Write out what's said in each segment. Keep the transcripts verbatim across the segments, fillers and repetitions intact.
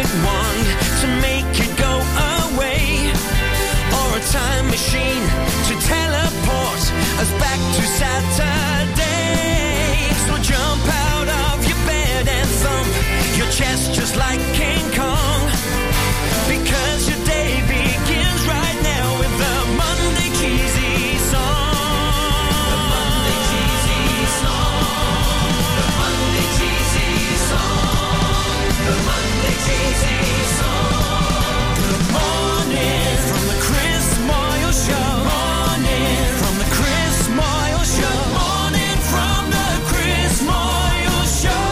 magic wand to make it go away, or a time machine to teleport us back to Saturday. So jump out of your bed and thump your chest just like King Kong, because your day begins right now with the Monday Cheesy Song. The Monday Cheesy Song. The Monday Cheesy Song. The Monday Cheesy Song. Good morning from the Chris Moyle Show. Morning from the Chris Moyle Show. Morning from the Chris Moyle Show.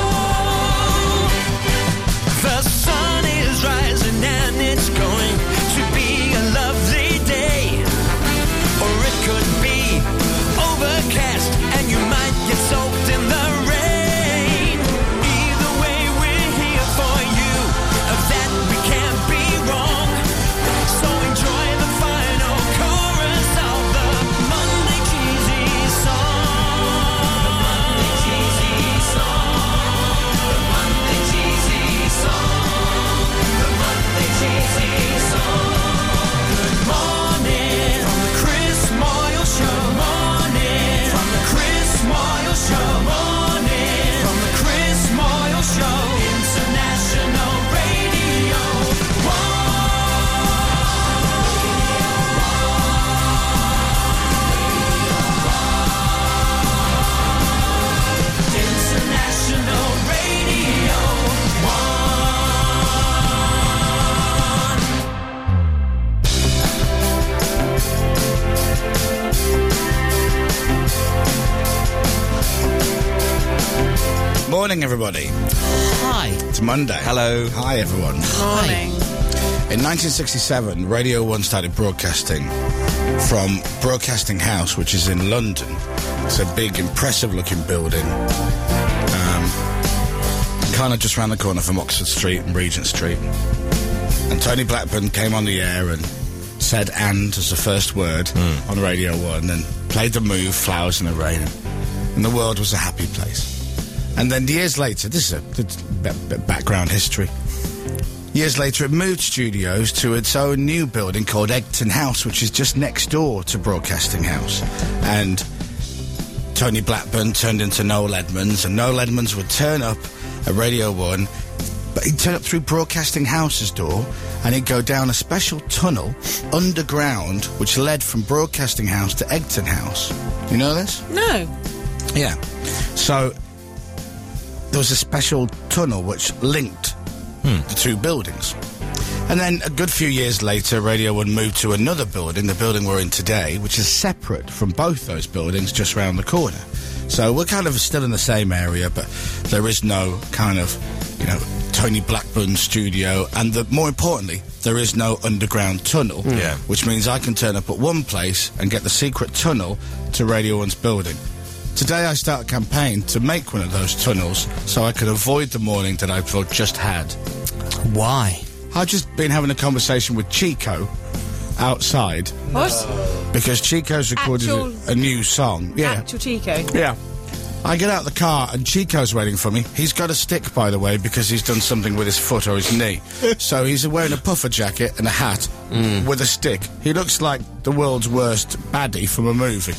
The sun is rising and it's going to be a lovely day, or it could be overcast and you might get soaked in the rain. Either way, we're here for you, of that we can't be wrong. So enjoy the final chorus of the Monday Cheesy Song. The Monday Cheesy Song. The Monday Cheesy Song. The Monday Cheesy Song. Good morning from the Chris Moyle Show. Morning from the Chris Moyle Show. Morning from the Chris Moyle Show. International Radio International Radio Morning, everybody. Hi. It's Monday. Hello. Hi, everyone. Morning. In nineteen sixty-seven, Radio one started broadcasting from Broadcasting House, which is in London. It's a big, impressive-looking building, um, kind of just round the corner from Oxford Street and Regent Street. And Tony Blackburn came on the air and said "and" as the first word mm. on Radio one, and played the move "Flowers in the Rain," and the world was a happy place. And then years later, this is a, a bit background history. Years later, it moved studios to its own new building called Egton House, which is just next door to Broadcasting House. And Tony Blackburn turned into Noel Edmonds, and Noel Edmonds would turn up at Radio one, but he'd turn up through Broadcasting House's door, and he'd go down a special tunnel underground, which led from Broadcasting House to Egton House. You know this? No. Yeah. So there was a special tunnel which linked hmm. the two buildings. And then a good few years later, Radio one moved to another building, the building we're in today, which is separate from both those buildings, just round the corner. So we're kind of still in the same area, but there is no kind of, you know, Tony Blackburn studio, and the, more importantly, there is no underground tunnel, mm. yeah. which means I can turn up at one place and get the secret tunnel to Radio one's building. Today I start a campaign to make one of those tunnels so I can avoid the morning that I've just had. Why? I've just been having a conversation with Chico outside. What? Because Chico's recorded Actual- a, a new song. Yeah. Actual Chico. Yeah. I get out of the car and Chico's waiting for me. He's got a stick, by the way, because he's done something with his foot or his knee. So he's wearing a puffer jacket and a hat mm. with a stick. He looks like the world's worst baddie from a movie.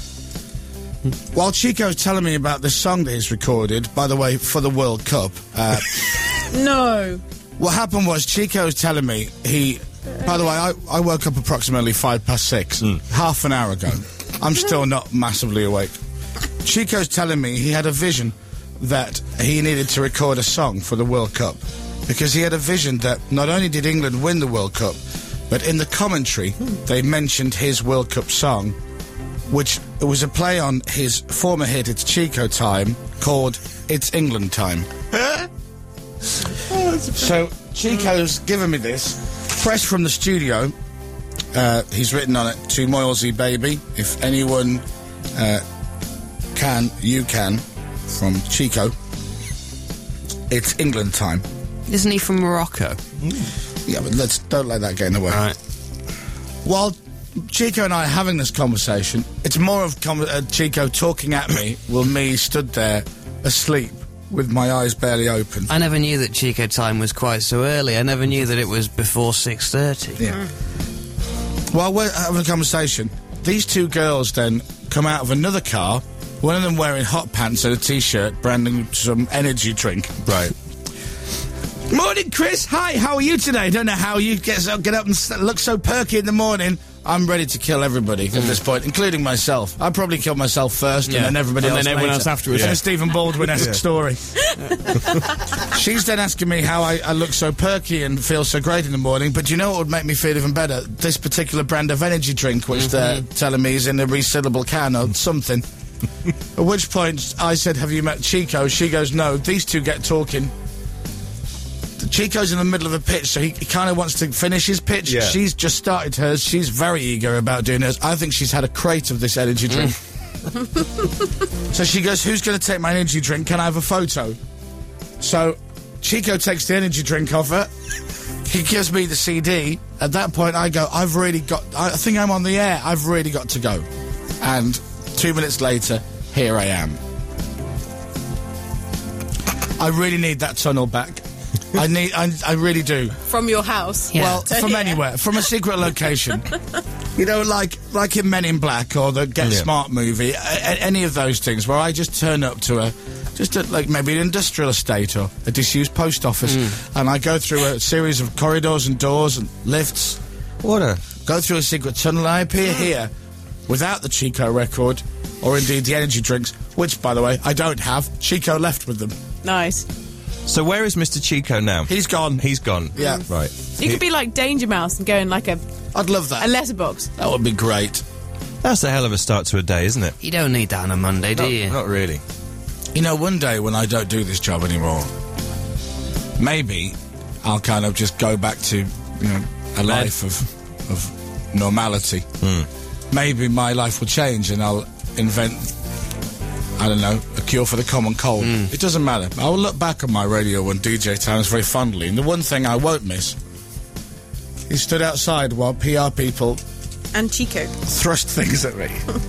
While Chico's telling me about this song that he's recorded, by the way, for the World Cup, uh, no. what happened was Chico was telling me he... By the way, I, I woke up approximately five past six, mm. half an hour ago. I'm still not massively awake. Chico's telling me he had a vision that he needed to record a song for the World Cup, because he had a vision that not only did England win the World Cup, but in the commentary, they mentioned his World Cup song, which was a play on his former hit, It's Chico Time, called It's England Time. oh, so Chico's given me this, fresh from the studio. Uh, he's written on it, to Moylesy Baby, if anyone uh, can, you can, from Chico. It's England Time. Isn't he from Morocco? Mm. Yeah, but let's don't let that get in the way. All right. While Chico and I are having this conversation, it's more of com- uh, Chico talking at me while me stood there asleep with my eyes barely open. I never knew that Chico time was quite so early. I never knew that it was before six thirty. Yeah. While we're having a conversation, these two girls then come out of another car, one of them wearing hot pants and a T-shirt, branding some energy drink. Right. Morning, Chris. Hi, how are you today? Don't know how you get, so, get up and s- look so perky in the morning. I'm ready to kill everybody at this point, including myself. I'd probably kill myself first Yeah. and then everybody And else then everyone later. else afterwards. It's Yeah. a Stephen Baldwin-esque story. She's then asking me how I, I look so perky and feel so great in the morning, but do you know what would make me feel even better? This particular brand of energy drink, which they're telling me is in a resealable can or something. At which point I said, have you met Chico? She goes, no. These two get talking. Chico's in the middle of a pitch, so he, he kind of wants to finish his pitch. Yeah. She's just started hers. She's very eager about doing hers. I think she's had a crate of this energy drink. So she goes, who's going to take my energy drink? Can I have a photo? So Chico takes the energy drink off her. He gives me the C D. At that point, I go, I've really got... I think I'm on the air. I've really got to go. And two minutes later, here I am. I really need that tunnel back. I need... I, I really do. From your house. Yeah. Well, To from here. anywhere. From a secret location. You know, like like in Men in Black or the Get Yeah. Smart movie, a, a- any of those things where I just turn up to a, just a, like maybe an industrial estate or a disused post office, and I go through a series of corridors and doors and lifts, What a... go through a secret tunnel, and I appear here without the Chico record, or indeed the energy drinks, which, by the way, I don't have. Chico left with them. Nice. So where is Mister Chico now? He's gone. He's gone. Yeah. Right. You could be like Danger Mouse and go in like a, I'd love that. a letterbox. That would be great. That's a hell of a start to a day, isn't it? You don't need that on a Monday, do Not, you? not really. You know, one day when I don't do this job anymore, maybe I'll kind of just go back to, you know, a life of of normality. Maybe my life will change and I'll invent, I don't know, a cure for the common cold. It doesn't matter. I will look back on my Radio one D J times very fondly, and the one thing I won't miss, he stood outside while P R people And Chico. thrust things at me.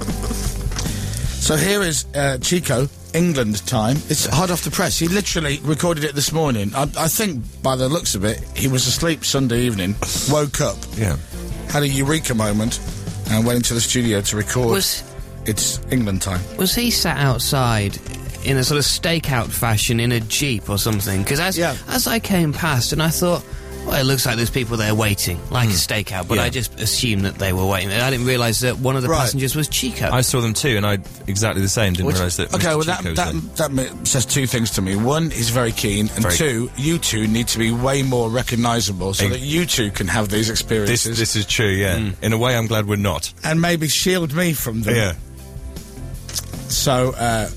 So here is uh, Chico, England time. It's hot off the press. He literally recorded it this morning. I, I think, by the looks of it, he was asleep Sunday evening, woke up, Yeah. had a eureka moment, and went into the studio to record. Was It's England time. was he sat outside in a sort of stakeout fashion in a jeep or something? Because as Yeah. as I came past, and I thought, well, it looks like there's people there waiting, like a stakeout. But Yeah. I just assumed that they were waiting. I didn't realise that one of the Right. passengers was Chico. I saw them too, and I exactly the same. Didn't Which- realise that. Okay, Mister well, that, Chico's that, there. that, mi- says two things to me. One, he's very keen, and Very- two, you two need to be way more recognisable so Ex- that you two can have these This experiences this is true. Yeah. In a way, I'm glad we're not. and maybe shield me from them. Yeah. So, uh,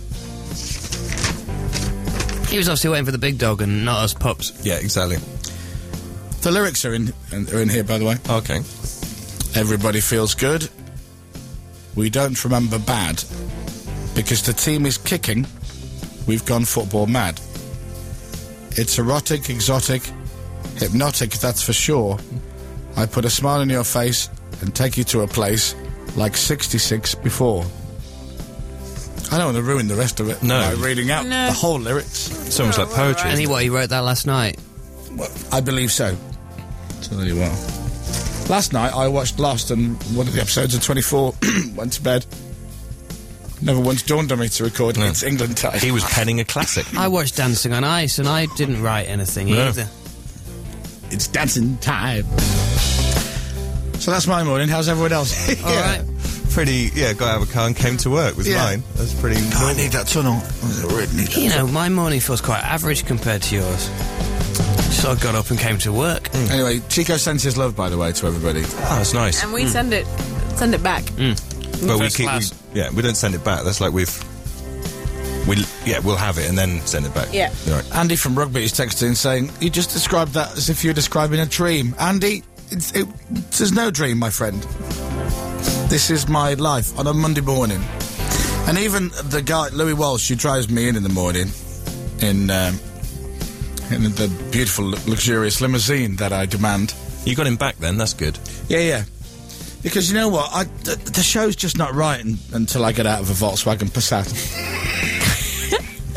He was obviously waiting for the big dog and not us pups. Yeah. Exactly. the lyrics are in are in here, by the way. Okay. Everybody feels good. We don't remember bad. Because the team is kicking, we've gone football mad. It's erotic, exotic, hypnotic, that's for sure. I put a smile on your face and take you to a place like sixty-six before. I don't want to ruin the rest of it No. by reading out No. the whole lyrics. It's almost like poetry. And he isn't it? what? He wrote that last night. Well, I believe so. Tell you well. Last night I watched Lost and one of the episodes of twenty-four, went to bed. Never once dawned on me to record No. It's England time. He was penning a classic. I watched Dancing on Ice, and I didn't write anything No. either. It's dancing time. So that's my morning. How's everyone else? All right. Pretty. Yeah. Got out of a car and came to work. Was Yeah. mine. That's pretty. I need that tunnel. I really need that. You know, my morning feels quite average compared to yours. So I got up and came to work. Anyway, Chico sends his love, by the way, to everybody. Oh, that's nice. And we send it send it back. But we First keep. We, class. yeah. We don't send it back. That's like we've. We yeah. We'll have it and then send it back. Yeah. All right. Andy from Rugby is texting saying, you just described that as if you were describing a dream. Andy, it's, it, there's no dream, my friend. This is my life on a Monday morning. And even the guy, Louis Walsh, who drives me in in the morning in, um, in the beautiful, luxurious limousine that I demand. You got him back then. That's good. Yeah, yeah. Because you know what? I, the, the show's just not right un, until I get out of a Volkswagen Passat.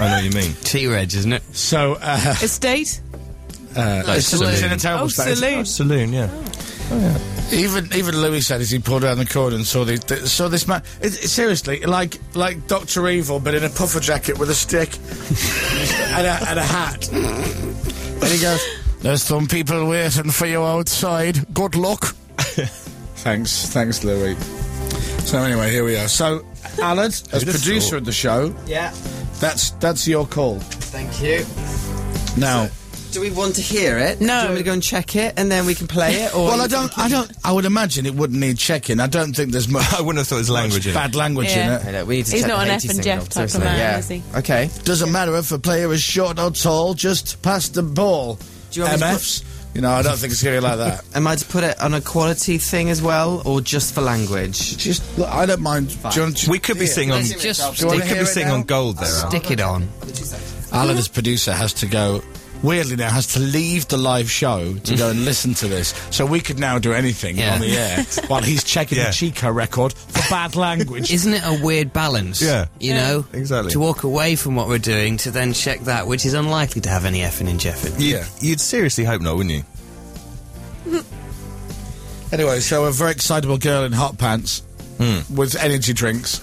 I know what you mean. T-Reg, isn't it? So, uh, Estate? uh, No, it's, saloon. it's in a terrible Oh, state. saloon. Saloon, yeah. Even even Louis said as he pulled around the corner and saw the, the saw this man. It, it, seriously, like like Doctor Evil, but in a puffer jacket with a stick and, a, and a hat. And he goes, "There's some people waiting for you outside. Good luck." thanks, thanks, Louis. So anyway, here we are. So, Alan, as Who'd have producer thought? of the show, Yeah, that's that's your call. thank you. Now, Do we want to hear it? No. Do you want me to go and check it and then we can play it? Or well, I don't, I don't, I would imagine it wouldn't need checking. I don't think there's much, I wouldn't have thought it was language in it. bad language Yeah. in I it. know, we need to He's check not the an Haiti F and signal, Jeff type of seriously, man, yeah. is he? Okay. Doesn't matter if a player is short or tall, just pass the ball. Do you want me to M Fs? You know, I don't think it's going to be like that. Am I to put it on a quality thing as well, or just for language? Just, look, I don't mind. Do you want to- We could be Yeah. sitting on. Just Do you We wanna could hear be it sitting now? on gold there. Alan. Stick it on. Alan, as producer, has to go. Weirdly now, has to leave the live show to go and listen to this. So we could now do anything Yeah. on the air while he's checking Yeah. the Chico record for bad language. Isn't it a weird balance? Yeah. You know? Exactly. To walk away from what we're doing to then check that, which is unlikely to have any effing and jeffing. You'd, Yeah. you'd seriously hope not, wouldn't you? Anyway, so a very excitable girl in hot pants with energy drinks.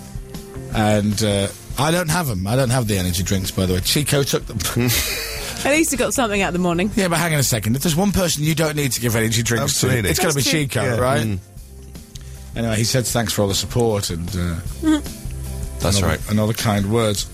And uh, I don't have them. I don't have the energy drinks, by the way. Chico took them. At least he got something out the morning. Yeah, but hang on a second. If there's one person you don't need to give energy drinks Absolutely. to, it's got to be That's true. Chico, Yeah. right? Anyway, he said thanks for all the support and uh, That's and all, right. and all the kind words.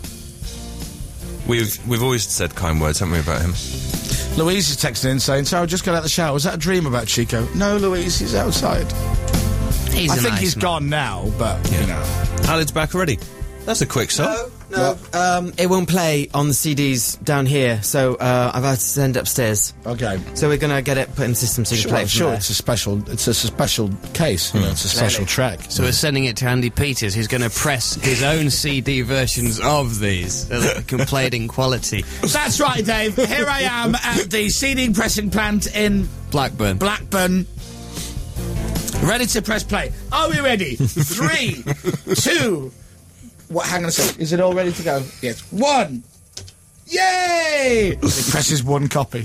We've we've always said kind words, haven't we, about him? Louise is texting in saying, "So I just got out of the shower. Was that a dream about Chico?" No, Louise, he's outside. He's I a think nice he's man. gone now, but you know. Alan's back already. That's a quick song. No, um, it won't play on the C Ds down here, so uh, I've had to send upstairs. Okay. So we're gonna get it put in the system so you can Sure, play it from sure. there. It's a special. It's a special case. You know, it's a special track. So we're sending it to Andy Peters, who's going to press his own C D versions of these so that we can play it in quality. That's right, Dave. Here I am at the C D pressing plant in Blackburn. Blackburn. Ready to press play. Are we ready? Three, two. What? Hang on a second. Is it all ready to go? Yes. One. Yay! He presses one copy.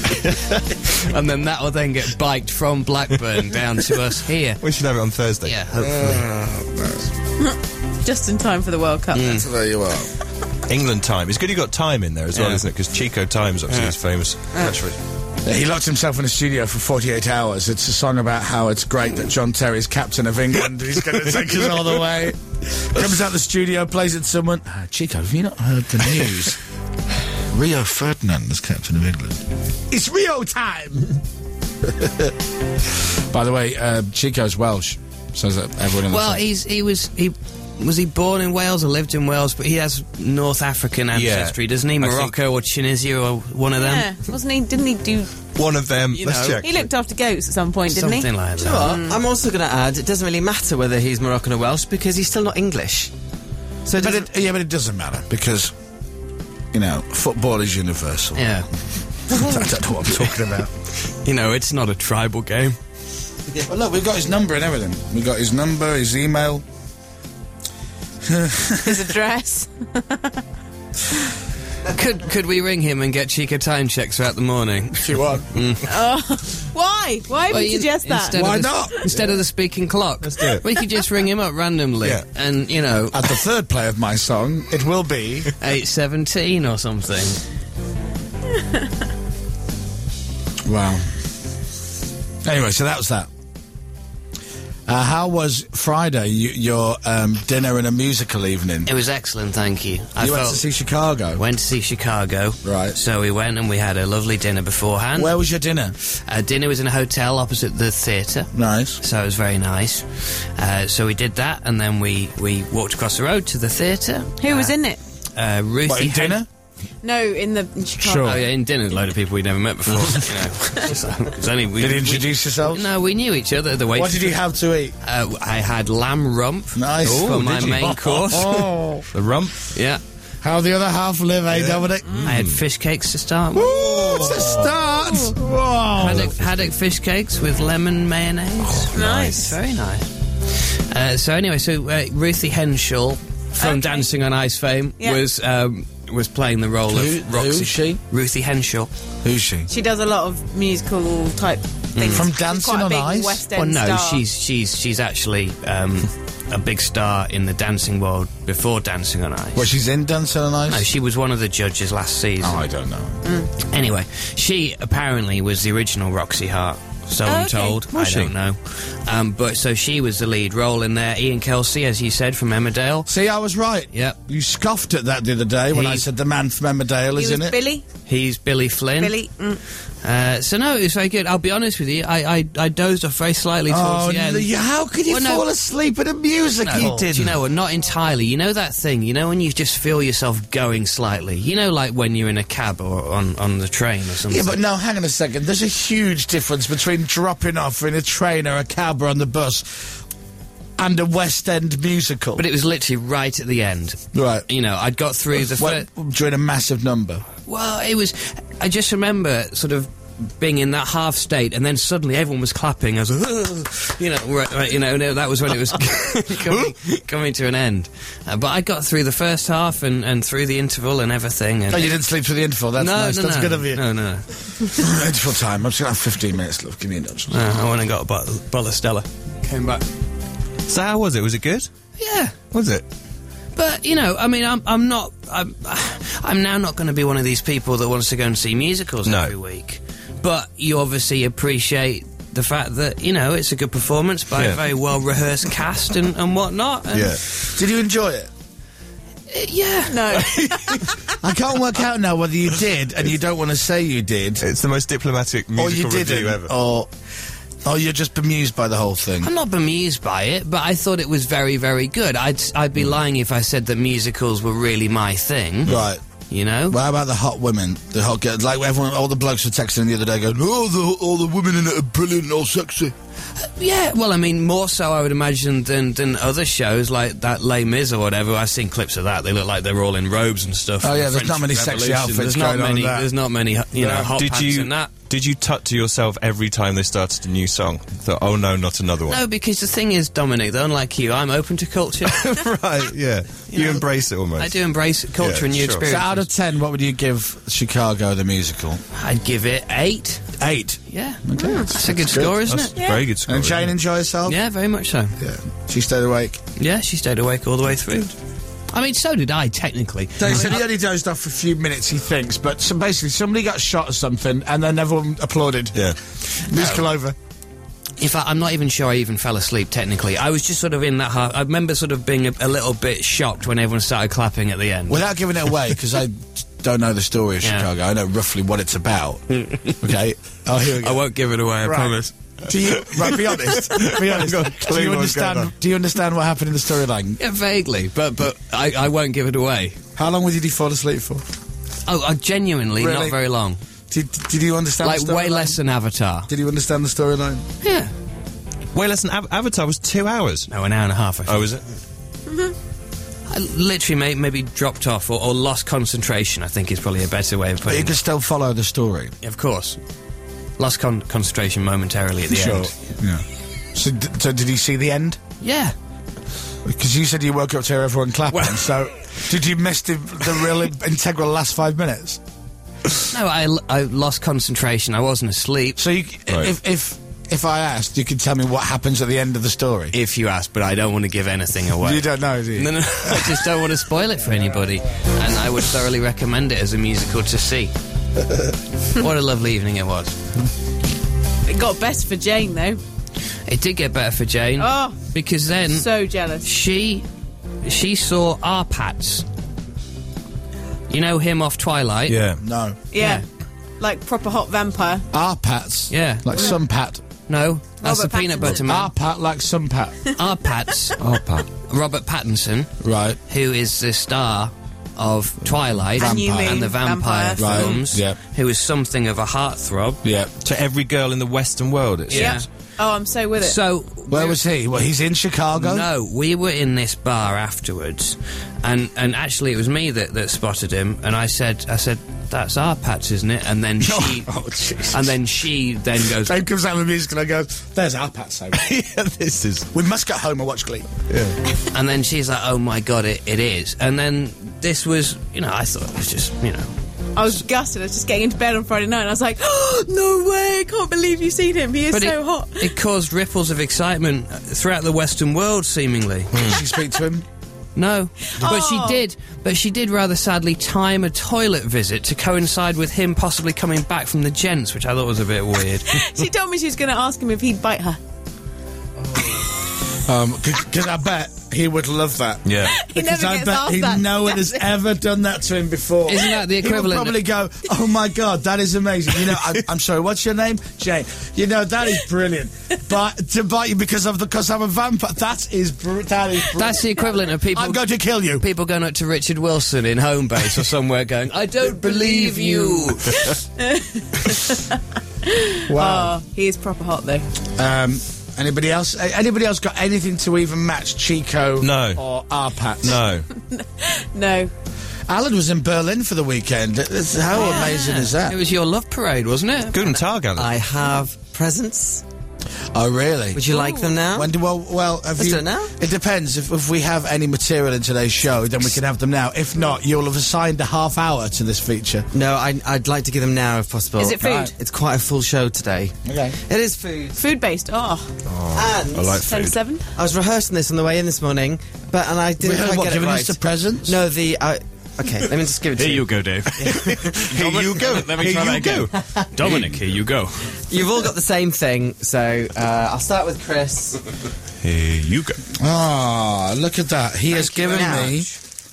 And then that will then get biked from Blackburn down to us here. We should have it on Thursday. Yeah, hopefully. Just in time for the World Cup. So there you are. England time. It's good you got time in there as well, Yeah. isn't it? Because Chico Time's obviously his famous catchphrase. Yeah, he locked himself in a studio for forty-eight hours. It's a song about how it's great that John Terry's captain of England. He's going to take us all the way. Comes out the studio, plays it to someone. Uh, Chico, have you not heard the news? Rio Ferdinand is captain of England. It's Rio time! By the way, uh, Chico's Welsh. So that everyone in the Well, same- he's he was he was he born in Wales or lived in Wales, but he has North African ancestry, doesn't he? I Morocco or Tunisia or one of them. Yeah, wasn't he? Didn't he do? One of them. You Let's know. check. He looked after goats at some point, didn't Something he? like that. You know what? I'm also going to add, it doesn't really matter whether he's Moroccan or Welsh because he's still not English. So it But doesn't- it, yeah, but it doesn't matter because, you know, football is universal. Yeah. I don't know what I'm talking about. You know, it's not a tribal game. Well, look, we've got his number and everything. We've got his number, his email. His address. Could could we ring him and get Chico time checks throughout the morning? If you want. Why? Why would you suggest that? Instead Why of the, not? Instead of the speaking clock. Let's do it. We could just ring him up randomly Yeah. and, you know, At the third play of my song, it will be. eight seventeen or something. Wow. Anyway, so that was that. Uh, how was Friday, y- your um, dinner and a musical evening? It was excellent, thank you. I You went felt- to see Chicago. Went to see Chicago. Right. So we went and we had a lovely dinner beforehand. Where was your dinner? Uh, dinner was in a hotel opposite the theatre. Nice. So it was very nice. Uh, so we did that, and then we, we walked across the road to the theatre. Who was in it? Uh, Ruthie What, in Hen- dinner? No, in the in Chicago. Sure. Oh yeah, in dinner, a load of people we'd never met before. you know, so it was only we. Did you we- introduce yourselves? No, we knew each other. The way What did you have to eat? Uh, I had lamb rump. Nice. for Oh, my did you? main course. Oh. The rump. Yeah, How the other half live, eh, Dominic? I had fish cakes to start with. Ooh, it's a start. Whoa. Haddock, haddock fish cakes with lemon mayonnaise. Nice. Very nice. Uh, so anyway, so uh, Ruthie Henschel from Okay. Dancing on Ice fame Yeah. was um, was playing the role Who- of Roxy. who's she? Ruthie Henshaw. Who's she? She does a lot of musical type things. From She's Dancing quite a on big Ice? West Well, End no, star. she's she's she's actually um, a big star in the dancing world before Dancing on Ice. Well, she's in Dancing on Ice? No, she was one of the judges last season. Oh, I don't know. Anyway, she apparently was the original Roxy Hart. So Oh, I'm okay. told. Was I she? don't know. Um, but so she was the lead role in there. Ian Kelsey, as you said, from Emmerdale. See, I was right. Yep. You scoffed at that the other day when I He's- said the man from Emmerdale He is was in it. Billy. He's Billy Flynn. Billy. Mm. Uh, so no, it was very good. I'll be honest with you. I I, I dozed off very slightly towards Oh, the end. no, how could you Well, no. fall asleep at a music? No, you didn't. do you know what? Not entirely. You know that thing, you know when you just feel yourself going slightly? You know, like when you're in a cab or on, on the train or something? Yeah, but no, hang on a second. There's a huge difference between dropping off in a train or a cab or on the bus and a West End musical. But it was literally right at the end. right. You know, I'd got through the Well, first... during a massive number. Well, it was... I just remember sort of being in that half state, and then suddenly everyone was clapping. I was like, you know, right, right, you know, no, that was when it was coming, coming to an end. Uh, but I got through the first half and, and through the interval and everything. And Oh, you didn't sleep through the interval. That's no, nice. no, That's no, good of you. No, no, no. Interval time. I'm just going to have fifteen minutes left. Give me a nudge. No, I went and got a bottle, bottle of Stella. Came back. So how was it? Was it good? Yeah. Was it? But you know, I mean, I'm I'm not I'm I'm now not going to be one of these people that wants to go and see musicals No. every week. But you obviously appreciate the fact that you know it's a good performance by Yeah. a very well rehearsed cast and, and whatnot. And, Yeah. Did you enjoy it? uh, yeah. No. I can't work out now whether you did and you don't want to say you did, It's the most diplomatic or you musical review didn't, ever. or or you're just bemused by the whole thing. I'm not bemused by it, but I thought it was very, very good. I'd I'd be lying if I said that musicals were really my thing. Right. You know. Well, how about the hot women? The hot girls, like everyone, all the blokes were texting the other day, going, "Oh, the, all the women in it are brilliant and all sexy." Yeah, well, I mean, more so, I would imagine, than, than other shows like that Les Mis or whatever. I've seen clips of that. They look like they're all in robes and stuff. Oh, yeah, The there's not French many sexy Revolution. outfits There's not going on in many. that. There's not many, you know, hot Did pants you in that. did you tut to yourself every time they started a new song? Thought, oh no, not another one. No, because the thing is, Dominic, that unlike you, I'm open to culture. Right? Yeah. You, know, embrace it almost. I do embrace culture Yeah, and new sure. So experiences. out of ten, what would you give Chicago the musical? I'd give it eight. Eight. Yeah, Okay, that's a good score, isn't That's it? a very good score. And Jane isn't it? enjoy herself? Yeah, very much so. Yeah. She stayed awake. Yeah, she stayed awake all the way through. I mean, so did I, technically. So he said he only dozed off for a few minutes, he thinks, but so basically somebody got shot or something, and then everyone applauded. Yeah. Musical over. In fact, I'm not even sure I even fell asleep, technically. I was just sort of in that half... I remember sort of being a, a little bit shocked when everyone started clapping at the end. Without giving it away, because I don't know the story of Yeah. Chicago, I know roughly what it's about. Okay? Oh, here we go. I won't give it away, I Right. promise. Do you, right, be honest. Be honest. got a Do clue you what's going on. understand? Do you understand what happened in the storyline? Yeah, vaguely, but but I, I won't give it away. How long did he fall asleep for? Oh, uh, genuinely, Really? not very long. Did, did you understand? Like, the way storyline? less than Avatar. Did you understand the storyline? Yeah. Way less than Av- Avatar was two hours. No, an hour and a half, I think. Oh, is it? I literally may, maybe dropped off or, or lost concentration, I think is probably a better way of But you putting can it. still follow the story. Of course. Lost con- concentration momentarily at the end. Yeah. So, d- so did you see the end? Yeah. Because you said you woke up to hear everyone clapping. Well- so, did you miss the, the real integral last five minutes? No, I, l- I lost concentration. I wasn't asleep. So, you, Right. if if if I asked, you could tell me what happens at the end of the story. If you ask, but I don't want to give anything away. You don't know, do you? No, no, no. I just don't want to spoil it for anybody. And I would thoroughly recommend it as a musical to see. What a lovely evening it was. It got better for Jane, though. It did get better for Jane. Oh, Because then so jealous. she she saw Arpats. You know him off Twilight? Yeah. No. Yeah. Yeah. Like proper hot vampire. Arpats. Yeah. Like Sunpat. No, that's Robert the peanut Pattinson. butter man. Arpat like Sunpat. Arpats, Arpat. Robert Pattinson, Right. who is the star of Twilight And New Vampire. Moon, and the vampire, vampire Right. films, Yeah. who is something of a heartthrob. Yeah. To every girl in the Western world, it Yeah. seems. Oh, I'm so with it. So Where was he? Well, he's in Chicago? No, we were in this bar afterwards, and and actually it was me that, that spotted him, and I said, I said, that's our Pats, isn't it? And then she, Oh, Jesus. and then she then goes, Dave comes out with music and I go, there's our Pat Soap. yeah, this is. We must get home and watch Glee. and then she's like, oh my god, it, it is. And then this was, you know, I thought it was just, you know, I was gutted. I was just getting into bed on Friday night and I was like, oh, no way, I can't believe you've seen him. He is but so it, hot. it caused ripples of excitement throughout the Western world, seemingly. Did she speak to him? No, but she Oh. did. But she did rather sadly time a toilet visit to coincide with him possibly coming back from the gents, which I thought was a bit weird. She told me she was going to ask him if he'd bite her. Um, because I bet he would love that. Yeah. He Because never I gets bet asked he that. no one has ever done that to him before. Isn't that the equivalent? He would probably go, "Oh my god, that is amazing." You know, I, I'm sorry, what's your name, Jane? You know, that is brilliant. But to bite you because of the because I'm a vampire, that is br- that is. Brilliant. That's the equivalent of people. I'm going to kill you. People going up to Richard Wilson in home base or somewhere going, I don't believe you. Wow. Oh, he is proper hot though. Um, anybody else? a- Anybody else got anything to even match Chico? No. Or Arpat? No. No. Alan was in Berlin for the weekend. That's- How amazing is that? It was your love parade, wasn't it? Guten Tag, Alan. I have presents. Oh, really? Would you like them now? When do well, well have Let's you? do it now. It depends. If, if we have any material in today's show, then we can have them now. If not, you'll have assigned a half hour to this feature. No, I, I'd like to give them now if possible. Is it food? Right. It's quite a full show today. Okay. It is food. Food based. Oh. And I like ten food. seven. I was rehearsing this on the way in this morning, but and I didn't We heard quite what, get it giving right. us the presents? No, the uh, okay. Let me just give it to Here you. you go, Dave. Here you go. Let me Here try you that again. go. Dominic, here you go. You've all got the same thing, so uh, I'll start with Chris. Here you go. Ah, look at that. He has you given very me.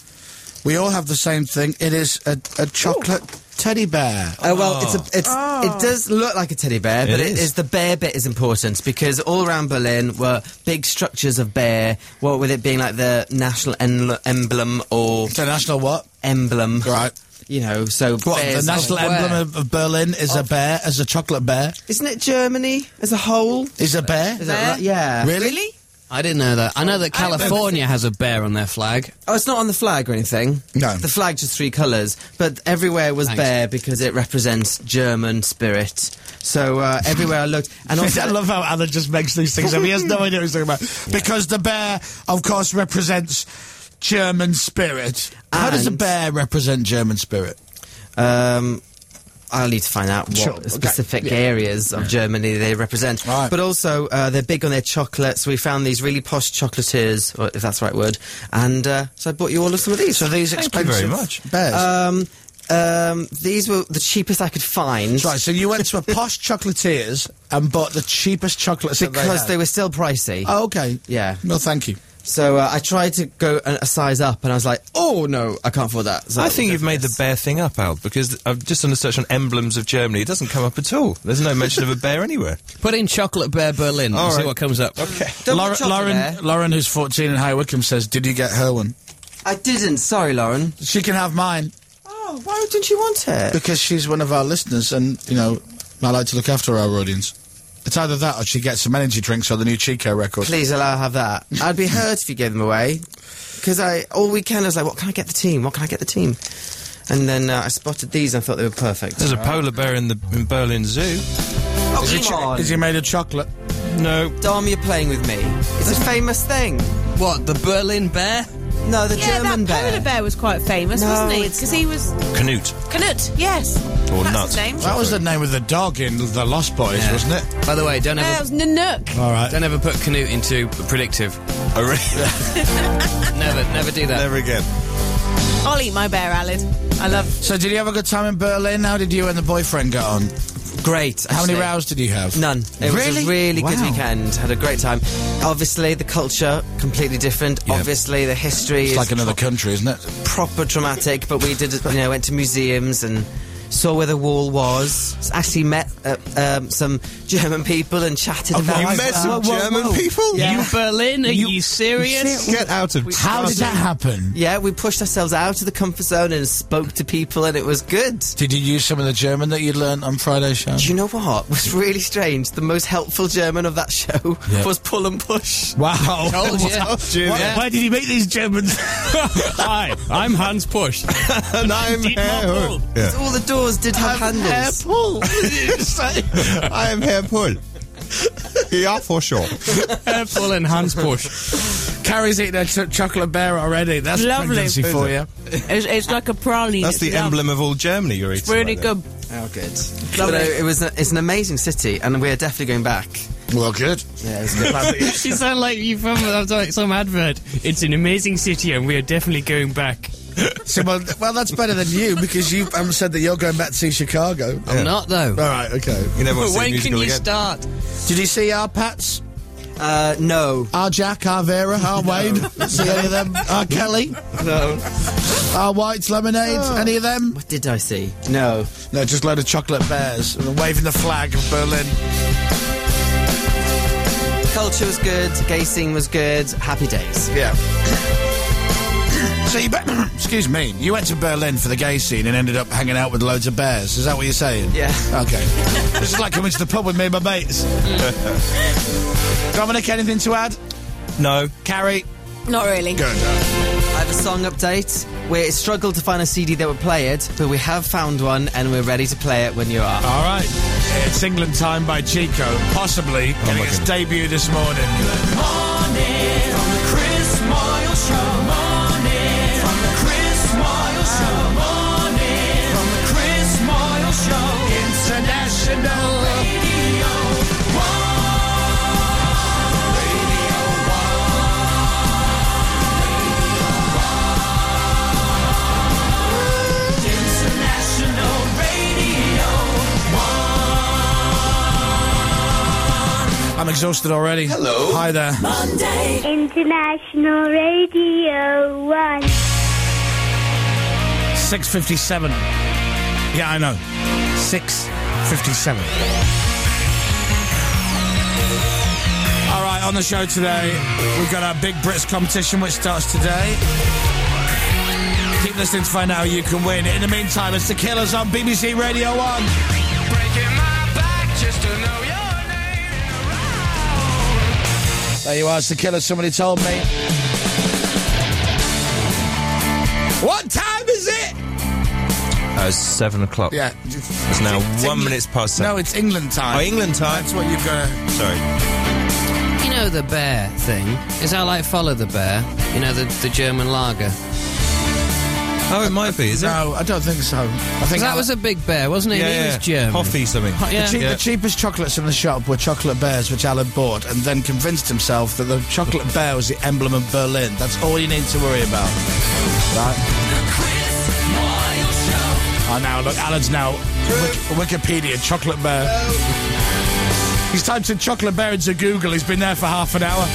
We all have the same thing. It is a, a chocolate teddy bear. Oh well, it's a, it's it does look like a teddy bear, but It it is. is the bear bit is important because all around Berlin were big structures of bear. What with it being like the national en- emblem or The national what? emblem, Right. You know, so What? bears The national of where? emblem of, of Berlin is a bear, as a chocolate bear. Isn't it Germany as a whole? Is a bear. Is that right? Yeah. Really? I didn't know that. I know that California has a bear on their flag. Oh, it's not on the flag or anything. No. The flag's just three colours, but everywhere was Thanks. bear because it represents German spirit. So uh, everywhere I looked, and also I love how Alan just makes these things up. He has no idea what he's talking about. Because the bear, of course, represents German spirit. How does a And- bear represent German spirit? Um, I'll need to find out what Sure, okay. specific Yeah. areas of Germany they represent. Right. But also, uh, they're big on their chocolates. We found these really posh chocolatiers, or if that's the right word, and uh, so I bought you all of some of these. So these Thank you expensive very much. bears. um, um, these were the cheapest I could find. right, so you went to a posh chocolatiers and bought the cheapest chocolates that they Because had. they were still pricey. Oh, okay. Yeah. No, thank you. So uh, I tried to go a, a size up, and I was like, "Oh no, I can't afford that." So I think you've made the this. bear thing up, Al, because I've just done a search on emblems of Germany. It doesn't come up at all. There's no mention of a bear anywhere. Put in Chocolate Bear Berlin and All see right. what comes up. Okay. Double Lauren, chocolate Lauren, there. Lauren, who's fourteen in High Wycombe, says, "Did you get her one?" I didn't. Sorry, Lauren. She can have mine Oh, why didn't you want it? because she's one of our listeners, and you know, I like to look after our audience. It's either that or she gets some energy drinks or the new Chico record. Please allow her to have that. I'd be hurt if you gave them away. Because I all weekend I was like, what can I get the team? What can I get the team? And then uh, I spotted these and I thought they were perfect. There's a polar bear in the in Berlin Zoo. Oh, Is, it come cho- on. is he made of chocolate? No. Dom, you're playing with me. It's a famous thing. What, the Berlin Bear? No, the Yeah, German that bear. polar bear was quite famous, No, wasn't he? it's Because he was Canute. Canute. Yes. Or That's Nut. his name. That was the name of the dog in The Lost Boys, Yeah. wasn't it? By the way, don't No, that ever, was Nanook. All right. don't ever put Canute into predictive. Oh, really? Never, never do that. Never again. I'll eat my bear, Alan. I love. So, did you have a good time in Berlin? How did you and the boyfriend get on? Great. How many actually. rows did you have? None. It was Really? a really good Wow. weekend. Had a great time. Obviously, the culture completely different. Yeah. Obviously, the history It's is like another pro- country, isn't it? proper dramatic. But we did, you know, went to museums and saw where the wall was, actually met uh, um, some German people and chatted Oh, about you it. met some Whoa, whoa, German whoa. people? Yeah. You Berlin? Are you, serious? Get out of How did that happen? Yeah, we pushed ourselves out of the comfort zone and spoke to people, and it was good. Did you use some of the German that you'd learned on Friday's show? Do you know what was really strange? The most helpful German of that show Yeah. was pull and push. Wow. Told you. Why, why did you meet these Germans? Hi, I'm Hans Push. and I'm Herr. Yeah. All the doors did have handles. Pull. What did you just say? I'm Herr Pull. Yeah, for sure. Pull and Hans Push. Carrie's eating a ch- chocolate bear already. That's Lovely. pregnancy for you. It's, it's like a praline. That's the It's lovely. emblem of all Germany you're eating. Really right there. good. Oh, good. Lovely. But, uh, it was. A, it's an amazing city, and we're definitely going back. Well, good. Yeah, it's good. You sound like you from like some advert. It's an amazing city, and we are definitely going back. So, well, well, that's better than you because you haven't said that you're going back to see Chicago. I'm not though. All right, okay. You never want to see a When can musical you again. start? Did you see our Pats? Uh, no. Our Jack, our Vera, our Wayne? See any of them? Our Kelly? No. Our White's Lemonade? Any of them? What did I see? No. No, just a load of chocolate bears and waving the flag of Berlin. Culture was good. Gay scene was good. Happy days. Yeah. So you, be- excuse me, you went to Berlin for the gay scene and ended up hanging out with loads of bears. Is that what you're saying? Yeah. Okay. This is like coming to the pub with me and my mates. Dominic, anything to add? No. Carrie? Not really. Good. I have a song update. We struggled to find a C D that would play it, but we have found one, and we're ready to play it when you are. All right. It's England Time by Chico, possibly getting its debut this morning. Morning from the Chris Moyle Show. Morning from the Chris Moyle Show. Morning from the Chris Moyle Show. International Radio One. Radio One. International Radio One. I'm exhausted already. Hello. Hi there. Monday. International Radio one. six fifty-seven. Yeah, I know. six fifty-seven. All right, on the show today, we've got our Big Brits competition, which starts today. Keep listening to find out how you can win. In the meantime, it's The Killers on B B C Radio one. Breaking my back just to know your name. There you are, it's The Killers, somebody told me. What time is it? Uh, it's seven o'clock. Yeah. It's now It's one England- minute past seven. No, it's England time. Oh, England time. That's what you've got to... Sorry. You know the bear thing? Is that like Follow the Bear? You know, the, the German lager? Oh, it might be, is it? No, I don't think so. I think That was a big bear, wasn't it? yeah, he yeah. was German. Coffee something. Ho- yeah. The, cheap, Yeah. the cheapest chocolates in the shop were chocolate bears, which Alan bought, and then convinced himself that the chocolate bear was the emblem of Berlin. That's all you need to worry about. Right? Oh, now, look, Alan's now Wik- Wikipedia, chocolate bear. He's typed in chocolate bear into Google. He's been there for half an hour.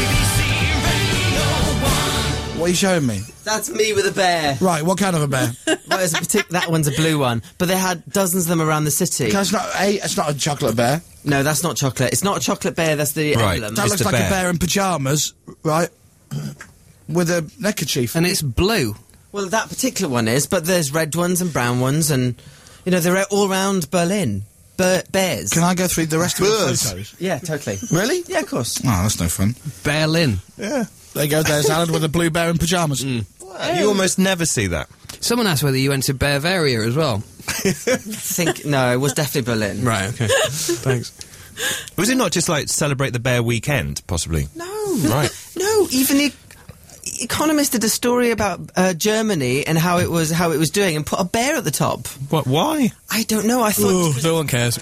What are you showing me? That's me with a bear. Right, what kind of a bear? Well, it's a partic- that one's a blue one, but they had dozens of them around the city. It's not a. It's not a chocolate bear. No, that's not chocolate. It's not a chocolate bear. That's the Right. emblem. That It's looks the like bear. a bear in pajamas, right? With a neckerchief. And it's blue. Well, that particular one is, but there's red ones and brown ones, and you know they're all around Berlin. Be- bears. Can I go through the rest of the Birds. photos? Yeah, totally. Really? Yeah, of course. Oh, that's no fun. Berlin. Yeah. There you go, there's Alan with a blue bear in pyjamas. You almost never see that. Someone asked whether you went to Bavaria as well. think no, it was definitely Berlin. Right, okay. Thanks. Was it not just like celebrate the Bear Weekend, possibly? No, Right. no. Even the Economist did a story about uh, Germany and how it was how it was doing, and put a bear at the top. What? Why? I don't know. I thought. no one cares.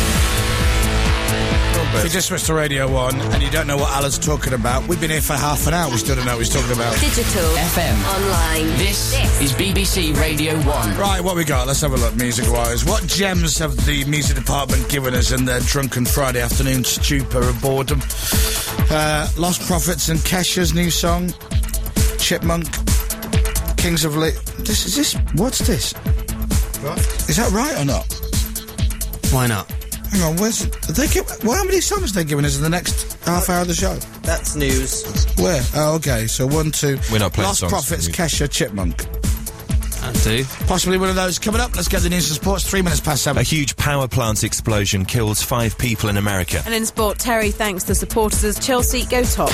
If you just switched to Radio one and you don't know what Alan's talking about, we've been here for half an hour, we still don't know what he's talking about. Digital. F M. Online. This is B B C Radio one. Right, what we got? Let's have a look, music-wise. What gems have the music department given us in their drunken Friday afternoon stupor of boredom? Uh, Lost Prophets and Kesha's new song, Chipmunk, Kings of Lit. This is this. What's this? Is that right or not? Why not? Hang on, where's... They give, well, how many songs are they giving us in the next half hour of the show? That's news. Where? Oh, okay, so one, two... We're not playing Lost songs. Prophets, Kesha, Chipmunk. I do. Possibly one of those coming up. Let's get the news and sports. Three minutes past seven. A huge power plant explosion kills five people in America. And in sport, Terry thanks the supporters as Chelsea go top.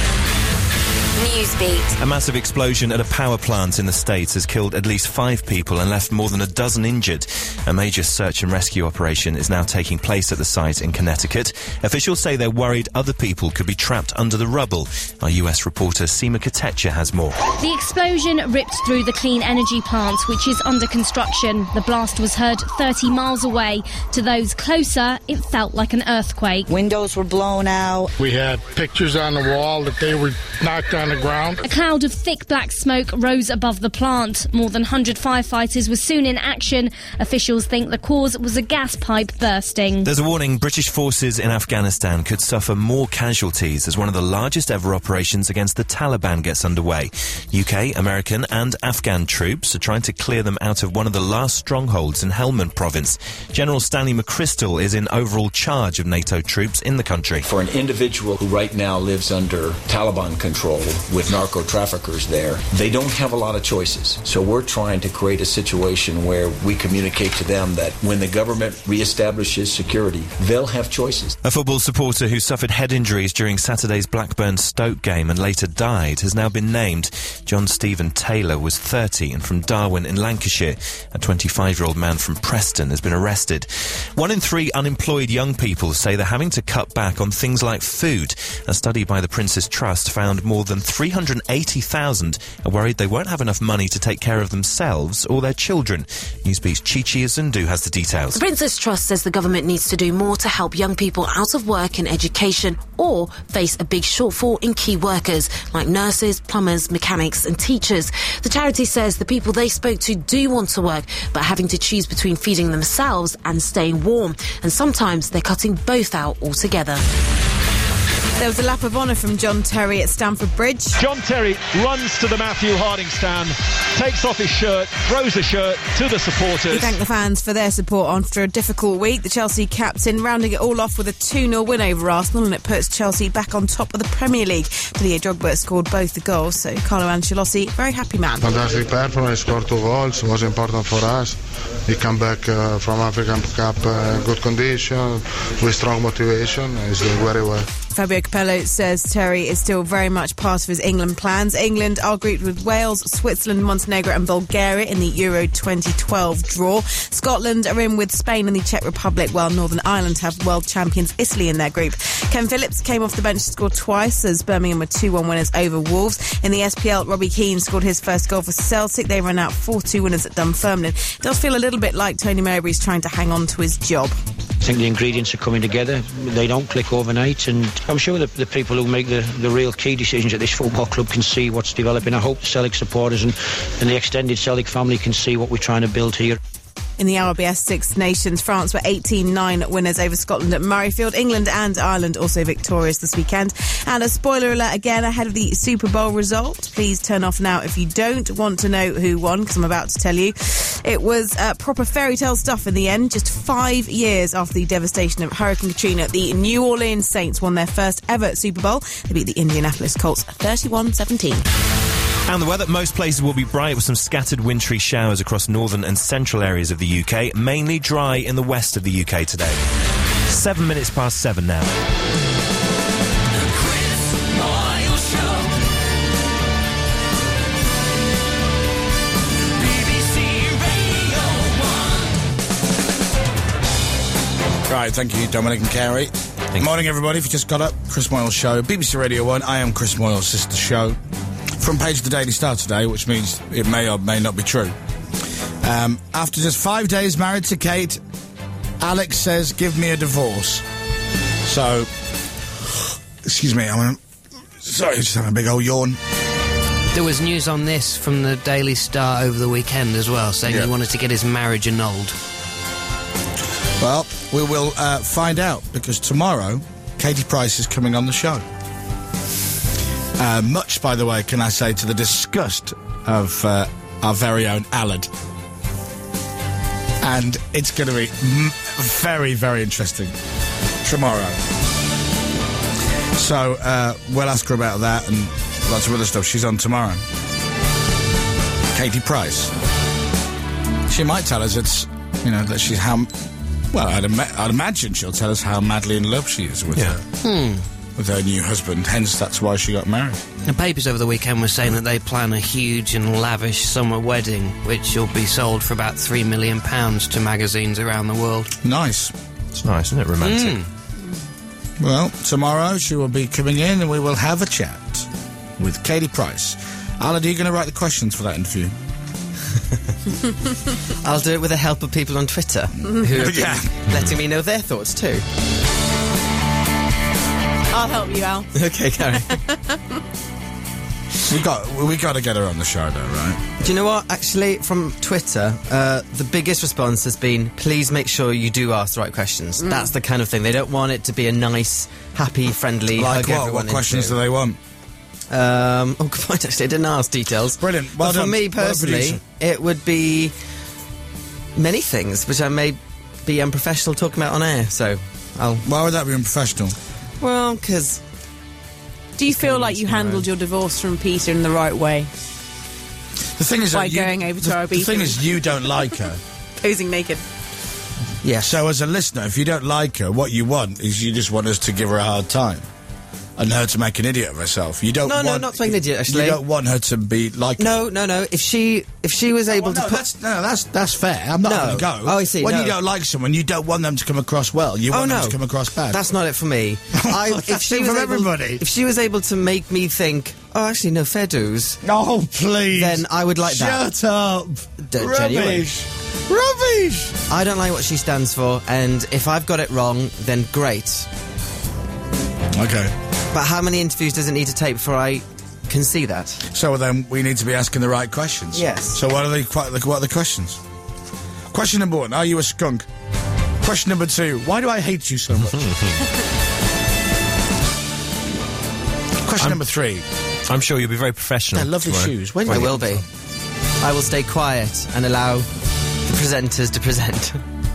Newsbeat. A massive explosion at a power plant in the States has killed at least five people and left more than a dozen injured. A major search and rescue operation is now taking place at the site in Connecticut. Officials say they're worried other people could be trapped under the rubble. Our U S reporter Seema Katecha has more. The explosion ripped through the clean energy plant, which is under construction. The blast was heard thirty miles away. To those closer, it felt like an earthquake. Windows were blown out. We had pictures on the wall that they were knocked on the ground. A cloud of thick black smoke rose above the plant. More than one hundred firefighters were soon in action. Officials think the cause was a gas pipe bursting. There's a warning British forces in Afghanistan could suffer more casualties as one of the largest ever operations against the Taliban gets underway. U K, American and Afghan troops are trying to clear them out of one of the last strongholds in Helmand province. General Stanley McChrystal is in overall charge of NATO troops in the country. For an individual who right now lives under Taliban control with narco-traffickers there, they don't have a lot of choices. So we're trying to create a situation where we communicate to them that when the government reestablishes security, they'll have choices. A football supporter who suffered head injuries during Saturday's Blackburn-Stoke game and later died has now been named. John Stephen Taylor was thirty and from Darwen in Lancashire. A twenty-five-year-old man from Preston has been arrested. One in three unemployed young people say they're having to cut back on things like food. A study by the Prince's Trust found more than three hundred eighty thousand are worried they won't have enough money to take care of themselves or their children. Newsbeat's Chichi Azundu has the details. The Prince's Trust says the government needs to do more to help young people out of work and education or face a big shortfall in key workers like nurses, plumbers, mechanics and teachers. The charity says the people they spoke to do want to work but are having to choose between feeding themselves and staying warm, and sometimes they're cutting both out altogether. There was a lap of honour from John Terry at Stamford Bridge. John Terry runs to the Matthew Harding stand, takes off his shirt, throws the shirt to the supporters. He thanked the fans for their support after a difficult week. The Chelsea captain rounding it all off with a two nil win over Arsenal, and it puts Chelsea back on top of the Premier League. Didier Drogba scored both the goals, so Carlo Ancelotti, very happy man. Fantastic performance, scored two goals, was important for us. We come back uh, from African Cup uh, good condition, with strong motivation, he's doing very well. Fabio Capello says Terry is still very much part of his England plans. England are grouped with Wales, Switzerland, Montenegro and Bulgaria in the Euro twenty twelve draw. Scotland are in with Spain and the Czech Republic, while Northern Ireland have world champions Italy in their group. Ken Phillips came off the bench to score twice as Birmingham were two one winners over Wolves. In the S P L, Robbie Keane scored his first goal for Celtic. They ran out four two winners at Dunfermline. It does feel a little bit like Tony Mowbray's trying to hang on to his job. I think the ingredients are coming together. They don't click overnight, and I'm sure that the people who make the, the real key decisions at this football club can see what's developing. I hope the Celtic supporters and, and the extended Celtic family can see what we're trying to build here. In the R B S Six Nations, France were eighteen nine winners over Scotland at Murrayfield. England and Ireland also victorious this weekend. And a spoiler alert again ahead of the Super Bowl result. Please turn off now if you don't want to know who won, because I'm about to tell you. It was uh, proper fairy tale stuff in the end. Just five years after the devastation of Hurricane Katrina, the New Orleans Saints won their first ever Super Bowl. They beat the Indianapolis Colts thirty-one seventeen. And the weather, most places will be bright with some scattered wintry showers across northern and central areas of the U K, mainly dry in the west of the U K today. Seven minutes past seven now. The Chris Moyle Show. B B C Radio one. Right, thank you, Dominic and Carey. Good morning, everybody. If you just got up, Chris Moyle Show, B B C Radio one. I am Chris Moyle's sister show. Front page of the Daily Star today, which means it may or may not be true. Um, after just five days married to Kate, Alex says, give me a divorce. So, excuse me, I'm sorry, just having a big old yawn. There was news on this from the Daily Star over the weekend as well, saying Yeah. he wanted to get his marriage annulled. Well, we will uh, find out, because tomorrow, Katie Price is coming on the show. Uh, much, by the way, can I say, to the disgust of uh, our very own Alad. And it's going to be m- very, very interesting tomorrow. So, uh, we'll ask her about that and lots of other stuff. She's on tomorrow. Katie Price. She might tell us it's, you know, that she's how... Well, I'd, ima- I'd imagine she'll tell us how madly in love she is with Yeah. her. Hmm. With her new husband, hence that's why she got married. The papers over the weekend were saying that they plan a huge and lavish summer wedding, which will be sold for about three million pounds to magazines around the world. Nice. It's nice, isn't it? Romantic. Mm. Well, tomorrow she will be coming in and we will have a chat with Katie Price. Alan, are you going to write the questions for that interview? I'll do it with the help of people on Twitter who have Yeah. been letting me know their thoughts too. I'll help you, Al. Okay, Gary. we got we got to get her on the show, though, right? Do you know what? Actually, from Twitter, uh, the biggest response has been, please make sure you do ask the right questions. Mm. That's the kind of thing. They don't want it to be a nice, happy, friendly, Like hug what? everyone What questions into. do they want? Um, oh, good point, actually. I didn't ask details. Brilliant. Well but for done. me, Well done, personally, producer. it would be many things, which I may be unprofessional talking about on air, so I'll... Why would that be unprofessional? Well, because... Do you feel like you handled your divorce from Peter in the right way? The thing is, By that you, going over to the, our the thing is, you don't like her. Posing naked. Yeah. So, as a listener, if you don't like her, what you want is you just want us to give her a hard time. And her to make an idiot of herself. You don't No, want... no, not to make an idiot, actually. You don't want her to be like... No, no, no. If she if she was able Well, no, to put... that's, no, that's that's fair. I'm not No. going to go. Oh, I see, When no. you don't like someone, you don't want them to come across well. You Oh, want no. them to come across bad. That's not it for me. I, if That's she it was for able, everybody. If she was able to make me think, oh, actually, no, fair dues, Oh, please. then I would like that. Shut up. D- genuine. Rubbish. Rubbish. I don't like what she stands for, and if I've got it wrong, then great. Okay. But how many interviews does it need to take before I can see that? So then we need to be asking the right questions. Yes. So what are the quite what are the questions? Question number one: are you a skunk? Question number two: why do I hate you so much? Question I'm- number three: I'm sure you'll be very professional. they're lovely tomorrow. shoes. Where do I you will get be. them from? I will stay quiet and allow the presenters to present.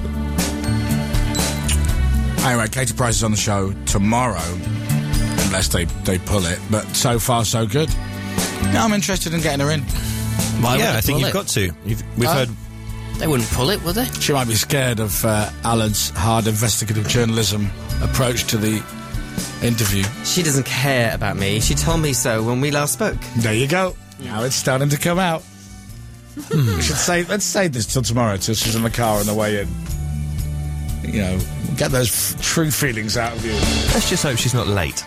Anyway, Katie Price is on the show tomorrow, unless they, they pull it. But so far, so good. No, I'm interested in getting her in. Why would Yeah, they I think pull you've it? got to. You've, we've Huh? heard... They wouldn't pull it, would they? She might be scared of uh, Alan's hard investigative journalism approach to the interview. She doesn't care about me. She told me so when we last spoke. There you go. Now it's starting to come out. we should say, let's save this till tomorrow, till she's in the car on the way in. You know, get those f- true feelings out of you. Let's just hope she's not late.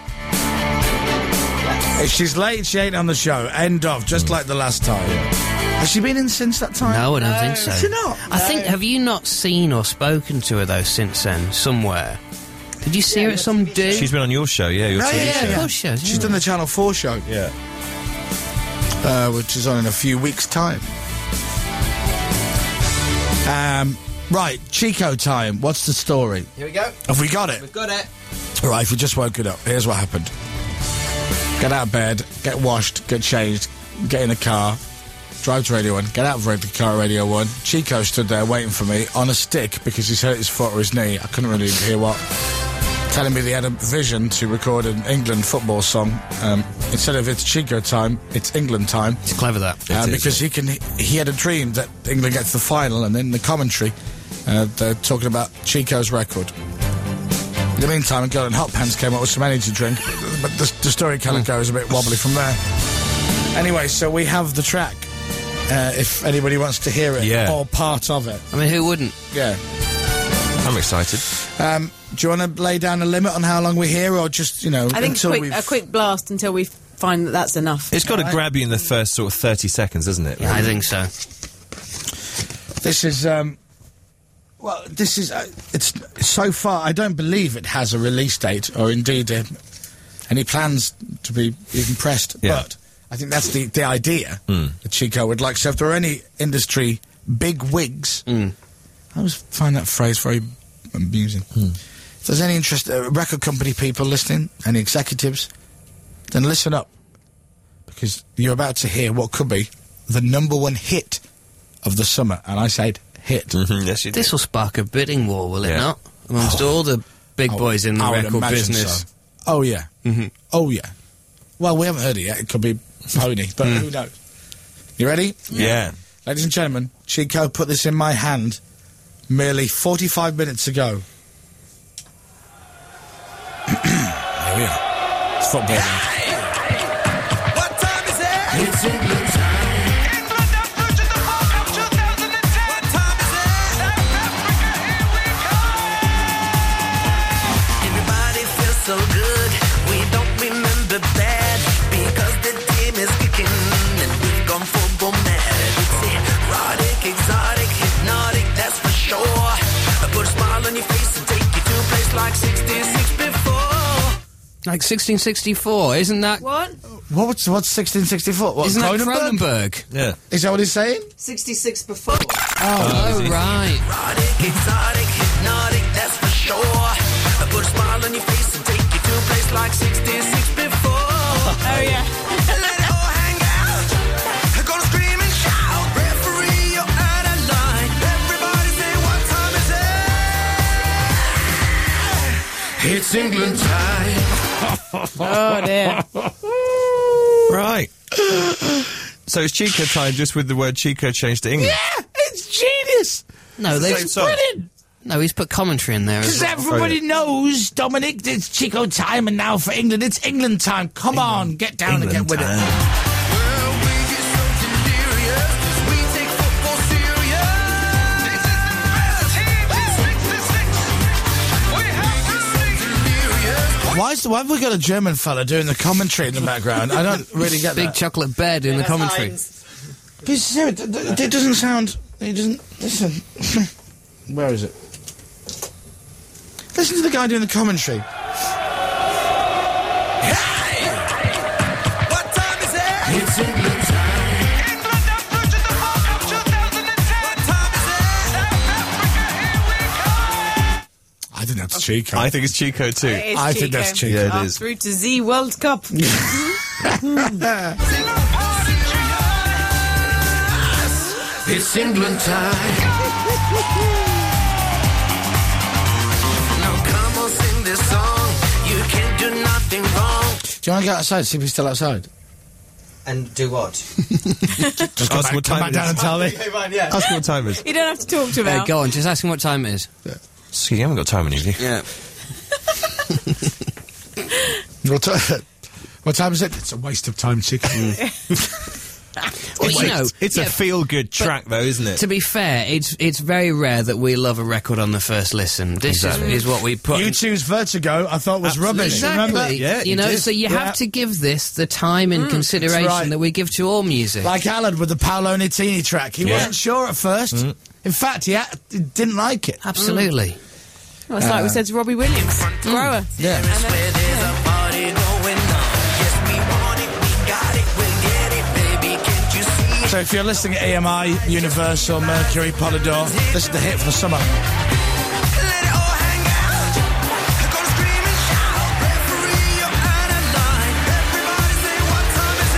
If she's late, she ain't on the show. End of. Just like the last time. Has she been in since that time? No, I don't think so. Has she not? I think, have you not seen or spoken to her, though, since then, somewhere? Did you see her at some do? She's been on your show, yeah, your Oh, T V yeah, show. yeah. Of course she has, She's yeah. done the Channel four show. Yeah. Uh, which is on in a few weeks' time. Um, right, Chico time. What's the story? Here we go. Have we got it? We've got it. All right, if we just woke it up, here's what happened. Get out of bed, get washed, get changed, get in a car, drive to Radio one, get out of the car at Radio one. Chico stood there waiting for me on a stick because he's hurt his foot or his knee. I couldn't really hear what. Telling me they had a vision to record an England football song. Um, instead of it's Chico time, it's England time. It's clever, that. Uh, It is, because he can, he had a dream that England gets to the final, and then the commentary, uh, they're talking about Chico's record. In the meantime, a girl in hot pants came up with some energy drink, but the, the story kind of goes a bit wobbly from there. Anyway, so we have the track. Uh, if anybody wants to hear it, Yeah. or part of it, I mean, who wouldn't? yeah. I'm excited. Um, do you want to lay down a limit on how long we hear, or just you know I think until quick, we've a quick blast until we find that that's enough. It's got to Right. grab you in the first sort of thirty seconds, doesn't it? Yeah, I think so. This is, um, well, this is, uh, it's, so far, I don't believe it has a release date, or indeed uh, any plans to be even pressed, Yeah. but I think that's the, the idea Mm. that Chico would like. So if there are any industry big wigs, Mm. I always find that phrase very amusing. If there's any interest, uh, record company people listening, any executives, then listen up, because you're about to hear what could be the number one hit of the summer, and I said hit. Mhm, yes, you do. This will spark a bidding war, will it Yeah. not? Amongst all the big I- boys in the I would record imagine business. so. Oh, yeah. Mm-hmm. Oh, yeah. Well, we haven't heard it yet. It could be Pony, but who knows? You ready? Yeah. Ladies and gentlemen, Chico put this in my hand merely forty-five minutes ago. There we are. It's football. now. What time is it? It's England time. England have purchased the World Cup twenty ten. What time is it? South Africa, here we come. Everybody feels so good. We don't remember bad because the team is kicking and we've gone football mad. It's erotic, exotic, hypnotic, that's for sure. Put a smile on your face and take you to a place like sixty-six before. Like sixteen sixty-four, isn't that? What? What, what's, what's sixteen sixty-four? What, Isn't that Cronenberg? Cronenberg? Yeah. Is that what he's saying? sixty-six before. Oh, is he? right. Erotic, exotic, hypnotic, that's for sure. Put a smile on your face and take you to a place like sixty-six before. Oh, yeah. Let it all hang out. Gonna scream and shout. Referee, you're out of line. Everybody say, what time is it? It's England time. Oh, dear. Right. So it's Chico time, just with the word Chico changed to English. Yeah, it's genius. No, the they same song. Brilliant. No, he's put commentary in there as Because well. everybody knows, Dominic, it's Chico time, and now for England, it's England time. Come on, get down England and get with time. it. Well, we get so delirious. We take football serious. This is the best team in sixty-six. We have to delirious. Why, is the, why have we got a German fella doing the commentary in the background? I don't really get Big that. chocolate bed in the commentary. But seriously, it, it, it doesn't sound... It doesn't... Listen. Where is it? Listen to the guy doing the commentary. Hey! What time is it? It's England time. England have purchased the World Cup twenty ten. What time is it? South Africa, here we come. I think that's Chico. I think it's Chico too. It is I think Chico. that's Chico. Yeah, it Up is. through to Z World Cup. Sing a party cheers. It's England time. Now come on, sing this song. You can't do nothing wrong. Do you want to go outside, see if he's still outside? And do what? Just come Ask back, what come time back it down is. and tell me. Ask what time it is. You don't have to talk to him Uh, now. go on, just ask him what time it is. So you haven't got time on you, have you? Yeah. What, ti- what time is it? It's a waste of time, Chico. Well, you know, It's yeah, a feel-good track, though, isn't it? to be fair, it's it's very rare that we love a record on the first listen. This Exactly. is, is what we put. U two's Vertigo, I thought was rubbish. Exactly. Remember? Yeah, you you know, did. so you Yeah. have to give this the time and consideration right. that we give to all music. Like Alan with the Paolo Nutini track. He Yeah. wasn't sure at first. In fact, he, ha- he didn't like it. Absolutely. Well, it's like we said to Robbie Williams. Grower. Yeah. And then- Where there's a party going on. Yes, we want it, we got it, we'll get it, baby. Can't you see it? So if you're listening at A M I, Universal, Mercury, Polydor, this is the hit for the summer. Let it all hang out. Gonna scream and shout. Referee, you're out of line. Everybody say, what time is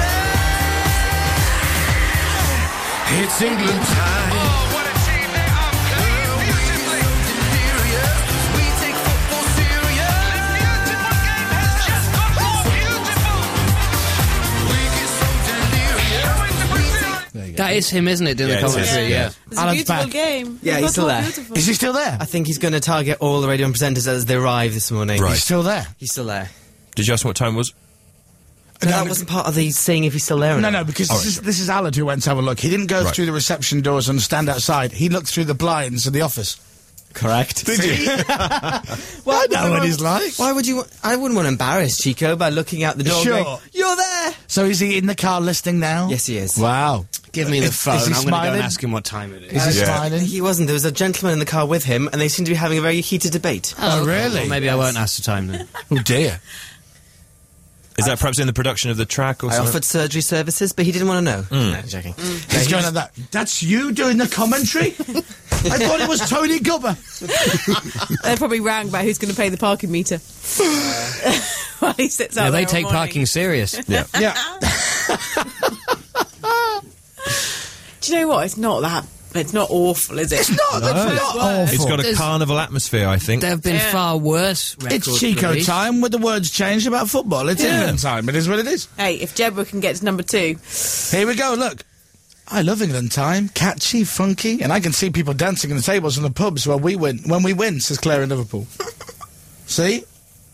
it? It's England time. Oh, what a team. They are playing beautifully. Delirious. We take football serious. This beautiful game has just got more beautiful. We get so delirious. We take That is him, isn't it, doing Yeah, the it is, commentary? yeah. Yeah. It's a Alan's beautiful back. game. Yeah, he's What's still more there. beautiful? Is he still there? I think he's going to target all the radio presenters as they arrive this morning. Right. He's still there. He's still there. Did you ask what time it was? No, that wasn't part of the saying if he's still there or No, not. no, because this, is, this is Alan who went to have a look. He didn't go Right. through the reception doors and stand outside. He looked through the blinds of the office. Correct. Did you? Well, I know what he's like. Why would you... wa- I wouldn't want to embarrass Chico by looking out the door Sure. going, you're there! So is he in the car listening now? Yes, he is. Wow. Give me the Is- phone. is he I'm going to go smiling? and ask him what time it is. Is he Yeah. smiling? He wasn't. There was a gentleman in the car with him, and they seemed to be having a very heated debate. Oh, okay. really? Well, maybe I won't ask the time then. Oh, dear. Is that perhaps in the production of the track or I something? offered surgery services, but he didn't want to know. No, joking. He's going like that. That's you doing the commentary? I thought it was Tony Gubber. They probably rang about who's going to pay the parking meter. While he sits out Yeah, there they all take morning. parking serious. Yeah. Yeah. Do you know what? It's not that It's not awful, is it? It's not. No. That's not awful. It's got a There's- carnival atmosphere, I think. There have been Yeah. far worse records. It's Chico released. time with the words changed about football. It's Yeah. England time. It is what it is. Hey, if Deborah can get to number two. Here we go, look. I love England time. Catchy, funky, and I can see people dancing in the tables in the pubs when we win, when we win, says Claire in Liverpool. See?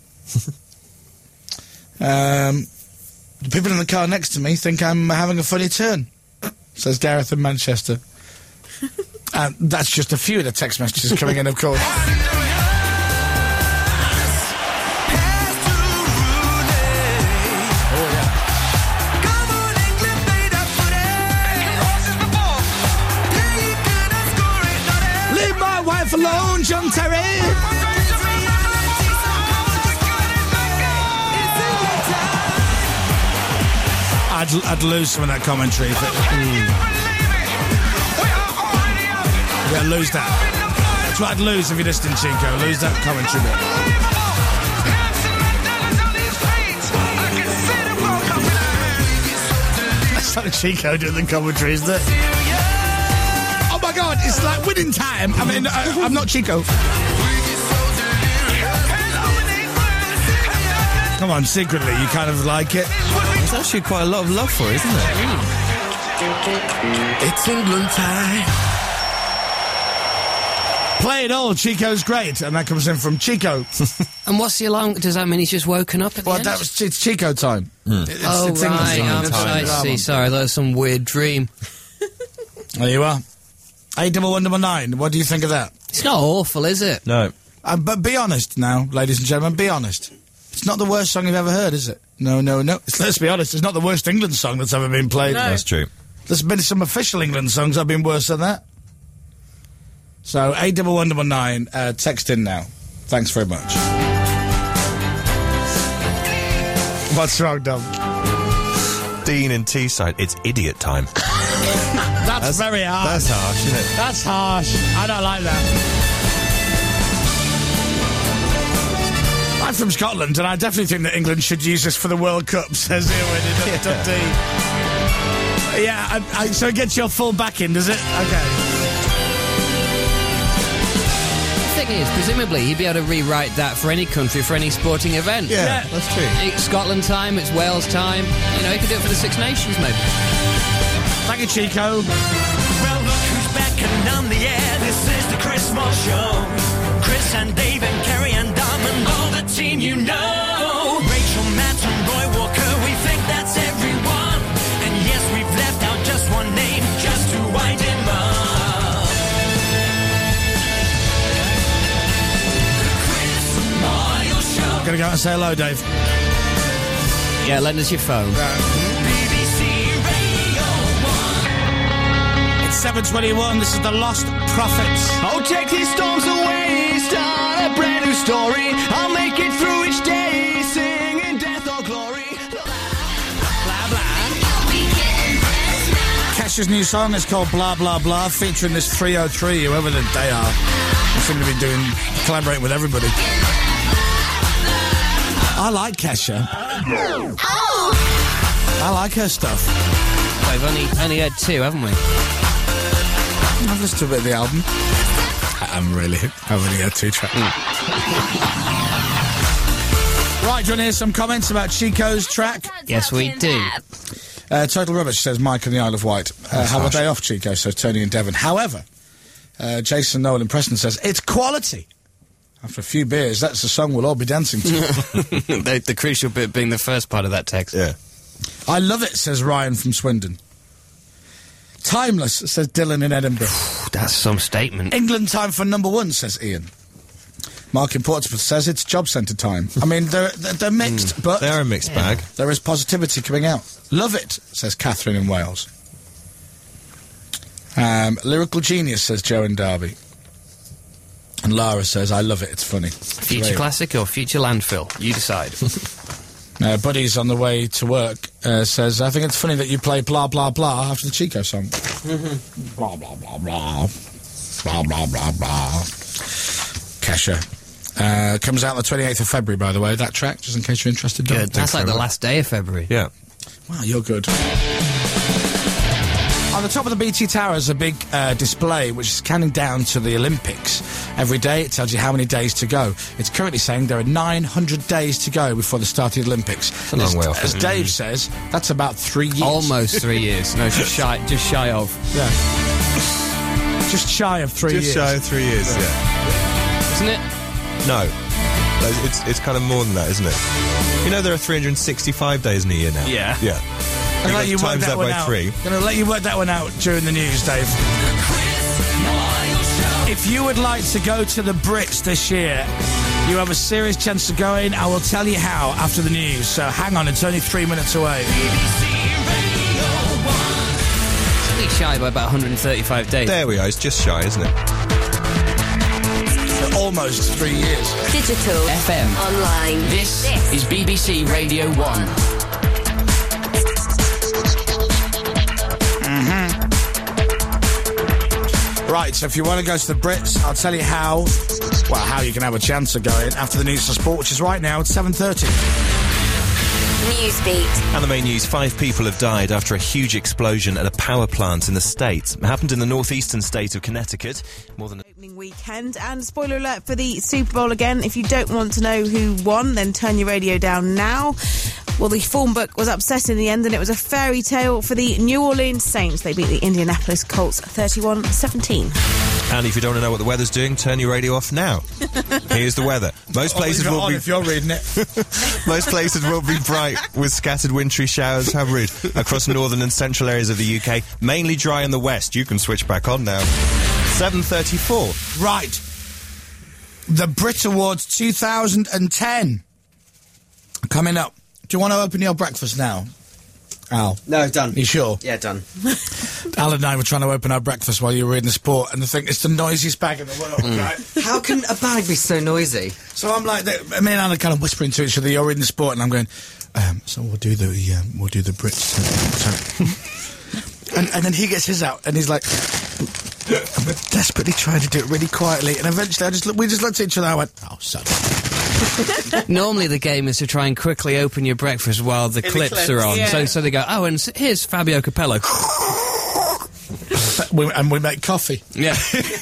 um, the people in the car next to me think I'm having a funny turn, says Gareth in Manchester. And that's just a few of the text messages coming in, of course. Leave my wife alone, John Terry. I'd, I'd lose some of that commentary. If it, mm. Yeah, lose that. That's what I'd lose if you listened, Chico. Lose that commentary bit. That's not Chico doing the commentary, is it? Oh my God, it's like winning time. I mean, I, I'm not Chico. Come on, secretly, you kind of like it. There's actually quite a lot of love for it, isn't there? It's England time. Play it all, Chico's great. And that comes in from Chico. And what's the alarm? Does that mean he's just woken up at the Well, end? that was it's Chico time. Mm. It's, oh, it's England right. time. I'm It's sorry, I England see. time. Sorry, that was some weird dream. There you are. Eight double one double nine. What do you think of that? It's not awful, is it? No. Uh, but be honest now, ladies and gentlemen. Be honest. It's not the worst song you've ever heard, is it? No, no, no. It's, let's be honest. It's not the worst England song that's ever been played. No. That's true. There's been some official England songs that have been worse than that. So eight double one double nine. Uh, text in now. Thanks very much. What's wrong, Dom? Dean in Teesside, it's idiot time. That's, That's- very harsh. That's harsh, isn't it? That's harsh. I don't like that. I'm from Scotland, and I definitely think that England should use this for the World Cup, says Ewan in Dundee. Yeah, I, I, so it gets your full backing, does it? Okay. The thing is, presumably, he'd be able to rewrite that for any country, for any sporting event. Yeah, Yeah. that's true. It's Scotland time, it's Wales time. You know, he could do it for the Six Nations, maybe. Thank you, Chico. Well, look who's back and on the air. This is the Chris Moore Show. Chris and Dave and Kerry and Dom and all the team you know. Rachel, Matt and Roy Walker, we think that's everyone. And yes, we've left out just one name just to wind him up. The Chris Moyle Show. I'm going to go out and say hello, Dave. Yeah, lend us your phone. B B C Radio one. It's seven twenty-one. This is The Lost Prophets. Oh, take these storms away, start a brand new story. I'll make it through each day, singing death or glory. Blah, blah. Kesha's new song is called Blah Blah Blah, featuring this three oh three, whoever the, they are. They seem to be doing, collaborating with everybody. I like Kesha. I like her stuff. We've only, only had two, haven't we? I've listened to a bit of the album. I'm really, I've only had two tracks. Right, do you want to hear some comments about Chico's track? Yes, we do. Uh, Total Rubbish says Mike and the Isle of Wight. Uh, have a day off, Chico, says Tony and Devon. However, uh, Jason Noel in Preston says, it's quality. After a few beers, that's the song we'll all be dancing to. the, the crucial bit being the first part of that text. Yeah. I love it, says Ryan from Swindon. Timeless, says Dylan in Edinburgh. That's some statement. England time for number one, says Ian. Mark in Portsmouth says it's job centre time. I mean, they're, they're, they're mixed, Mm, but... they're a mixed bag. There is positivity coming out. Love it, says Catherine in Wales. Um, Lyrical genius, says Joe in Derby. And Lara says, I love it, it's funny. Future Great. classic or future landfill? You decide. Uh, Buddy's on the way to work uh, says, I think it's funny that you play blah, blah, blah after the Chico song. Blah, blah, blah, blah. Blah, blah, blah, blah. Kesha. Uh, comes out on the twenty-eighth of February, by the way, that track, just in case you're interested. Don't Good. That's like the last day of February. Yeah. Wow, you're good. On the top of the B T Tower is a big uh, display which is counting down to the Olympics. Every day it tells you how many days to go. It's currently saying there are nine hundred days to go before the start of the Olympics. It's a long as, way off. As Dave says, that's about three years. Almost three years. No, just shy, just shy of. Yeah. Just shy of three Just years. shy of three years, yeah. Isn't it? No. It's, it's kind of more than that, isn't it? You know there are three hundred sixty-five days in a year now? Yeah. Yeah. I'm gonna let you work times that that one by out. three. Gonna let you work that one out during the news, Dave. If you would like to go to the Brits this year, you have a serious chance of going. I will tell you how after the news. So hang on, it's only three minutes away. It's only shy by about one hundred thirty-five days. There we are. It's just shy, isn't it? For almost three years. Digital. F M. Online. This is B B C Radio one. Right, so if you want to go to the Brits, I'll tell you how, well, how you can have a chance of going after the news for sport, which is right now at seven thirty. Newsbeat. And the main news, five people have died after a huge explosion at a power plant in the States. It happened in the northeastern state of Connecticut. More than Opening weekend, and spoiler alert for the Super Bowl again. If you don't want to know who won, then turn your radio down now. Well, the form book was upset in the end, and it was a fairy tale for the New Orleans Saints. They beat the Indianapolis Colts thirty-one seventeen. And if you don't want to know what the weather's doing, turn your radio off now. Here's the weather. Most places Oh, will on be if you're reading it. Most places will be bright with scattered wintry showers. How rude. Across northern and central areas of the U K, mainly dry in the west. You can switch back on now. seven thirty-four. Right. The Brit Awards two thousand ten. Coming up. Do you want to open your breakfast now? Al? No, done. You sure? Yeah, done. Al and I were trying to open our breakfast while you were reading the sport, and I think it's the noisiest bag in the world, right? How can a bag be so noisy? So I'm like, I mean, I'm kind of whispering to each other, you're reading the sport, and I'm going, um, so we'll do the, um, we'll do the Brits. So. and, and then he gets his out, and he's like, and we're desperately trying to do it really quietly, and eventually I just look, we just looked at each other, and I went, oh, son. Normally the game is to try and quickly open your breakfast while the, In the clips, clips, are on. yeah. So so they go, oh, and s- here's Fabio Capello. we, and we make coffee. Yeah.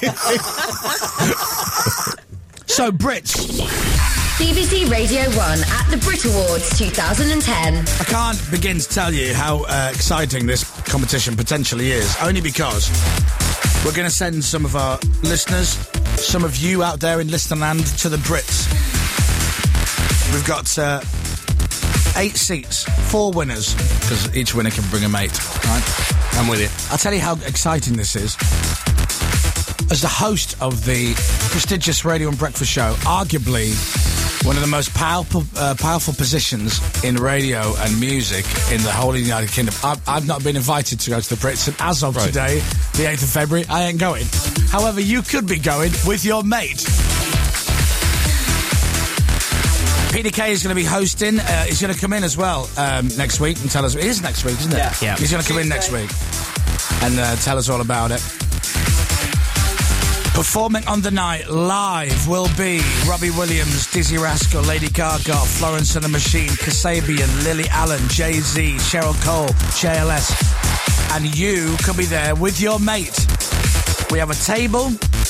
So, Brits. B B C Radio one at the Brit Awards two thousand ten. I can't begin to tell you how uh, exciting this competition potentially is, only because we're going to send some of our listeners, some of you out there in listener land, to the Brits. We've got uh, eight seats, four winners, because each winner can bring a mate, right? I'm with you. I'll tell you how exciting this is. As the host of the prestigious Radio and Breakfast Show, arguably one of the most powerful, uh, powerful positions in radio and music in the whole of the United Kingdom. I've, I've not been invited to go to the Brits, and as of Right. today, the eighth of February, I ain't going. However, you could be going with your mate. Peter Kay is going to be hosting. Uh, he's going to come in as well um, next week and tell us. It is next week, isn't it? Yeah. Yeah. He's going to come in next week and uh, tell us all about it. Performing on the night live will be Robbie Williams, Dizzy Rascal, Lady Gaga, Florence and the Machine, Kasabian, Lily Allen, Jay-Z, Cheryl Cole, J L S. And you could be there with your mate. We have a table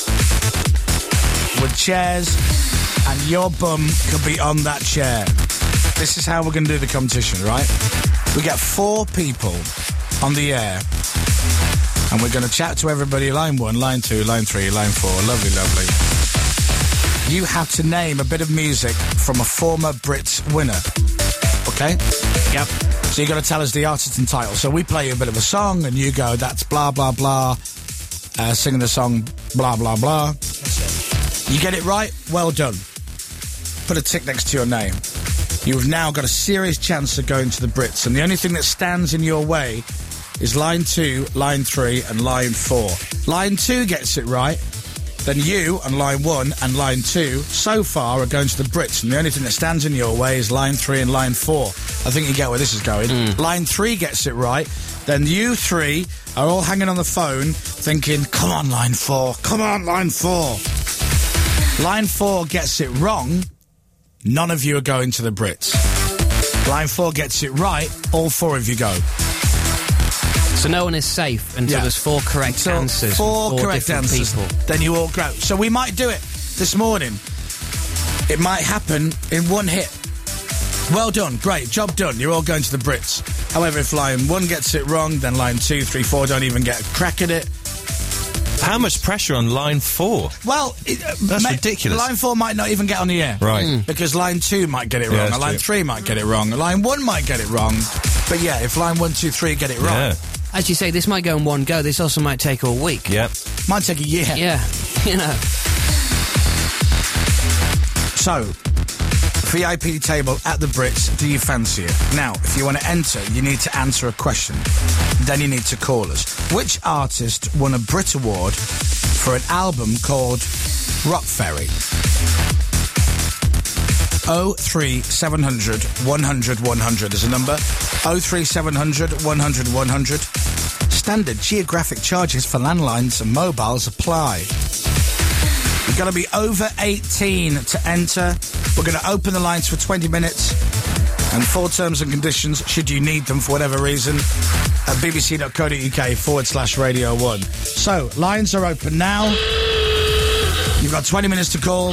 with chairs, and your bum could be on that chair. This is how we're going to do the competition, right? We get four people on the air, and we're going to chat to everybody, line one, line two, line three, line four. Lovely, lovely. You have to name a bit of music from a former Brits winner. Okay? Yep. So you've got to tell us the artist and title. So we play you a bit of a song, and you go, that's blah, blah, blah, uh, singing the song blah, blah, blah. You get it right? Well done. Put a tick next to your name. You've now got a serious chance of going to the Brits, and the only thing that stands in your way is line two, line three, and line four. Line two gets it right, then you and line one and line two so far are going to the Brits, and the only thing that stands in your way is line three and line four. I think you get where this is going. Mm. Line three gets it right, then you three are all hanging on the phone thinking, come on, line four, come on, line four. Line four gets it wrong, none of you are going to the Brits. Line four gets it right, all four of you go. So no one is safe until Yeah. there's four correct So answers. Four, from four correct different answers. people. Then you all go. So we might do it this morning. It might happen in one hit. Well done. Great. Job done. You're all going to the Brits. However, if line one gets it wrong, then line two, three, four don't even get a crack at it. How much pressure on line four? Well, it, uh, That's ma- ridiculous. Line four might not even get on the air. Right. Mm. Because line two might get it Yeah, wrong, that's or line true. three might get it wrong, or line one might get it wrong. But yeah, if line one, two, three get it wrong, Yeah. As you say, this might go in one go. This also might take all week. Yep. might take a year. Yeah. You know. So, V I P table at the Brits, do you fancy it? Now, if you want to enter, you need to answer a question. Then you need to call us. Which artist won a Brit Award for an album called Rock Ferry? oh three seven hundred one hundred one hundred is a number. oh three seven hundred one hundred one hundred. Standard geographic charges for landlines and mobiles apply. You've got to be over eighteen to enter. We're going to open the lines for twenty minutes. And full terms and conditions, should you need them for whatever reason, at bbc.co.uk forward slash Radio one. So, lines are open now. You've got twenty minutes to call.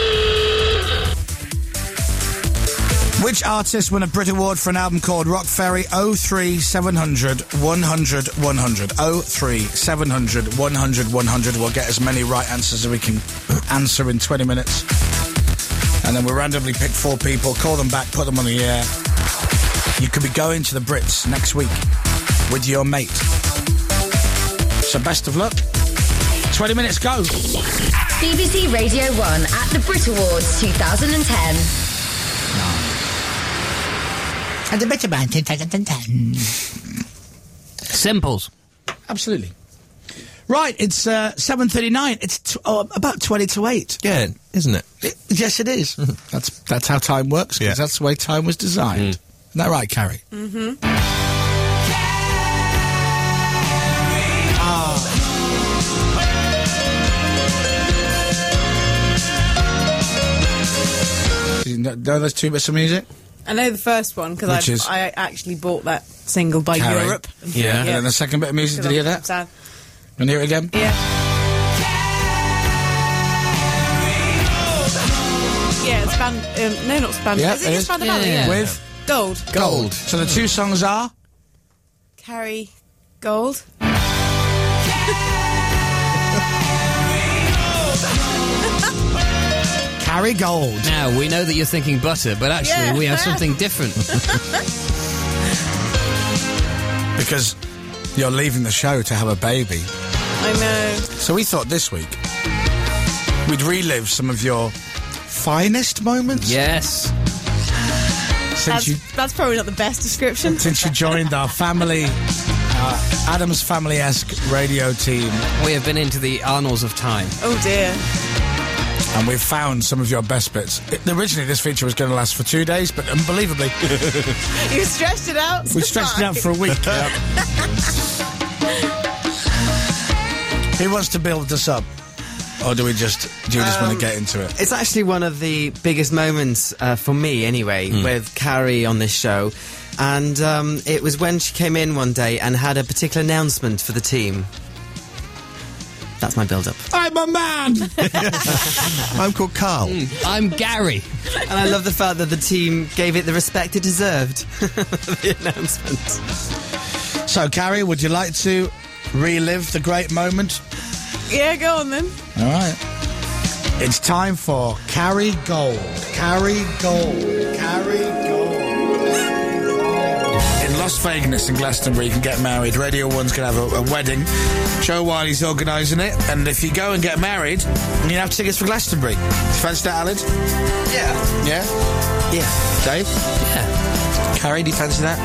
Which artist won a Brit Award for an album called Rock Ferry? oh three seven hundred one hundred one hundred. oh three seven hundred one hundred one hundred. We'll get as many right answers as we can answer in twenty minutes. And then we'll randomly pick four people, call them back, put them on the air. You could be going to the Brits next week with your mate. So best of luck. twenty minutes, go. B B C Radio one at the Brit Awards twenty ten. And the better man, ten, ten, ten, ten. Simples. Absolutely. Right, it's uh, seven thirty-nine. It's t- oh, about twenty to eight. Yeah, isn't it? It, yes, it is. that's that's how time works, because Yeah. that's the way time was designed. Isn't that right, Carrie? Mm-hmm. You know know those two bits of music? I know the first one because Which I is? I actually bought that single by Carrie. Europe. Yeah. And then the second bit of music, did you hear that? Sad. Want to hear it again? Yeah. Yeah, it's band. Um, no, not Spandau. Yeah, is it it is. Spandau Yeah, Ballet? yeah. With Gold. Gold. So the two songs are? Carrie Gold. Carrie Gold. Now, we know that you're thinking butter, but actually Yeah. we have something different. Because you're leaving the show to have a baby. I know. So we thought this week we'd relive some of your finest moments. Yes. Since That's, you that's probably not the best description. since you joined our family, uh, Adam's Family-esque radio team, We have been into the annals of time. Oh dear. and we've found some of your best bits. It, originally, this feature was going to last for two days, but unbelievably, You stretched it out. we stretched it out for a week. Who wants to build this up? Or do we just do we just want Um, to get into it? It's actually one of the biggest moments uh, for me, anyway, with Carrie on this show. And um, it was when she came in one day and had a particular announcement for the team. That's my build-up. I'm a man! I'm called Carl. I'm Gary. And I love the fact that the team gave it the respect it deserved. The announcement. So, Carrie, would you like to relive the great moment? Yeah, go on then. All right. It's time for Carrie Gold. Carrie Gold. Carrie Gold. In Las Vegas and Glastonbury, you can get married. Radio one's going to have a, a wedding. Joe Wiley's organising it. And if you go and get married, you have tickets for Glastonbury. Fancy that, Alid? Yeah. Yeah? Yeah. Dave? Yeah. Carrie, do you fancy that?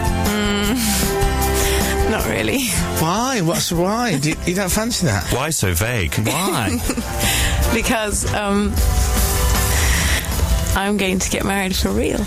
Not really. Why? What's why? Do you, you don't fancy that? Why so vague? Why? Because um, I'm going to get married for real.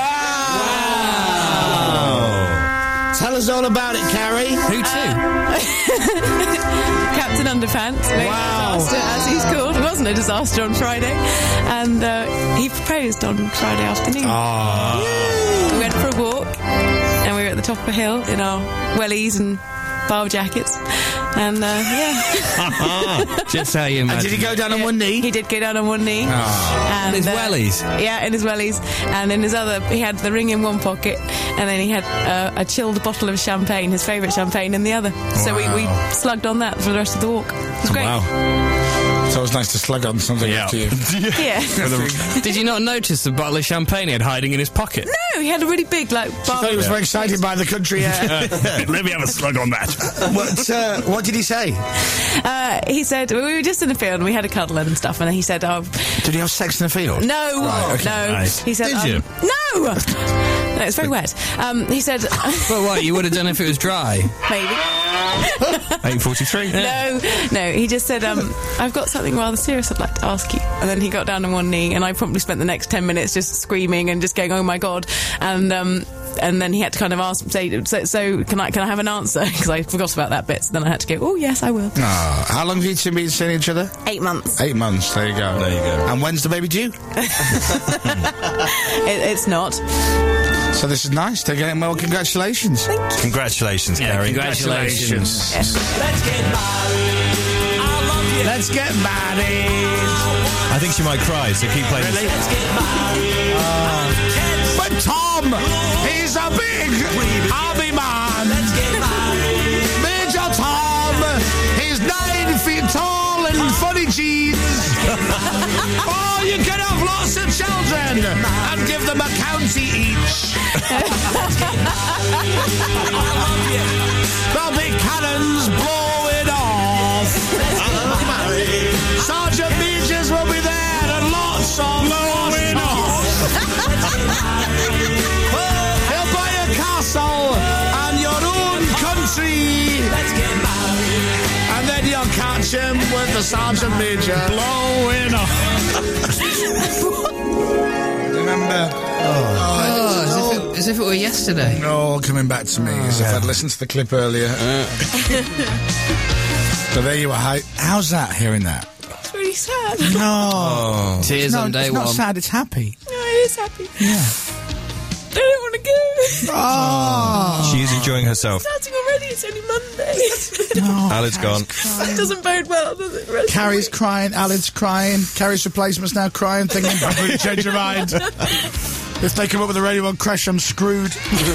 Wow! Tell us all about it, Carrie. Who to? Captain Underpants. Made Wow. a disaster, as he's called. It wasn't a disaster on Friday. And uh, he proposed on Friday afternoon. Oh. We went for a walk, and we were at the top of a hill in our wellies and barber jackets, and uh, yeah. Just how you And imagine. did he go down on one knee? He did go down on one knee. And his wellies? Yeah, in his wellies. And in his other, he had the ring in one pocket, and then he had uh, a chilled bottle of champagne, his favourite champagne, in the other. So we, we slugged on that for the rest of the walk. It was great. Wow. So it was nice to slug on something after you. Yeah. Did you not notice the bottle of champagne he had hiding in his pocket? No, he had a really big, like, I bar. thought he was very excited by the country air. Let me have a slug on that. What, uh, what did he say? Uh, he said, we were just in the field and we had a cuddle and stuff, and then he said, oh... Did he have sex in the field? No, Right, okay. no. Nice. He said, Did um, you? No! No, it's very wet. Um, he said... Well, what, you would have done if it was dry? Maybe. eight forty-three. No, no, he just said, um, I've got something rather serious I'd like to ask you. And then he got down on one knee, and I probably spent the next ten minutes just screaming and just going, oh my God. And, um, and then he had to kind of ask, say, so, so can I can I have an answer? Because I forgot about that bit. So then I had to go, oh, yes, I will. Oh, how long have you two been seeing each other? Eight months. Eight months, there you go. There you go. And when's the baby due? it, it's not. So this is nice. They're getting well. Congratulations. Congratulations, Yeah, Gary. congratulations. Yes. Let's get married. I love you. Let's get married. I think she might cry, so keep playing. Really? Let's get married. But Tom, he's a big army man. Let's get married. Major Tom, he's nine feet tall and funny jeans. Oh, you can have lots of children and give them a county each. There'll be cannons blowing off. Sergeant Majors will be there and lots of blowing off. He'll buy a castle and your own country. Let's get married. And then you'll catch him with the Sergeant Major blowing off. Remember? Oh, as, if it, as if it were yesterday. Oh, coming back to me as if I'd listened to the clip earlier. So there you are. How, how's that, hearing that? It's really sad. No. Oh. Tears It's not, on day it's not one. sad, it's happy. No, it is happy. Yeah. I don't want to go. Oh. She is enjoying herself. Starting already, it's only Monday. Alan's gone. That doesn't bode well, does it? Rest Carrie's crying, Alan's crying, Carrie's replacement's now crying, thinking, I'm going to change your mind. If they come up with a Radio one crash, I'm screwed.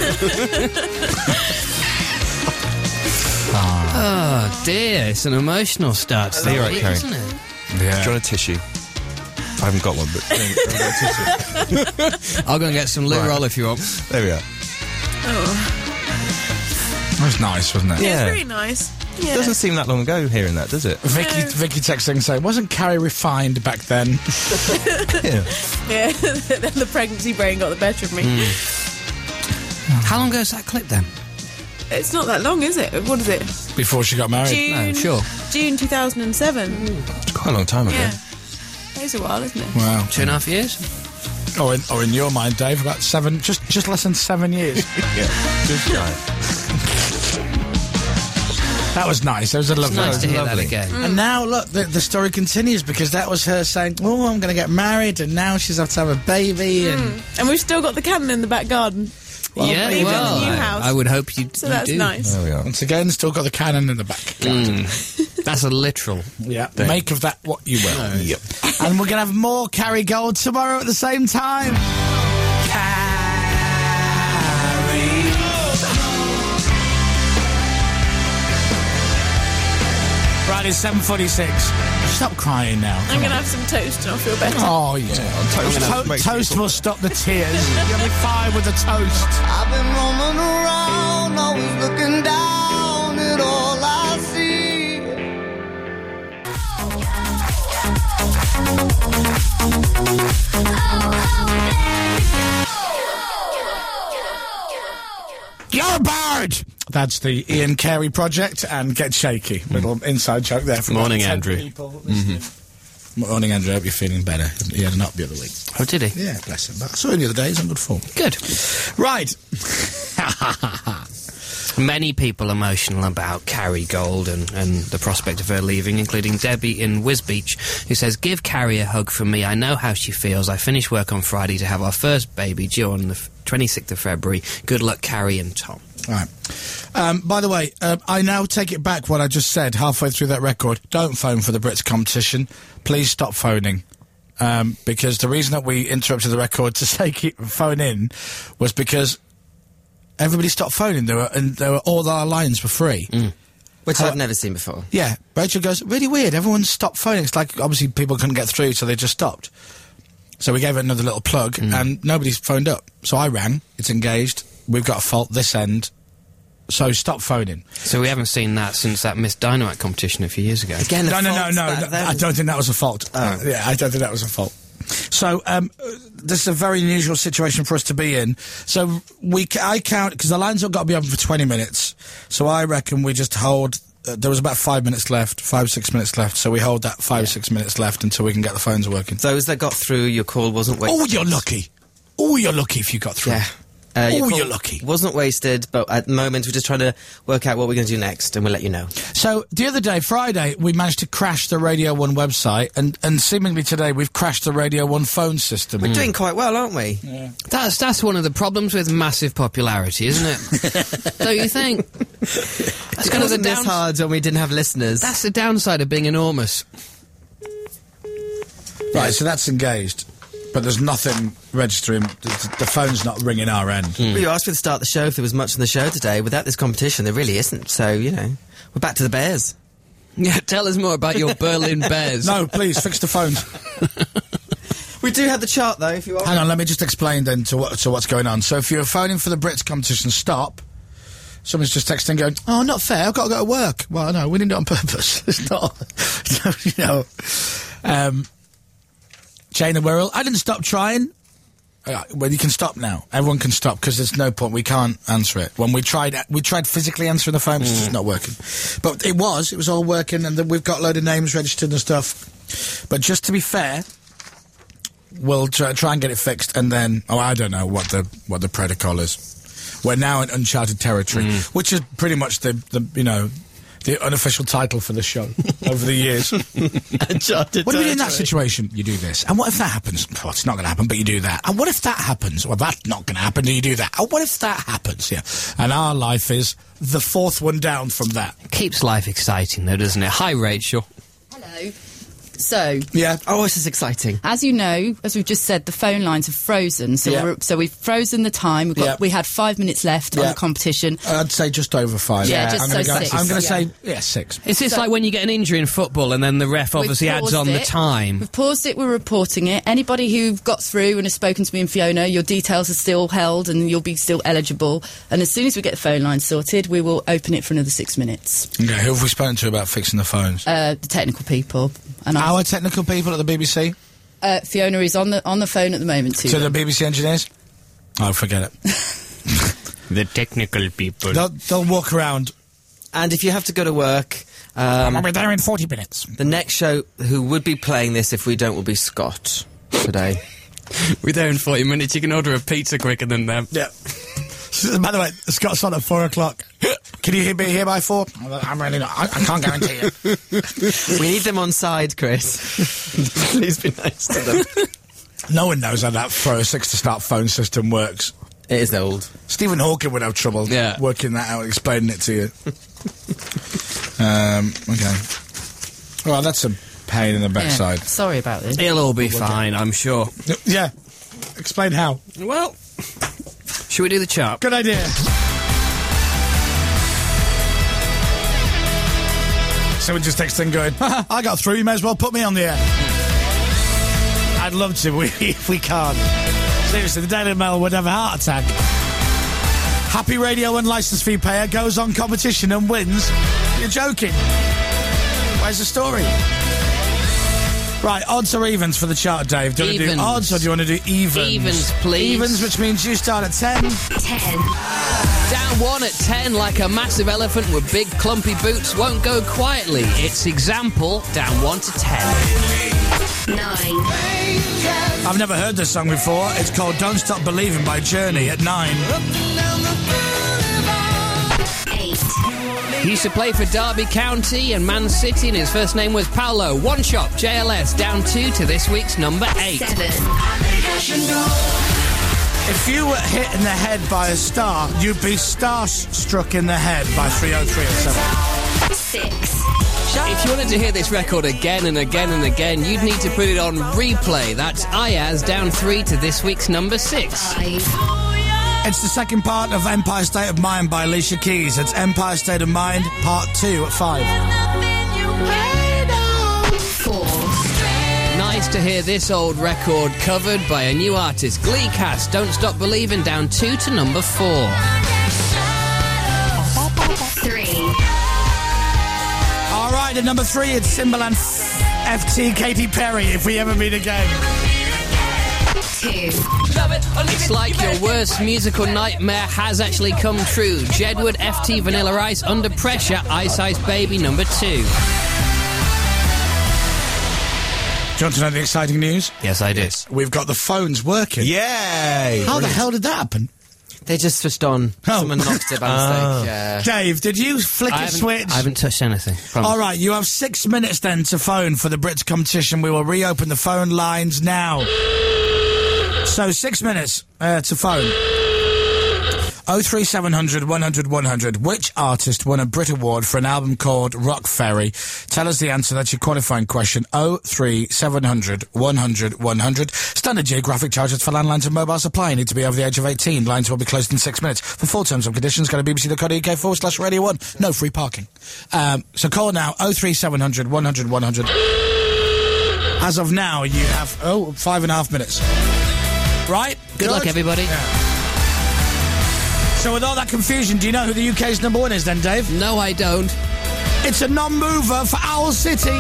Oh, dear. It's an emotional start to the You're right, week, Carrie. isn't it? Yeah. Do you want a tissue? I haven't got one, but I've got a tissue. I'll go and get some loo Right. roll if you want. There we are. Oh. That was nice, wasn't it? Yeah, Yeah. it's very nice. Yeah. Doesn't seem that long ago hearing that, does it? Vicky, Vicky texting saying, wasn't Carrie refined back then? Yeah. Yeah, then the pregnancy brain got the better of me. How long ago is that clip then? It's not that long, is it? What is it? Before she got married. June. No, sure. June two thousand seven. It's quite a long time ago. Yeah. It's a while, isn't it? Wow. Two and a half years? Or in, or in your mind, Dave, about seven, just just less than seven years. Yeah. Just right. That was nice. That was a lovely. Nice to hear lovely. that again. And now, look, the, the story continues because that was her saying, oh, I'm going to get married, and now she's have to have a baby. And And we've still got the cannon in the back garden. yeah, even in the well, new I, house. I would hope you, So you that's do. nice. There we are. once again, still got the cannon in the back. Mm. That's a literal. Yeah. Make of that what you will. Yep. And we're going to have more Carrie Gold tomorrow at the same time. Right, it's seven forty-six. Stop crying now. I'm going to have some toast and I'll feel better. Oh, yeah. Toast To- makes toast me feel will stop the tears. You'll be fine with the toast. I've been roaming around, always looking down at all I see. You're a bird! That's the Ian Carey project, and Get Shaky. Little inside joke there for Morning, about ten Andrew. people listening. Morning, Andrew. I hope you're feeling better. He had an up the other week. Oh, did he? Yeah, bless him. But I saw him the other day. He's on good form. Good. Right. Many people emotional about Carrie Gold and, and the prospect of her leaving, including Debbie in Wisbeach, who says, give Carrie a hug from me. I know how she feels. I finished work on Friday to have our first baby due on the f- twenty-sixth of February. Good luck, Carrie and Tom. Right. Um, by the way, uh, I now take it back what I just said halfway through that record. Don't phone for the Brits competition. Please stop phoning. Um, because the reason that we interrupted the record to say keep phone in was because everybody stopped phoning. There were, and there were all our lines were free. Mm. Which How, I've never seen before. Yeah. Rachel goes, really weird. Everyone stopped phoning. It's like, obviously, people couldn't get through, so they just stopped. So we gave it another little plug, mm. and nobody's phoned up. So I rang. It's engaged. We've got a fault this end. So stop phoning. So we haven't seen that since that Miss Dynamite competition a few years ago. Again, no, no, no, no, that, no. I don't think that was a fault. Oh. Uh, yeah, I don't think that was a fault. So um, this is a very unusual situation for us to be in. So we, I count because the lines have got to be open for twenty minutes. So I reckon we just hold. Uh, there was about five minutes left, five six minutes left. So we hold that five yeah. six minutes left until we can get the phones working. Those that got through, your call wasn't wasted. Oh, you're lucky. Oh, you're lucky if you got through. Yeah. Uh, oh, you're lucky. Wasn't wasted, but at the moment we're just trying to work out what we're going to do next, and we'll let you know. So, the other day, Friday, we managed to crash the Radio one website, and, and seemingly today we've crashed the Radio one phone system. We're mm. doing quite well, aren't we? Yeah. That's that's one of the problems with massive popularity, isn't it? Don't you think? That's it kind of the wasn't down- this hard when we didn't have listeners. That's the downside of being enormous. Right, so that's engaged. But there's nothing registering. The, the phone's not ringing our end. Mm. Well, you asked me to start the show if there was much in the show today. Without this competition, there really isn't. So, you know, we're back to the Bears. Yeah, tell us more about your Berlin Bears. No, please, fix the phones. We do have the chart, though, if you want. Hang on, let me just explain then to, what, to what's going on. So if you're phoning for the Brits competition, stop. Someone's just texting going, oh, not fair, I've got to go to work. Well, no, we didn't do it on purpose. It's not, you know. Um... Jane and Wirral, I didn't stop trying. Uh, well, you can stop now. Everyone can stop because there's no point. We can't answer it. When we tried, we tried physically answering the phone, it's mm. just not working. But it was, it was all working, and the, we've got a load of names registered and stuff. But just to be fair, we'll try, try and get it fixed, and then, oh, I don't know what the what the protocol is. We're now in uncharted territory, mm. which is pretty much the, the you know. the unofficial title for the show over the years. What do we do in that situation? You do this. And what if that happens? Well, it's not going to happen, but you do that. And what if that happens? Well, that's not going to happen, and you do that. And what if that happens? Yeah. And our life is the fourth one down from that. Keeps life exciting, though, doesn't it? Hi, Rachel. Hello. So, yeah. Oh, this is exciting. As you know, as we've just said, the phone lines have frozen. So, yeah. we're, so we've frozen the time. We've got, yeah. we had five minutes left yeah. on the competition. I'd say just over five. Yeah, just I'm so gonna go, six. I'm going to yeah. say, yeah, six. It's just so, like when you get an injury in football and then the ref obviously adds on it. the time. We've paused it, we're reporting it. Anybody who got through and has spoken to me and Fiona, your details are still held and you'll be still eligible. And as soon as we get the phone line sorted, we will open it for another six minutes. Okay, who have we spoken to about fixing the phones? Uh, the technical people. And Our I, technical people at the B B C? Uh, Fiona is on the on the phone at the moment too. So the B B C engineers? Oh, forget it. The technical people. They'll, they'll walk around. And if you have to go to work... Um, I'll be there in forty minutes. The next show, who would be playing this if we don't, will be Scott today. We're there in forty minutes. You can order a pizza quicker than them. Yeah. By the way, Scott's on at four o'clock. Can you be here by four? I'm really not. I, I can't guarantee it. We need them on side, Chris. Please be nice to them. No one knows how that throw a six to start phone system works. It is old. Stephen Hawking would have trouble yeah. working that out, explaining it to you. um, okay. Well, that's a pain in the backside. Yeah. Sorry about this. It'll all be fine, I'm sure. Yeah. Explain how. Well, should we do the chart? Good idea. So we just texting going, I got through, you may as well put me on the air. I'd love to, if we can't. Seriously, the Daily Mail would have a heart attack. Happy Radio and licence fee payer goes on competition and wins. You're joking. Where's the story? Right, odds or evens for the chart, Dave? Do you want to do odds or do you want to do evens? Evens, please. Evens, which means you start at ten. ten. Down one at ten, like a massive elephant with big clumpy boots, won't go quietly. It's example, down one to ten. nine. I've never heard this song before. It's called Don't Stop Believing by Journey at nine. eight. He used to play for Derby County and Man City, and his first name was Paolo. One Shop, J L S, down two to this week's number eight. seven. If you were hit in the head by a star, you'd be star-struck in the head by three oh three oh seven. Six. If you wanted to hear this record again and again and again, you'd need to put it on replay. That's Ayaz down three to this week's number six. It's the second part of Empire State of Mind by Alicia Keys. It's Empire State of Mind Part two at five. Four. Nice to hear this old record covered by a new artist, Glee Cast. Don't Stop Believing down two to number four. Three. All right, at number three, it's Timbaland F T Katy Perry, If We Ever Meet Again. Two. It's like your worst musical nightmare has actually come true. Jedward F T Vanilla Ice, Under Pressure, Ice Ice Baby number two. Do you want to know the exciting news? Yes, I did. We've got the phones working. Yay! How the hell did that happen? They just switched on. Oh. Someone knocked it by mistake. Yeah. Dave, did you flick I a haven't- switch? I haven't touched anything. Promise. All right, you have six minutes then to phone for the Brits competition. We will reopen the phone lines now. So six minutes uh, to phone. oh three seven hundred one hundred one hundred. Which artist won a Brit Award for an album called Rock Ferry? Tell us the answer. That's your qualifying question. oh three seven hundred one hundred one hundred. Standard geographic charges for landlines and mobile supply. You need to be over the age of eighteen. Lines will be closed in six minutes. For full terms and conditions, go to bbc.co.uk forward slash radio one. No free parking. Um, so call now. oh three seven hundred one hundred one hundred. As of now, you have, oh, five and a half minutes. Right? Good luck, everybody. Yeah. So with all that confusion, do you know who the U K's number one is then, Dave? No, I don't. It's a non-mover for Owl City.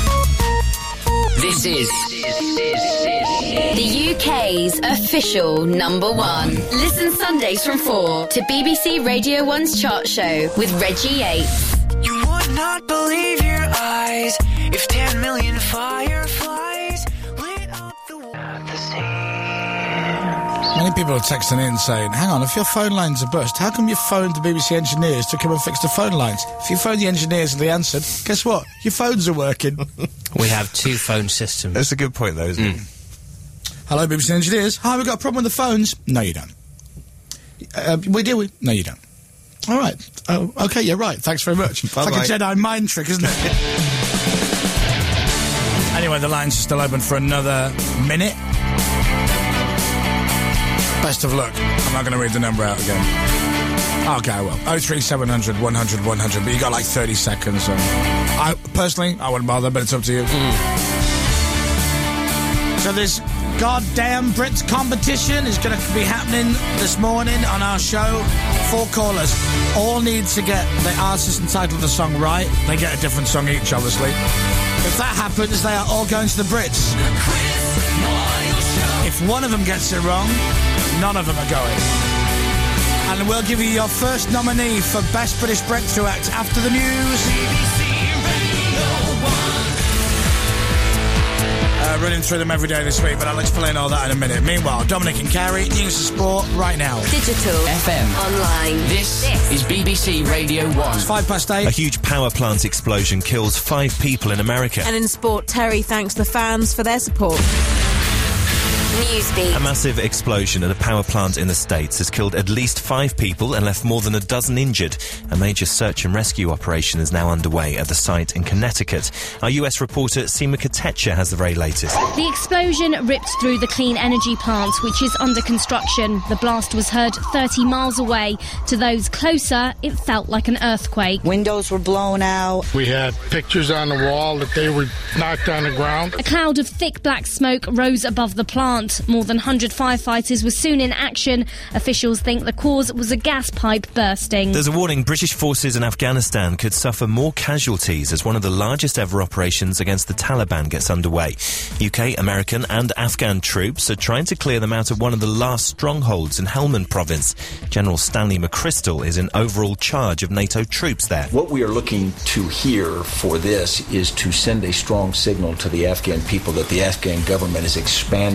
This is The U K's official number one. Listen Sundays from four to B B C Radio one's chart show with Reggie Yates. You would not believe your eyes if ten million fireflies lit up the Many people are texting in saying, hang on, if your phone lines are burst, how come you phoned the B B C engineers to come and fix the phone lines? If you phoned the engineers and they answered, guess what? Your phones are working. We have two phone systems. That's a good point, though, isn't Mm. it? Hello, B B C engineers. Hi, we've got a problem with the phones. No, you don't. Uh, we do, we? No, you don't. All right. Oh, okay, you're right. Thanks very much. It's like a Jedi mind trick, isn't it? Anyway, the lines are still open for another minute. Best of luck. I'm not going to read the number out again. Okay, I will. oh three seven hundred one hundred one hundred, but you got like thirty seconds. So I personally, I wouldn't bother, but it's up to you. Mm. So this goddamn Brits competition is going to be happening this morning on our show. Four callers all need to get the artist and title of the song right. They get a different song each, obviously. If that happens, they are all going to the Brits. If one of them gets it wrong, none of them are going. And we'll give you your first nominee for Best British Breakthrough Act after the news. Uh, running through them every day this week, but I'll explain all that in a minute. Meanwhile, Dominic and Carrie, news and sport right now. Digital. F M. Online. This is B B C Radio one. It's five past eight. A huge power plant explosion kills five people in America. And in sport, Terry thanks the fans for their support. Newsbeat. A massive explosion at a power plant in the States has killed at least five people and left more than a dozen injured. A major search and rescue operation is now underway at the site in Connecticut. Our U S reporter Seema Katecha has the very latest. The explosion ripped through the clean energy plant, which is under construction. The blast was heard thirty miles away. To those closer, it felt like an earthquake. Windows were blown out. We had pictures on the wall that they were knocked on the ground. A cloud of thick black smoke rose above the plant. More than one hundred firefighters were soon in action. Officials think the cause was a gas pipe bursting. There's a warning British forces in Afghanistan could suffer more casualties as one of the largest ever operations against the Taliban gets underway. U K, American and Afghan troops are trying to clear them out of one of the last strongholds in Helmand province. General Stanley McChrystal is in overall charge of NATO troops there. What we are looking to hear for this is to send a strong signal to the Afghan people that the Afghan government is expanding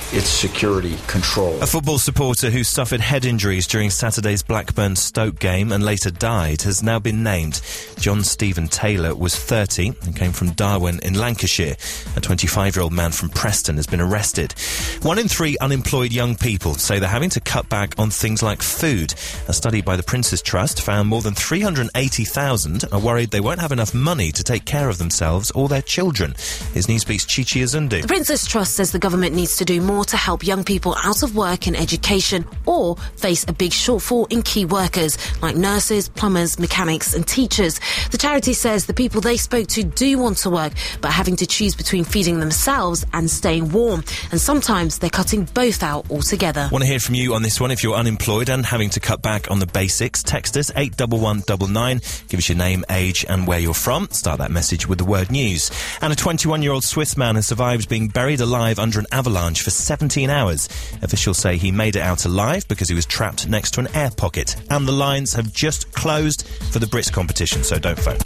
its security control. A football supporter who suffered head injuries during Saturday's Blackburn-Stoke game and later died has now been named. John Stephen Taylor was thirty and came from Darwen in Lancashire. A twenty-five-year-old man from Preston has been arrested. One in three unemployed young people say they're having to cut back on things like food. A study by the Prince's Trust found more than three hundred eighty thousand are worried they won't have enough money to take care of themselves or their children. Here's Newsbeat's Chichi Azundu. The Prince's Trust says the government needs to do more to help young people out of work and education or face a big shortfall in key workers like nurses, plumbers, mechanics and teachers. The charity says the people they spoke to do want to work but having to choose between feeding themselves and staying warm, and sometimes they're cutting both out altogether. Want to hear from you on this one if you're unemployed and having to cut back on the basics? Text us eight one one nine nine. Give us your name, age and where you're from. Start that message with the word news. And a twenty-one-year-old Swiss man has survived being buried alive under an avalanche for seventeen hours. Officials say he made it out alive because he was trapped next to an air pocket. And the lines have just closed for the Brits competition, so don't phone.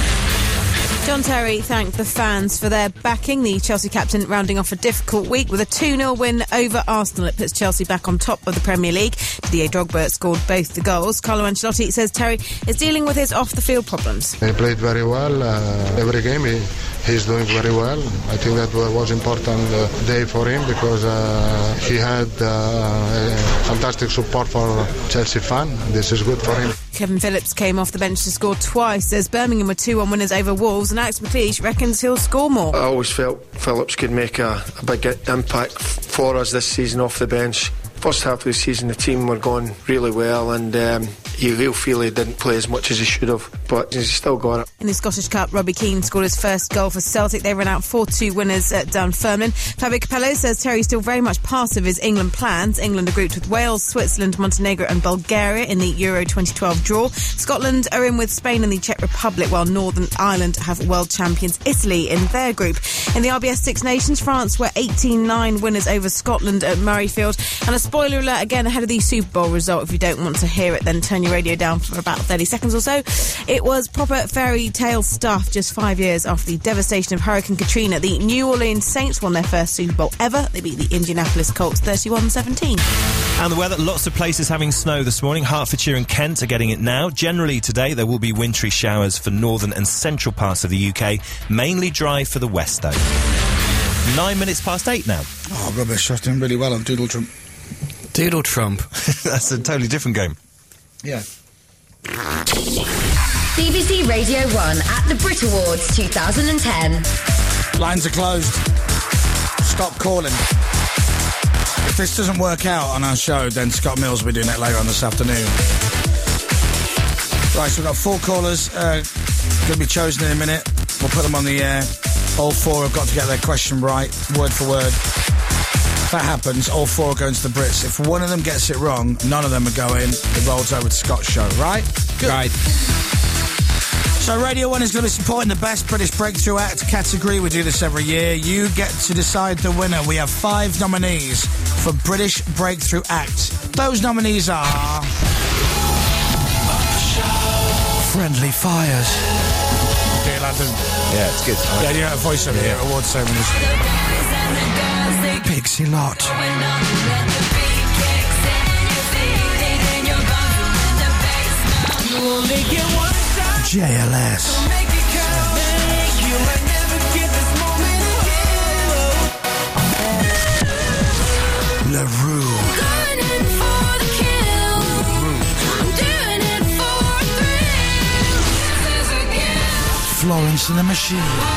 John Terry thanked the fans for their backing. The Chelsea captain rounding off a difficult week with a two nil win over Arsenal. It puts Chelsea back on top of the Premier League. Didier Drogba scored both the goals. Carlo Ancelotti says Terry is dealing with his off-the-field problems. He played very well. Uh, every game he, he's doing very well. I think that was an important uh, day for him because uh, he had uh, fantastic support for Chelsea fan. This is good for him. Kevin Phillips came off the bench to score twice. Says Birmingham were two one winners over Wolves, and Alex McLeish reckons he'll score more. I always felt Phillips could make a, a big impact for us this season off the bench. First half of the season the team were going really well, and um, you will feel he didn't play as much as he should have, but he's still got it. In the Scottish Cup, Robbie Keane scored his first goal for Celtic. They ran out four two winners at Dunfermline. Fabio Capello says Terry's still very much part of his England plans. England are grouped with Wales, Switzerland, Montenegro and Bulgaria in the Euro twenty twelve draw. Scotland are in with Spain and the Czech Republic, while Northern Ireland have world champions Italy in their group. In the R B S Six Nations, France were eighteen nine winners over Scotland at Murrayfield. And a spoiler alert again ahead of the Super Bowl result. If you don't want to hear it, then turn your radio down for about thirty seconds or so. It was proper fairy tale stuff just five years after the devastation of Hurricane Katrina. The New Orleans Saints won their first Super Bowl ever. They beat the Indianapolis Colts thirty-one seventeen. And the weather, lots of places having snow this morning. Hertfordshire and Kent are getting it now. Generally today there will be wintry showers for northern and central parts of the U K. Mainly dry for the west though. Nine minutes past eight now. Oh, rubbish. I was doing really well on Doodle Trump. Doodle Trump. That's a totally different game. Yeah. B B C Radio one at the Brit Awards two thousand ten. Lines are closed. Stop calling. If this doesn't work out on our show, then Scott Mills will be doing it later on this afternoon. Right, so we've got four callers uh, going to be chosen in a minute. We'll put them on the air. All four have got to get their question right, word for word. If that happens, all four are going to the Brits. If one of them gets it wrong, none of them are going. It rolls over to Scott's show, right? Good. Right. So Radio one is going to be supporting the Best British Breakthrough Act category. We do this every year. You get to decide the winner. We have five nominees for British Breakthrough Act. Those nominees are... Friendly Fires. Okay, London. Yeah, it's good. Yeah, you know, a voice over here, award ceremonies. Pixie Lot. J L S. La Rue. Florence and the Machine.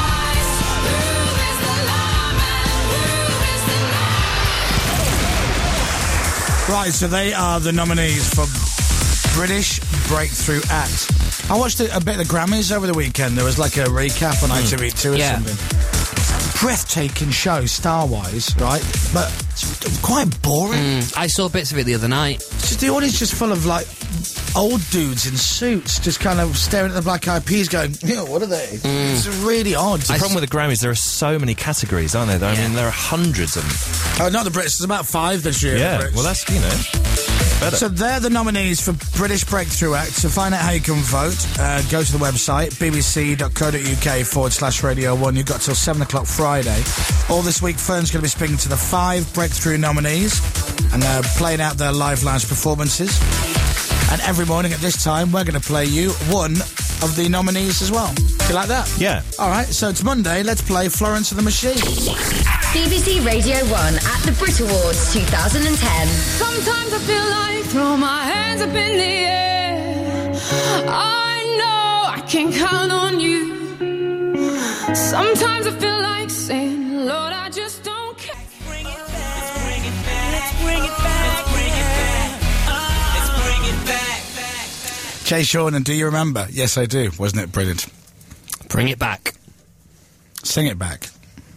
Right, so they are the nominees for British Breakthrough Act. I watched a, a bit of the Grammys over the weekend. There was like a recap on I T V two or Yeah. something. Breathtaking show, star-wise, right? But it's quite boring. Mm, I saw bits of it the other night. It's just, the audience just full of, like, old dudes in suits just kind of staring at the Black Eyed Peas going, yeah, what are they? Mm. It's really odd. The problem with the Grammys, there are so many categories, aren't there? I Yeah. mean, there are hundreds of them. Oh, not the Brits. There's about five this year. Yeah, the Brits. well, that's, you know... better. So they're the nominees for British Breakthrough Act. To find out how you can vote, uh, go to the website, bbc.co.uk forward slash Radio one. You've got till seven o'clock Friday. All this week, Fern's going to be speaking to the five Breakthrough nominees and uh, playing out their live lounge performances. And every morning at this time, we're going to play you one of the nominees as well. Do you like that? Yeah. All right, so it's Monday. Let's play Florence and the Machine. B B C Radio one at the Brit Awards twenty ten. Sometimes I feel like throw my hands up in the air. I know I can count on you. Sometimes I feel like saying, Lord, I just don't care. Let's bring it back. Let's bring it back. Let's bring it back. Let's bring it back. Let's bring it back. Jay Sean, and do you remember? Yes, I do. Wasn't it brilliant? Bring it back. Sing it back.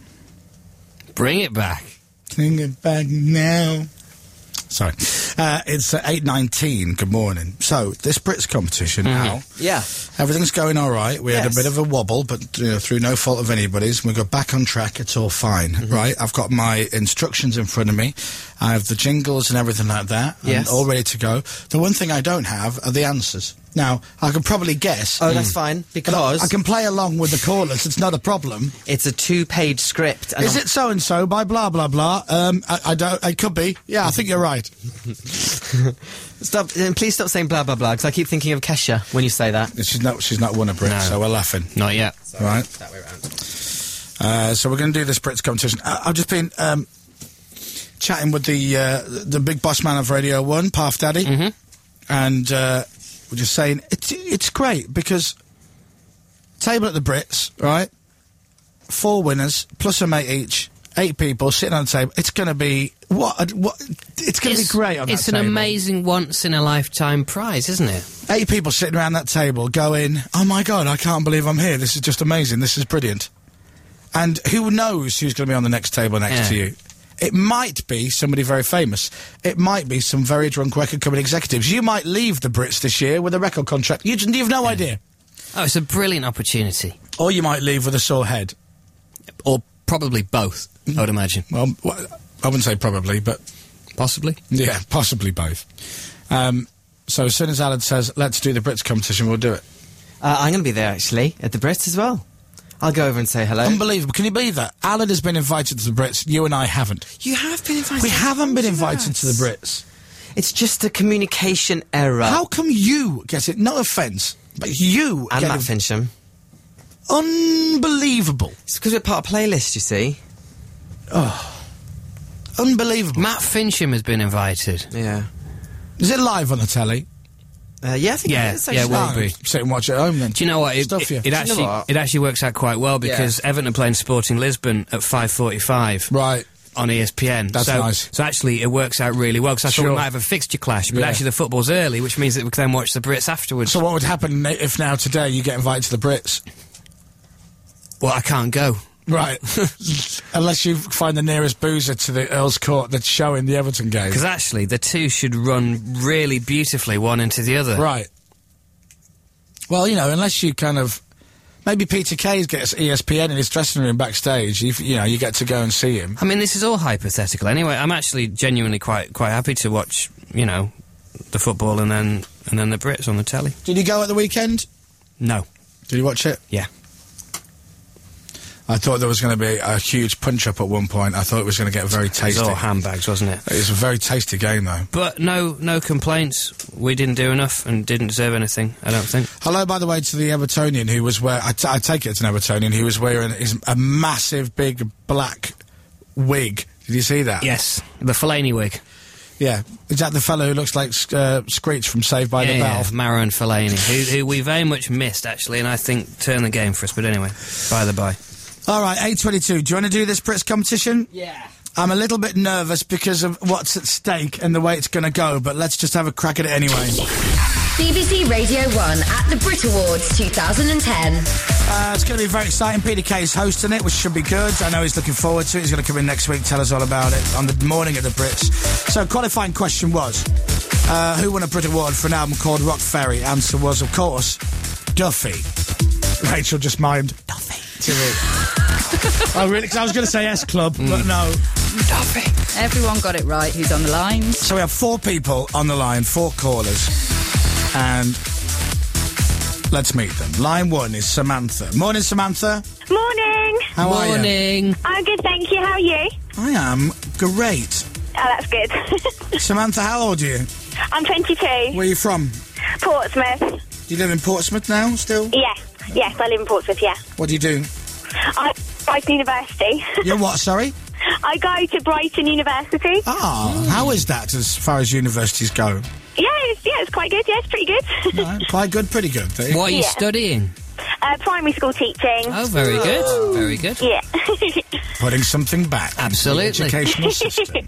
Bring it back. Sing it back now. Sorry. Uh, it's uh, eight nineteen. Good morning. So, this Brits competition Mhm. now. Yeah. Everything's going all right. We had Yes. a bit of a wobble, but you know, through no fault of anybody's. We got back on track. It's all fine, Mm-hmm. right? I've got my instructions in front of me. I have the jingles and everything like that. Yes. And all ready to go. The one thing I don't have are the answers. Now, I can probably guess. Oh, that's fine, because I can play along with the callers. It's not a problem. it's a two-page script. And Is I'm- it so and so by blah blah blah? Um, I, I don't. It could be. Yeah, I think you're right. Stop! And please stop saying blah blah blah, because I keep thinking of Kesha when you say that. She's not. She's not won a Brit, No. so we're laughing. Not yet. Right. That way around. Uh, so we're going to do this Brits competition. I, I've just been um, chatting with the uh, the big boss man of Radio One, Puff Daddy, Mhm. and uh, we're just saying it's it's great because table at the Brits, right? Four winners plus a mate each. Eight people sitting on the table. It's going to be what? What? It's going to be great on that It's an table. amazing once-in-a-lifetime prize, isn't it? Eight people sitting around that table going, oh my God, I can't believe I'm here. This is just amazing. This is brilliant. And who knows who's going to be on the next table next Yeah. to you? It might be somebody very famous. It might be some very drunk record company executives. You might leave the Brits this year with a record contract. You, you've no idea. Oh, it's a brilliant opportunity. Or you might leave with a sore head. Or probably both, I would imagine. Well, wh- I wouldn't say probably, but... Possibly? Yeah, possibly both. Um, so as soon as Alan says, let's do the Brits competition, we'll do it. Uh, I'm going to be there, actually, at the Brits as well. I'll go over and say hello. Unbelievable. Can you believe that? Alan has been invited to the Brits. You and I haven't. You have been invited. We haven't been to invited to the that. Brits. It's just a communication error. How come you get it? No offence, but you And get Matt it. Fincham. Unbelievable. It's because we're part of a playlist, you see. Oh. Unbelievable. Matt Fincham has been invited. Yeah. Is it live on the telly? Uh, yeah, I think Yeah, it is. yeah, actually. well, Oh, be. sit and watch at home then. Do you know what? It, Stuff it, you. it Do you know actually what? it actually works out quite well because Everton are playing Sporting Lisbon at five forty-five. Right. On E S P N. That's so, nice. So actually, it works out really well because I thought Sure. we might have a fixture clash, but Yeah. actually the football's early, which means that we can then watch the Brits afterwards. So what would happen if now today you get invited to the Brits? Well, I can't go. Right. Unless you find the nearest boozer to the Earl's Court that's showing the Everton game. Because actually, the two should run really beautifully one into the other. Right. Well, you know, unless you kind of... Maybe Peter Kay gets E S P N in his dressing room backstage. You, you know, you get to go and see him. I mean, this is all hypothetical. Anyway, I'm actually genuinely quite quite happy to watch, you know, the football and then and then the Brits on the telly. Did you go at the weekend? No. Did you watch it? Yeah. I thought there was going to be a huge punch-up at one point. I thought it was going to get very It was tasty. all handbags, wasn't it? It was a very tasty game, though. But no, no complaints. We didn't do enough and didn't deserve anything. I don't think. Hello, by the way, to the Evertonian who was wearing... I, t- I take it it's an Evertonian who was wearing his, a massive, big, black wig. Did you see that? Yes, the Fellaini wig. Yeah. Is that the fellow who looks like uh, Screech from Saved by yeah, the Bell? yeah, Marouane Fellaini, who, who we very much missed, actually, and I think turned the game for us. But anyway, by the by. All right, eight twenty-two. Do you want to do this Brits competition? Yeah. I'm a little bit nervous because of what's at stake and the way it's going to go, but let's just have a crack at it anyway. B B C Radio one at the Brit Awards twenty ten. Uh, it's going to be very exciting. Peter Kay's hosting it, which should be good. I know he's looking forward to it. He's going to come in next week, tell us all about it on the morning of the Brits. So, qualifying question was, uh, who won a Brit Award for an album called Rock Ferry? Answer was, of course, Duffy. Rachel just mimed Duffy to me. Oh, really? Because I was going to say S Club, but no. Duffy. Everyone got it right. Who's on the line? So we have four people on the line, four callers, and let's meet them. Line one is Samantha. Morning, Samantha. Morning. How are you? Morning. I'm good, thank you. How are you? I am great. Oh, that's good. Samantha, how old are you? I'm twenty-two. Where are you from? Portsmouth. Do you live in Portsmouth now, still? Yes, yes, I live in Portsmouth, yeah. What do you do? I Brighton University. You're what, sorry? I go to Brighton University. Ah, how is that as far as universities go? Yeah, it's, yeah, it's quite good, yeah, it's pretty good. No, quite good, pretty good. What are you Yeah. studying? Uh, primary school teaching. Oh, very good. Very good. Yeah. Putting something back. Absolutely. The educational system.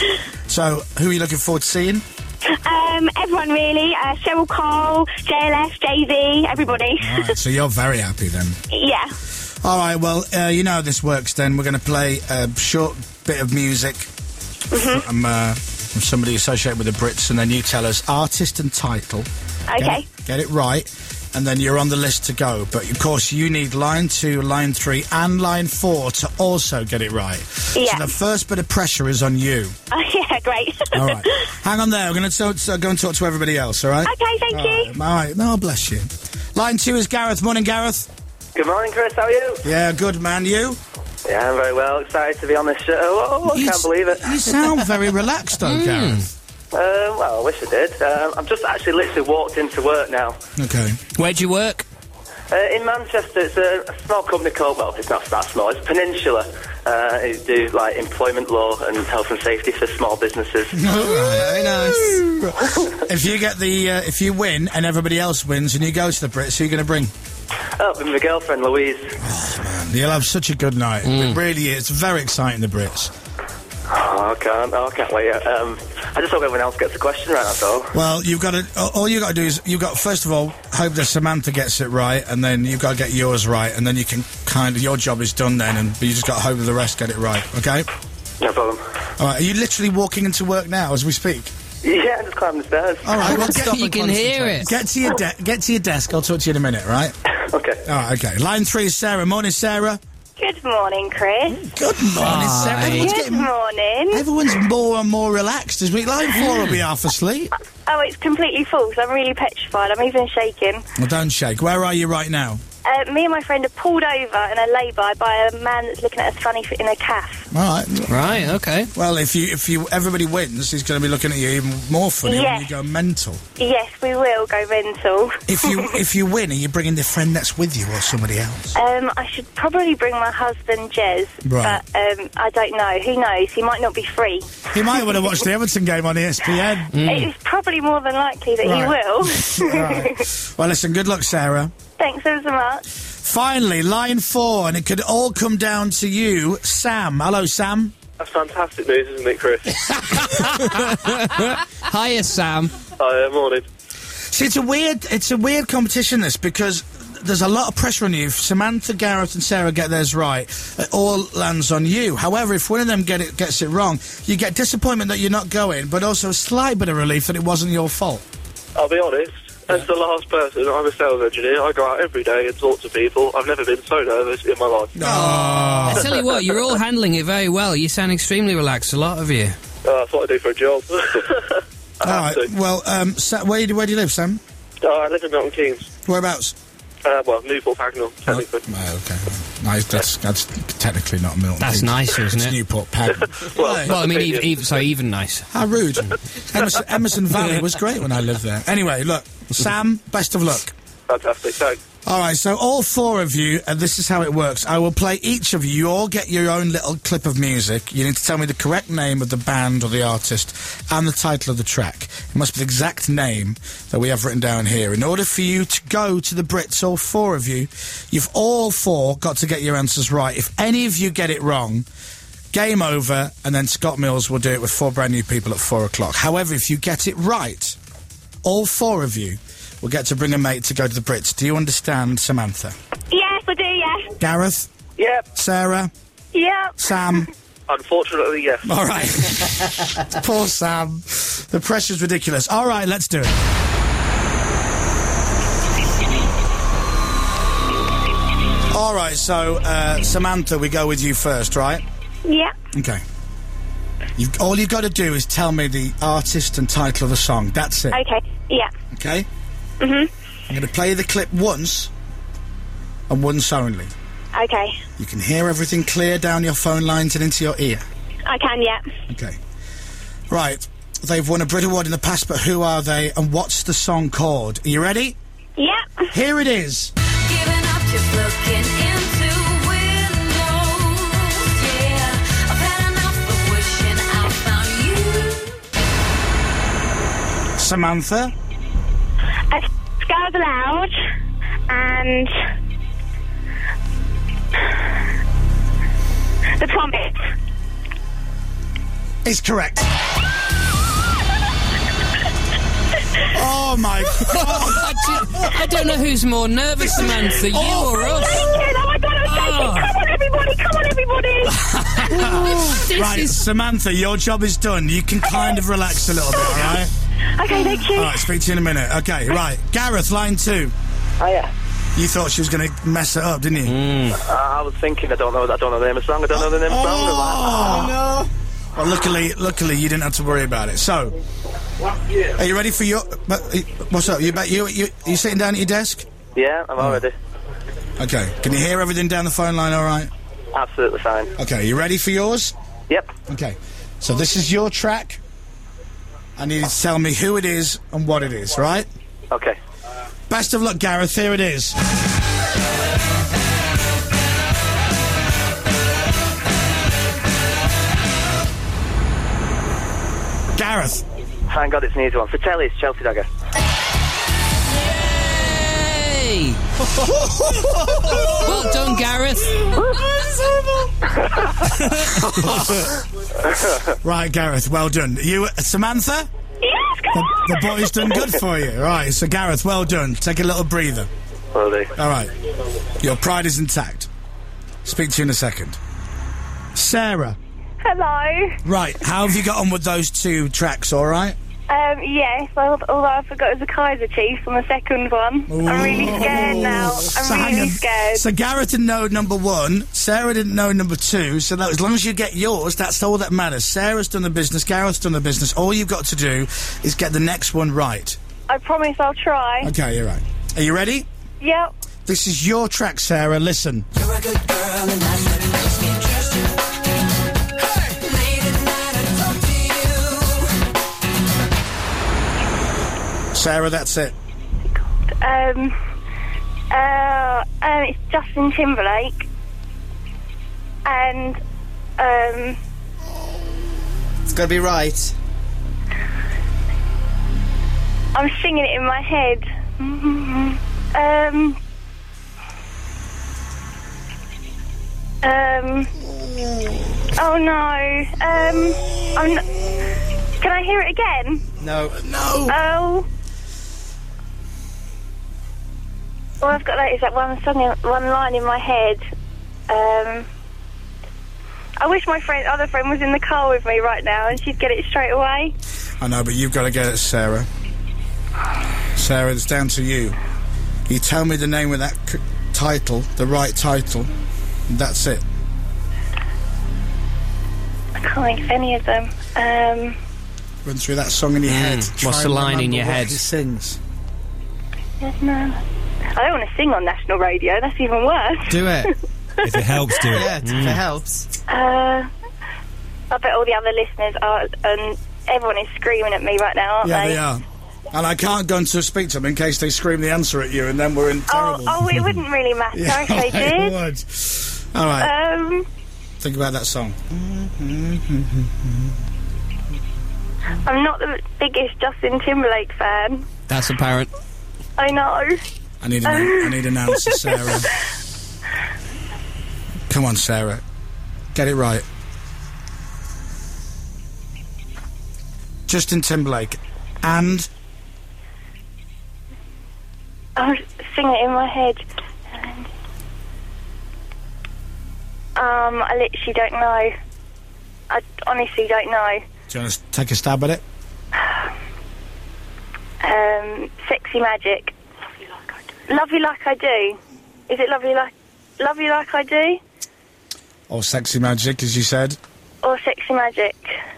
So, who are you looking forward to seeing? Um, everyone really. Uh, Cheryl Cole, J L F, Jay Z, everybody. All right, so you're very happy then. Yeah. All right, well, uh, you know how this works then. We're going to play a short bit of music Mm-hmm. from, uh, from somebody associated with the Brits, and then you tell us artist and title. Get Okay. it, get it right, and then you're on the list to go. But, of course, you need line two, line three, and line four to also get it right. Yeah. So the first bit of pressure is on you. Oh, yeah, great. All right. Hang on there. We're going to go and talk to everybody else, all right? Okay, thank All you. right. All right. No, bless you. Line two is Gareth. Morning, Gareth. Good morning, Chris. How are you? Yeah, good, man. You? Yeah, I'm very well. Excited to be on this show. Oh, I You can't s- believe it. You sound very relaxed, though, Gareth. Uh, well, I wish I did. Um, I've just actually literally walked into work now. Okay. Where do you work? Uh, in Manchester, it's a, a small company called, well, it's not that small, it's Peninsula. Uh, they do, like, employment law and health and safety for small businesses. Very nice. If you get the, uh, if you win and everybody else wins and you go to the Brits, who are you going to bring? Oh, with my girlfriend, Louise. You'll have such a good night. It really is. It's very exciting, the Brits. Oh, I can't, oh, I can't wait. Um, I just hope everyone else gets the question right, that's all. Well, you've got to, all you got to do is, you've got, first of all, hope that Samantha gets it right, and then you've got to get yours right, and then you can kind of, your job is done then, and but you just got to hope that the rest get it right, okay? No problem. All right, are you literally walking into work now as we speak? Yeah, I'm just climbing the stairs. All right, well, get, You can hear it. Get to your de- get to your desk. I'll talk to you in a minute, right? Okay. All right, okay. Line three is Sarah. Morning, Sarah. Good morning, Chris. Good morning, Sarah. Everyone's Good getting, morning. everyone's more and more relaxed as we. Line four will be half asleep. Oh, it's completely false. I'm really petrified. I'm even shaking. Well, don't shake. Where are you right now? Uh, me and my friend are pulled over in a lay-by by a man that's looking at us funny in a calf. All right. Right, okay. Well, if you if you everybody wins, he's going to be looking at you even more funny when Yes. you go mental. Yes, we will go mental. If you if you win, are you bringing the friend that's with you or somebody else? Um, I should probably bring my husband, Jez. Right. But um, I don't know. Who knows? He might not be free. He might want to watch the Everton game on E S P N. It's probably more than likely that Right. he will. Right. Well, listen. Good luck, Sarah. Thanks ever so much. Finally, line four, and it could all come down to you, Sam. Hello, Sam. That's fantastic news, isn't it, Chris? Hiya, Sam. Hi, uh, morning. See, it's a weird, it's a weird competition, this, because there's a lot of pressure on you. If Samantha, Gareth, and Sarah get theirs right, it all lands on you. However, if one of them get it, gets it wrong, you get disappointment that you're not going, but also a slight bit of relief that it wasn't your fault. I'll be honest, as the last person, I'm a sales engineer. I go out every day and talk to people. I've never been so nervous in my life. I tell you what, you're all handling it very well. You sound extremely relaxed, a lot of you. Uh, that's what I do for a job. All right. Well, um, Sa- where, do, where do you live, Sam? uh, I live in Milton Keynes. Whereabouts? Uh, well, Newport Pagnell, technically. Oh, okay. Nice. That's, that's technically not Milton. That's Keynes. nicer, isn't It's it? Newport Pagnell. well, Well, I mean, even, even, sorry, even nicer. How rude. Emerson, Emerson Valley was great when I lived there. Anyway, look, Sam, best of luck. Fantastic, thanks. All right, so all four of you, and this is how it works. I will play each of you. You all get your own little clip of music. You need to tell me the correct name of the band or the artist and the title of the track. It must be the exact name that we have written down here. In order for you to go to the Brits, all four of you, you've all four got to get your answers right. If any of you get it wrong, game over, and then Scott Mills will do it with four brand new people at four o'clock. However, if you get it right, all four of you will get to bring a mate to go to the Brits. Do you understand, Samantha? Yes, I do, yes. Gareth? Yep. Sarah? Yep. Sam? Unfortunately, yes. All right. Poor Sam. The pressure's ridiculous. All right, let's do it. All right, so, uh, Samantha, we go with you first, right? Yeah. Okay. You've, all you've got to do is tell me the artist and title of the song. That's it. Okay, yeah. Okay? Mhm. I'm going to play the clip once, and once only. Okay. You can hear everything clear down your phone lines and into your ear. I can, yeah. Okay. Right. They've won a Brit Award in the past, but who are they, and what's the song called? Are you ready? Yeah. Here it is. Giving up just looking into windows. Yeah, I've had enough of wishing I found you. Samantha? Uh, Girls Aloud and The Promise. Is correct. Oh my God! I, do, I don't know who's more nervous, Samantha, you Oh, or us. Oh my God, I'm shaking. Oh. Come on, everybody, come on, everybody. This Right, is- Samantha, your job is done. You can kind of relax a little bit, all right? Okay, thank you. All right, speak to you in a minute. Okay, right. Gareth, line two. Oh, yeah. You thought she was going to mess it up, didn't you? Uh, I was thinking, I don't know, I don't know the name of the song. I don't know the name of the song. Oh, no. Well, luckily, luckily, you didn't have to worry about it. So, are you ready for your? uh, What's up? You, you, you, you sitting down at your desk? Yeah, I'm all ready. Okay. Can you hear everything down the phone line? All right. Absolutely fine. Okay. You ready for yours? Yep. Okay. So this is your track. I need you to tell me who it is and what it is. Right? Okay. Best of luck, Gareth. Here it is. Gareth. Thank God it's an easy one. For telly, it's Chelsea Dagger. Yay! Well done, Gareth. Right, Gareth, well done. You, uh, Samantha? Yes, come The, on. the boy's done good for you. Right, so Gareth, well done. Take a little breather. Will do. All right. Your pride is intact. Speak to you in a second. Sarah. Hello. Right, how have you got on with those two tracks, all right? Um, yes, although I forgot it was a Kaiser Chiefs on the second one. I'm really scared now. I'm So hang really on. scared. So Gareth didn't know number one, Sarah didn't know number two, so that, as long as you get yours, that's all that matters. Sarah's done the business, Gareth's done the business. All you've got to do is get the next one right. I promise I'll try. Okay, you're right. Are you ready? Yep. This is your track, Sarah. Listen. You're a good girl, and that's what makes me trust you. Late at night, I talk to you. Sarah, that's it. Um, uh, um, it's Justin Timberlake. And, um, It's got to be right. I'm singing it in my head. Um, um, oh no. Um, I'm not, can I hear it again? No. No. Oh. All I've got like, is that one song, in, one line in my head. Um, I wish my friend, other friend was in the car with me right now and she'd get it straight away. I know, but you've got to get it, Sarah. Sarah, it's down to you. You tell me the name of that c- title, the right title, and that's it. I can't think of any of them. Um, Run through that song in your head. Mm, Try what's and the line in remember your what head? He sings. no. I don't want to sing on national radio. That's even worse. Do it. If it helps, do it. Yeah, if it helps. Uh, I bet all the other listeners are, and everyone is screaming at me right now, aren't Yeah, they? they are. And I can't go and to speak to them in case they scream the answer at you, and then we're in Oh, terrible. oh, it wouldn't really matter Yeah, if they it did. would. All right, Um, think about that song. I'm not the biggest Justin Timberlake fan. That's apparent. I know. I need an, I need an answer, Sarah. Come on, Sarah. Get it right. Justin Timberlake. And I'll sing it in my head. Um, I literally don't know. I honestly don't know. do you want to take a stab at it? Um, Sexy Magic. Love You Like I Do. Is it Love You Like... Love You Like I Do? Or Sexy Magic, as you said. or Sexy Magic?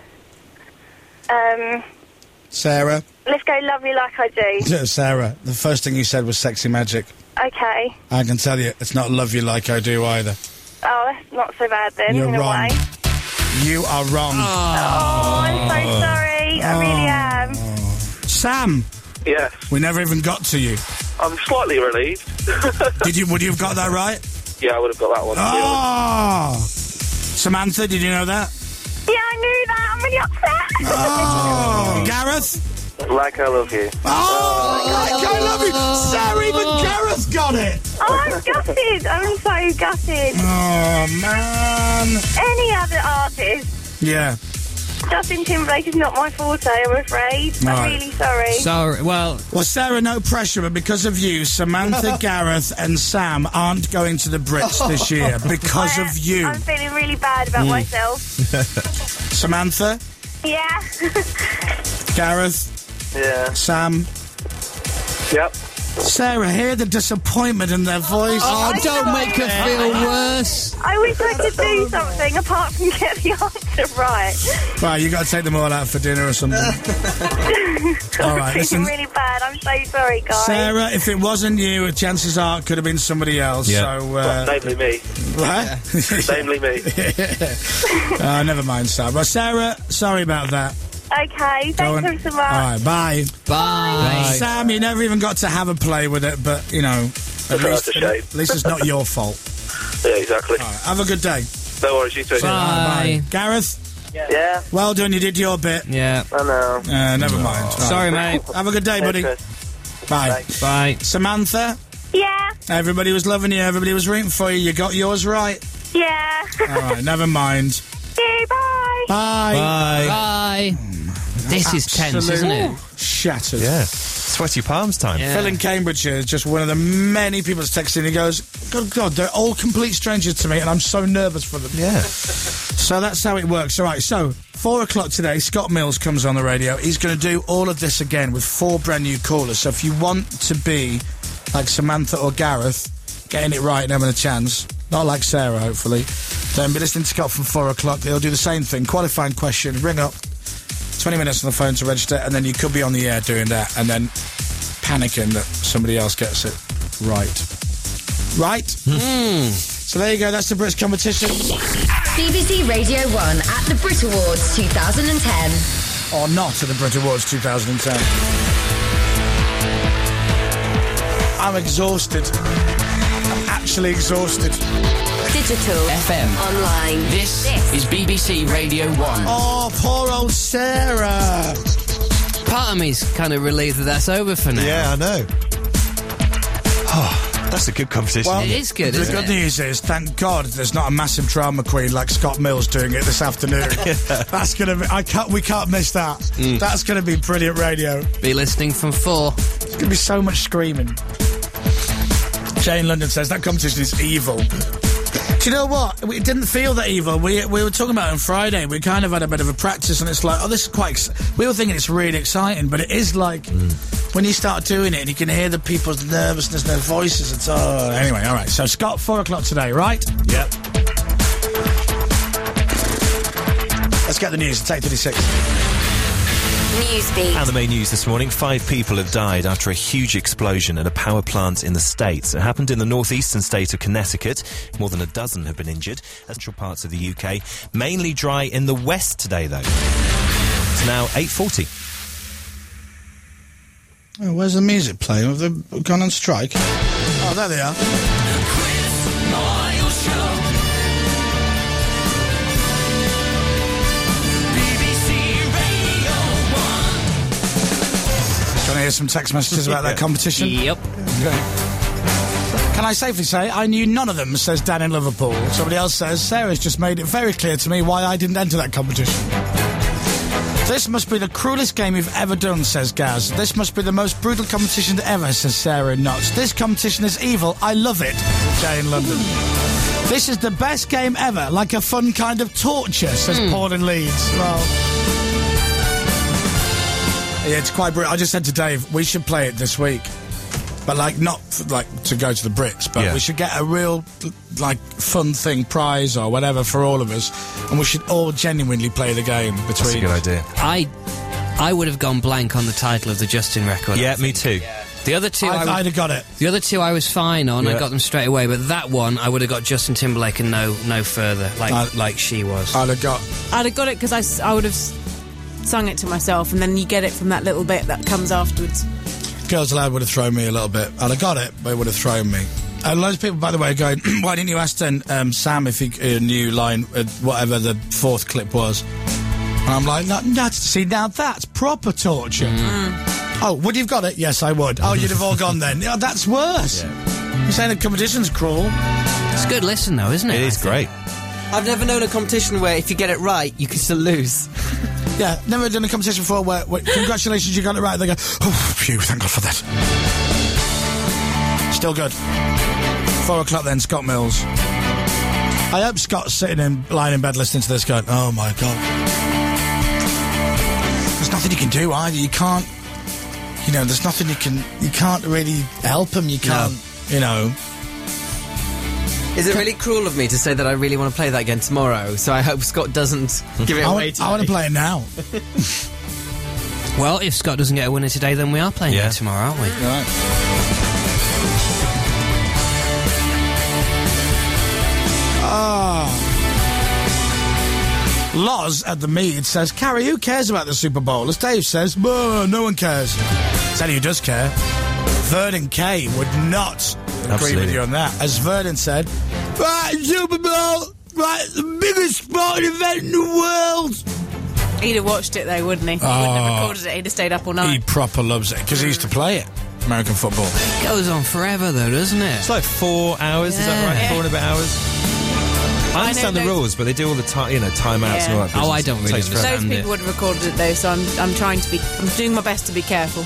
Um, Sarah? let's go Love You Like I Do. Sarah, the first thing you said was Sexy Magic. Okay. I can tell you, it's not Love You Like I Do either. Oh, that's not so bad then, You're in wrong. a way. You are wrong. Oh, I'm so sorry. I really am. Sam? Yes. We never even got to you. I'm slightly relieved. Did you? Would you have got that right? Yeah, I would have got that one. Oh! Samantha, did you know that? Yeah, I knew that. I'm really upset. Oh! Gareth? Like I Love You. Oh, like I Love You. Sarah, even Gareth got it. Oh, I'm gutted. I'm so gutted. Oh, man. Any other artist? Yeah. Justin Timberlake is not my forte, I'm afraid. I'm Right. really sorry. Sorry, well... Well, Sarah, no pressure, but because of you, Samantha, Gareth and Sam aren't going to the Brits this year because I- of you. I'm feeling really bad about Mm. myself. Samantha, Yeah. Gareth, Yeah. Sam. Yep. Sarah, hear the disappointment in their voice. Oh, don't make her feel worse. I wish I could do something apart from get the answer right. Right, you got to take them all out for dinner or something. All right, I'm listen. feeling really bad. I'm so sorry, guys. Sarah, if it wasn't you, chances are it could have been somebody else. Yeah. So, uh, Namely me. what? Namely me. uh, never mind, Sarah. Well, Sarah, sorry about that. Okay, Go thanks on. ever so All much. right, bye. Bye. Sam, you never even got to have a play with it, but, you know, at That's least, a shame. at least it's not your fault. Yeah, exactly. All right, have a good day. No worries, you too. Bye. Gareth? Yeah. Well done, you did your bit. Yeah. I know. Uh, never mind. Right. Sorry, mate. Have a good day, buddy. Okay. Bye. Bye. Samantha? Yeah, Everybody was loving you, everybody was rooting for you, you got yours right. yeah. All right, never mind. Okay, bye. Bye. Bye. Bye. This is tense, isn't it? Shattered. Yeah. Sweaty palms time. Yeah. Phil in Cambridgeshire is just one of the many people that's texting. He goes, God, God, they're all complete strangers to me, and I'm so nervous for them. Yeah. So that's how it works. All right, so four o'clock today, Scott Mills comes on the radio. He's going to do all of this again with four brand new callers. So if you want to be like Samantha or Gareth, getting it right and having a chance, not like Sarah, hopefully, then be listening to Scott from four o'clock. They'll do the same thing. Qualifying question, ring up, twenty minutes on the phone to register, and then you could be on the air doing that, and then panicking that somebody else gets it right. Right? Hmm. So there you go, that's the Brits competition. B B C Radio one at the Brit Awards twenty ten. Or not at the Brit Awards twenty ten. I'm exhausted. I'm actually exhausted. Digital. F M. Online. This is B B C Radio one. Oh, poor old Sarah. Part of me's kind of relieved that that's over for now. Yeah, I know. Oh, that's a good competition. Well, It is good, The isn't good it? news is, thank God, there's not a massive drama queen like Scott Mills doing it this afternoon. That's gonna be. I can't. We can't miss that. Mm. That's gonna be brilliant radio. Be listening from four. There's gonna be so much screaming. Jane London says that competition is evil. Do you know what? We didn't feel that evil. We we were talking about it on Friday. We kind of had a bit of a practice, and it's like, oh, this is quite. Ex-. We were thinking it's really exciting, but it is like when you start doing it, and you can hear the people's nervousness, their voices. It's oh, anyway. All right. So Scott, four o'clock today, right? Yep. Let's get the news. It's eight thirty-six. Newsbeat. And the main news this morning, five people have died after a huge explosion at a power plant in the States. It happened in the northeastern state of Connecticut. More than a dozen have been injured. Central parts of the U K. Mainly dry in the west today, though. It's now eight forty. Oh, where's the music playing? Have they gone on strike? Oh, there they are. Trying to hear some text messages about that competition. Yep. Can I safely say I knew none of them, says Dan in Liverpool. Somebody else says, Sarah's just made it very clear to me why I didn't enter that competition. This must be the cruelest game you've ever done, says Gaz. This must be the most brutal competition ever, says Sarah Nuts. This competition is evil. I love it, Jay in London. This is the best game ever, like a fun kind of torture, says Mm. Paul in Leeds. Well, yeah, it's quite brutal. I just said to Dave, we should play it this week. but like not f- like to go to the Brits, but Yeah. we should get a real like fun thing prize or whatever for all of us, and we should all genuinely play the game between. That's a good idea. I, I would have gone blank on the title of the Justin record. Yeah, I me think. too. The other two, I I'd, would- I'd have got it. The other two I was fine on. I Yeah. got them straight away. But that one, I would have got Justin Timberlake and no, no further, like I- like she was. I'd have got. I'd have got it because I, s- I would have s- sung it to myself, and then you get it from that little bit that comes afterwards. Girls Aloud would have thrown me a little bit. I'd have got it, but it would have thrown me. And loads of people, by the way, are going, why didn't you ask then um, Sam if he uh, knew line, uh, whatever the fourth clip was? And I'm like, no, no, see, now that's proper torture. Oh, would you have got it? Yes, I would. Oh, you'd have all gone then. Yeah, that's worse. You're saying the competition's cruel. It's a good listen, though, isn't it? It is great. I've never known a competition where if you get it right, you can still lose. Yeah, never done a competition before where, where congratulations, you got it right. They go, oh, phew, thank God for that. Still good. Four o'clock then, Scott Mills. I hope Scott's sitting in, lying in bed listening to this going, oh my God. There's nothing you can do either. You can't, you know, there's nothing you can, you can't really help him. You can't, you know. Is it really cruel of me to say that I really want to play that again tomorrow? So I hope Scott doesn't give it I away want, to I want to play it now. Well, if Scott doesn't get a winner today, then we are playing Yeah. it tomorrow, aren't we? Right. Ah. Loz at the Mead says, Carrie, who cares about the Super Bowl? As Dave says, "Bah, no one cares. Tell you who does care. Vernon Kay would not agree Absolutely. with you on that. As Vernon said, right, Super Bowl, right, the biggest sporting event in the world. He'd have watched it though, wouldn't he? He Oh. wouldn't have recorded it. He'd have stayed up all He night. proper loves it because he used to play it. American football. It goes on forever, though, doesn't it? It's like four hours, is that Yeah. right? Yeah. Four and a bit hours? I understand the those- rules, but they do all the time, you know, timeouts and all that. Oh, I business. don't It really takes forever. understand. Those people would have recorded it though, so I'm I'm trying to be I'm doing my best to be careful.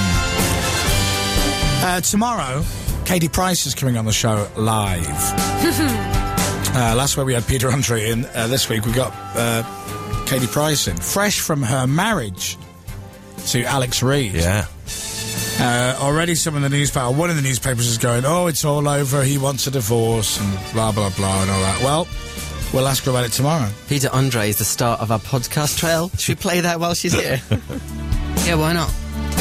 Uh, tomorrow, Katie Price is coming on the show live. uh, last week we had Peter Andre in. Uh, this week we got uh, Katie Price in, fresh from her marriage to Alex Reid. Yeah. Uh, already some of the newspaper, one of the newspapers is going, oh, it's all over, he wants a divorce, and blah, blah, blah, and all that. Well, we'll ask her about it tomorrow. Peter Andre is the start of our podcast trail. Should we play that while she's here? Yeah, why not?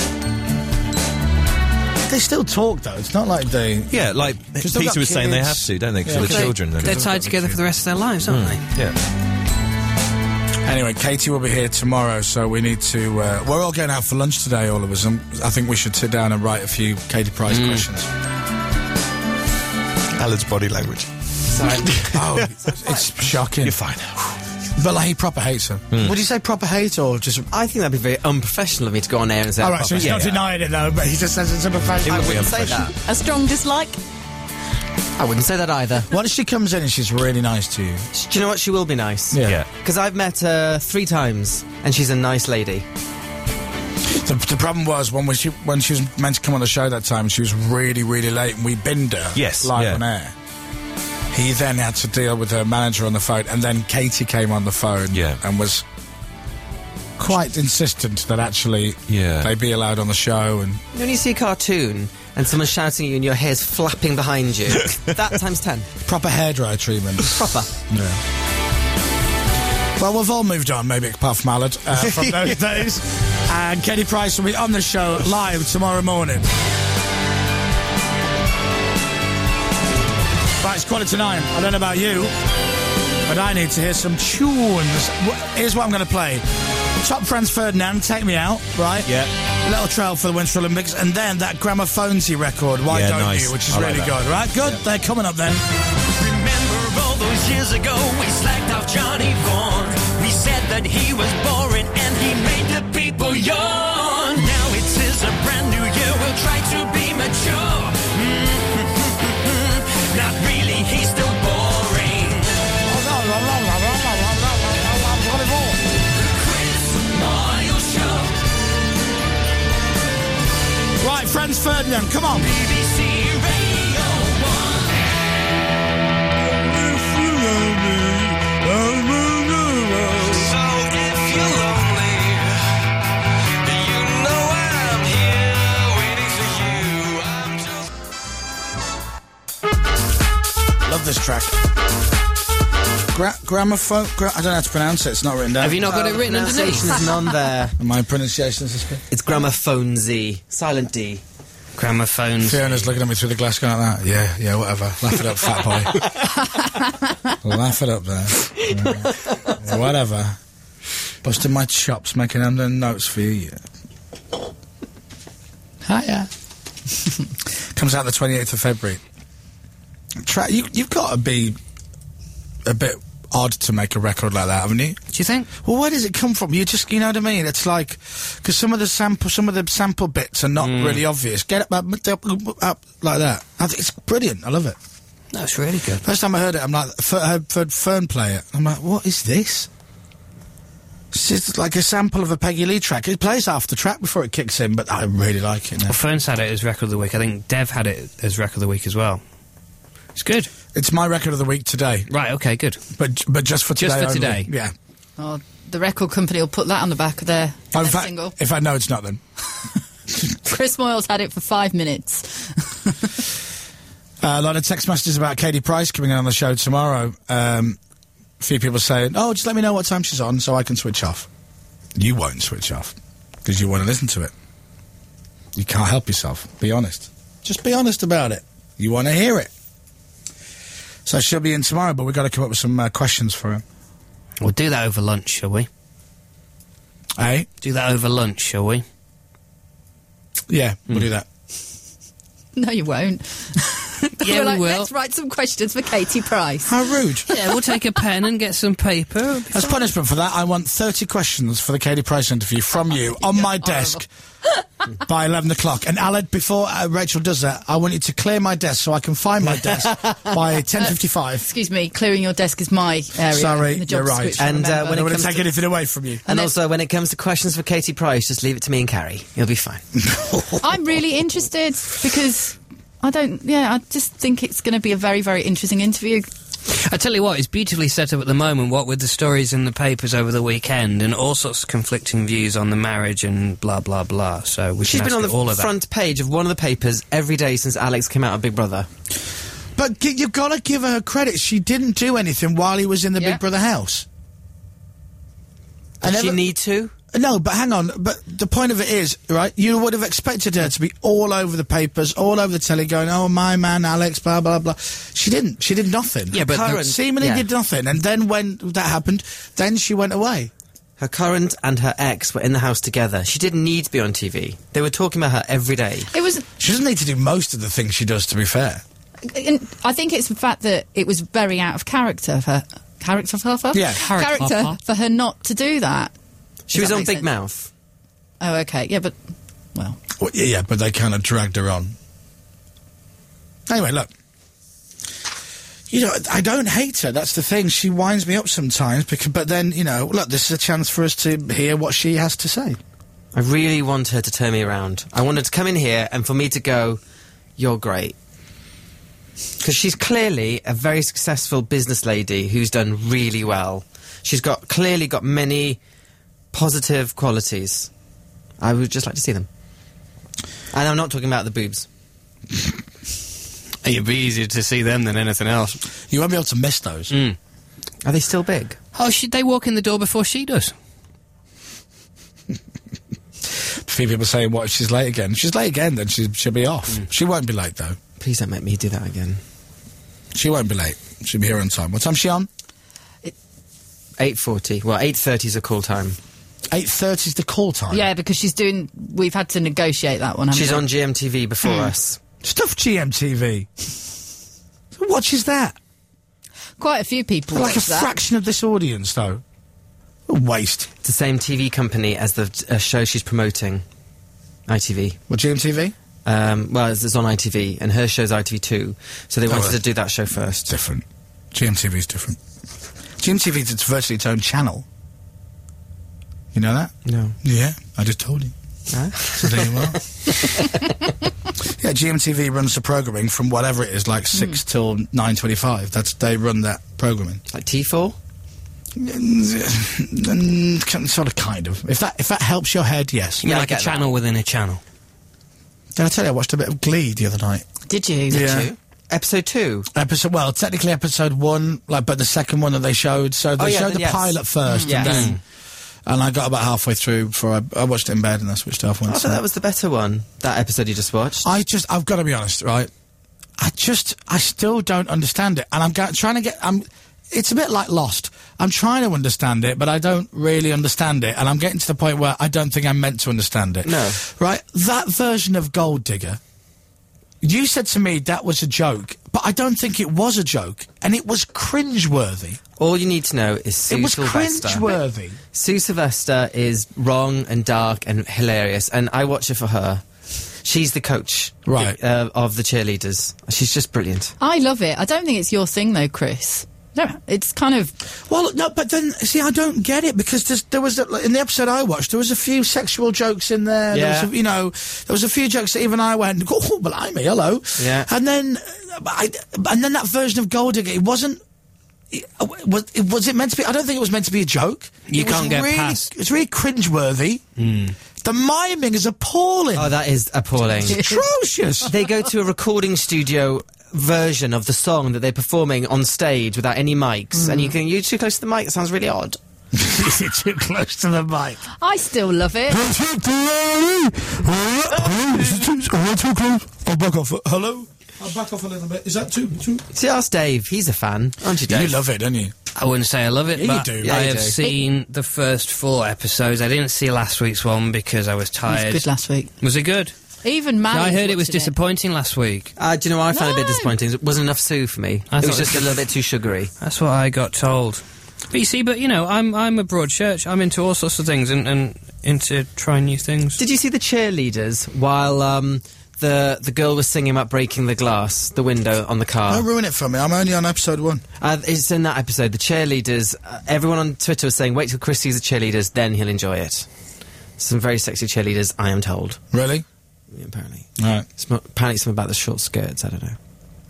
They still talk, though. It's not like they... Yeah, like Because they've Peter got was saying they kids. have to, don't they? Because Yeah, of the they- children. don't They're they? tied together for the rest of their lives, aren't they? Yeah. Anyway, Katie will be here tomorrow, so we need to... Uh, we're all going out for lunch today, all of us, and I think we should sit down and write a few Katie Price Mm. questions. Alan's body language. Oh, it's shocking. You're fine. But like, he proper hates her. Mm. Would you say proper hate or just... I think that'd be very unprofessional of me to go on air and say. All right, so he's proper not hate. denying it, though, but he just says it's a professional. I wouldn't say that. A strong dislike? I wouldn't say that either. What if she comes in and she's really nice to you? Do you know what? She will be nice. Yeah. Yeah. Because I've met her three times, and she's a nice lady. The, the problem was when we, she, when she was meant to come on the show that time, she was really, really late, and we binned her Yes, live yeah. on air. He then had to deal with her manager on the phone, and then Katie came on the phone Yeah. and was quite insistent that actually Yeah. they be allowed on the show. And When you see a cartoon and someone's shouting at you and your hair's flapping behind you, that times ten. proper hairdryer treatment. Proper. Yeah. Well, we've all moved on, maybe apart from Allard, uh, from those days. And Katie Price will be on the show live tomorrow morning. Right, it's quarter to nine. I don't know about you, but I need to hear some tunes. Wh- Here's what I'm going to play. Top Franz Ferdinand, Take Me Out, right? Yeah. Little Trail for the Winter Olympics, and then that Gramophonesy record, Why Yeah, Don't nice. You, which is I like really that. good, right? Good, they're coming up then. Remember all those years ago we slacked off Johnny Vaughan. We said that he was boring and he made the people yawn. Now it is a brand new year, we'll try to be mature. Mm-hmm. Not really, he's still boring. Chris Moyle Show. Right, Franz Ferdinand, come on. B B C Radio one. So if you're lonely, you know I'm here waiting for you. I'm just Love this track. Gra- gramophone? Gra- I don't know how to pronounce it. It's not written down. Have you not got it written underneath? Pronunciation is none there. My pronunciation is good. It's gramophone Z. Silent D. Gramophone. Fiona's looking at me through the glass going like that. Yeah, yeah, whatever. Laugh it up, fat boy. Laugh it up there. Yeah. Whatever. Busting my chops, making them notes for you. Hiya. Comes out the twenty-eighth of February. Tra- you, you've got to be a bit odd to make a record like that, haven't you? Do you think? Well, where does it come from? You just, you know what I mean? It's like, because some of the sample, some of the sample bits are not Mm. really obvious. Get up, up, up, up like that. I think it's brilliant. I love it. That's really good. First time I heard it, I'm like, F- I heard Fern- Fern play it. I'm like, what is this? It's just like a sample of a Peggy Lee track. It plays half the track before it kicks in, but I really like it now. Well, Fern's had it as record of the week. I think Dev had it as record of the week as well. It's good. It's my record of the week today. Right, okay, good. But but just for today Just for only. today. Yeah. Oh, the record company will put that on the back of their, Oh, in their fact, single. if I know it's not, then. Chris Moyles had it for five minutes. Uh, a lot of text messages about Katie Price coming in on the show tomorrow. Um, a few people saying, oh, just let me know what time she's on so I can switch off. You won't switch off because you want to listen to it. You can't help yourself. Be honest. Just be honest about it. You want to hear it. So she'll be in tomorrow, but we've got to come up with some uh, questions for her. We'll do that over lunch, shall we? Eh? Do that over lunch, shall we? Yeah, we'll do that. No, you won't. Yeah, We're we like, will. Let's write some questions for Katie Price. How rude. Yeah, we'll take a pen and get some paper. As punishment for that, I want thirty questions for the Katie Price interview from you on my desk by eleven o'clock. And Aled, before uh, Rachel does that, I want you to clear my desk so I can find my desk by ten fifty-five. Excuse me, clearing your desk is my area. Sorry, in the job you're right. description, And uh, remember. when I it don't want comes to take to- anything away from you. And, And then- also, when it comes to questions for Katie Price, just leave it to me and Carrie. You'll be fine. I'm really interested because I don't, yeah, I just think it's going to be a very, very interesting interview. I tell you what, it's beautifully set up at the moment, what with the stories in the papers over the weekend and all sorts of conflicting views on the marriage and blah, blah, blah. So we She's can been on ask the her all of that. front page of one of the papers every day since Alex came out of Big Brother. But g- you've got to give her credit. She didn't do anything while he was in the Yeah. Big Brother house. Does I she never- need to? No, but hang on. But the point of it is, right, you would have expected her to be all over the papers, all over the telly, going, oh, my man, Alex, blah, blah, blah. She didn't. She did nothing. Yeah, but the- Current, seemingly yeah. did nothing. And then when that happened, then she went away. Her current and her ex were in the house together. She didn't need to be on T V. They were talking about her every day. It was, She doesn't need to do most of the things she does, to be fair. and I think it's the fact that it was very out of character for her. Character for her? Yeah. Character for her not to do that. She Does was that on make Big sense? Mouth. Oh, okay. Yeah, but, well. Well, yeah, yeah, but they kind of dragged her on. Anyway, look. You know, I don't hate her. That's the thing. She winds me up sometimes. Because, but then, you know, look, this is a chance for us to hear what she has to say. I really want her to turn me around. I want her to come in here and for me to go, you're great. Because she's clearly a very successful business lady who's done really well. She's got clearly got many positive qualities. I would just like to see them. And I'm not talking about the boobs. It'd be easier to see them than anything else. You won't be able to miss those. Mm. Are they still big? Oh, should they walk in the door before she does? A few people saying, what, if she's late again? If she's late again, then she, she'll be off. Mm. She won't be late, though. Please don't make me do that again. She won't be late. She'll be here on time. What time's she on? eight forty. Well, eight thirty is a call time. eight thirty is the call time? Yeah, because she's doing, we've had to negotiate that one, haven't She's we? on G M T V before us. Stuff G M T V. Who watches that? Quite a few people Like a watch that. fraction of this audience, though. A waste. It's the same T V company as the uh, show she's promoting. I T V. What, G M T V? Um, well, it's, it's on I T V, and her show's I T V two, so they Oh, wanted right. to do that show first. Different. G M T V's different. G M T V's it's virtually its own channel. You know that? No. Yeah, I just told you. Huh? So there you are. Yeah, G M T V runs the programming from whatever it is, like six till nine twenty-five. That's they run that programming. Like T four? Mm, sort of, kind of. If that if that helps your head, yes. You mean Yeah, I like a get channel within a channel? Did I tell you I watched a bit of Glee the other night? Did you? yeah. you? episode two? Episode, well, technically episode one, like, but the second one that they showed. So they Oh, yeah, showed then the yes. pilot first, Mm. and Yes. then, and I got about halfway through before I, I watched it in bed, and I switched it off I once. thought that was the better one. That episode you just watched. I just, I've got to be honest, right? I just, I still don't understand it, and I'm ga- trying to get. I'm. It's a bit like Lost. I'm trying to understand it, but I don't really understand it, and I'm getting to the point where I don't think I'm meant to understand it. No. Right? That version of Gold Digger. You said to me that was a joke, but I don't think it was a joke, and it was cringeworthy. All you need to know is Sue It was Sylvester. cringeworthy. Sue Sylvester is wrong and dark and hilarious, and I watch it for her. She's the coach, Right. uh, of the cheerleaders. She's just brilliant. I love it. I don't think it's your thing though, Chris. No, it's kind of. Well, no, but then, see, I don't get it, because there's, there was, a, like, in the episode I watched, there was a few sexual jokes in there. Yeah. There was a, you know, there was a few jokes that even I went, oh, blimey, hello. Yeah. And then, uh, I, and then that version of Gold Digger, it wasn't, it, uh, was, it, was it meant to be, I don't think it was meant to be a joke. You It was can't get really, past- It's really cringeworthy. The miming is appalling. Oh, that is appalling. It's atrocious. They go to a recording studio version of the song that they're performing on stage without any mics, and you can, you're too close to the mic. It sounds really odd. You're too close to the mic. I still love it. Oh, too close. I'll back off. Hello? I'll back off a little bit. Is that too... too... See, ask Dave. He's a fan, aren't you, Dave? You love it, don't you? I wouldn't say I love it, Yeah, you but do. Yeah, I you have do. seen the first four episodes. I didn't see last week's one because I was It was tired. good last week. Was it good? Even Maddie. I heard it was watching disappointing last week. Uh, do you know what I found a bit No. disappointing? It wasn't enough Sue for me. I it was thought- just a little bit too sugary. That's what I got told. But you see, but you know, I'm I'm a broad church. I'm into all sorts of things and, and into trying new things. Did you see the cheerleaders while um, the the girl was singing about breaking the glass, the window on the car? Don't ruin it for me. I'm only on episode one. Uh, it's in that episode. The cheerleaders, uh, everyone on Twitter was saying, wait till Chris sees the cheerleaders, then he'll enjoy it. Some very sexy cheerleaders, I am told. Really? Yeah, apparently. Right. Some, apparently something about the short skirts, I don't know.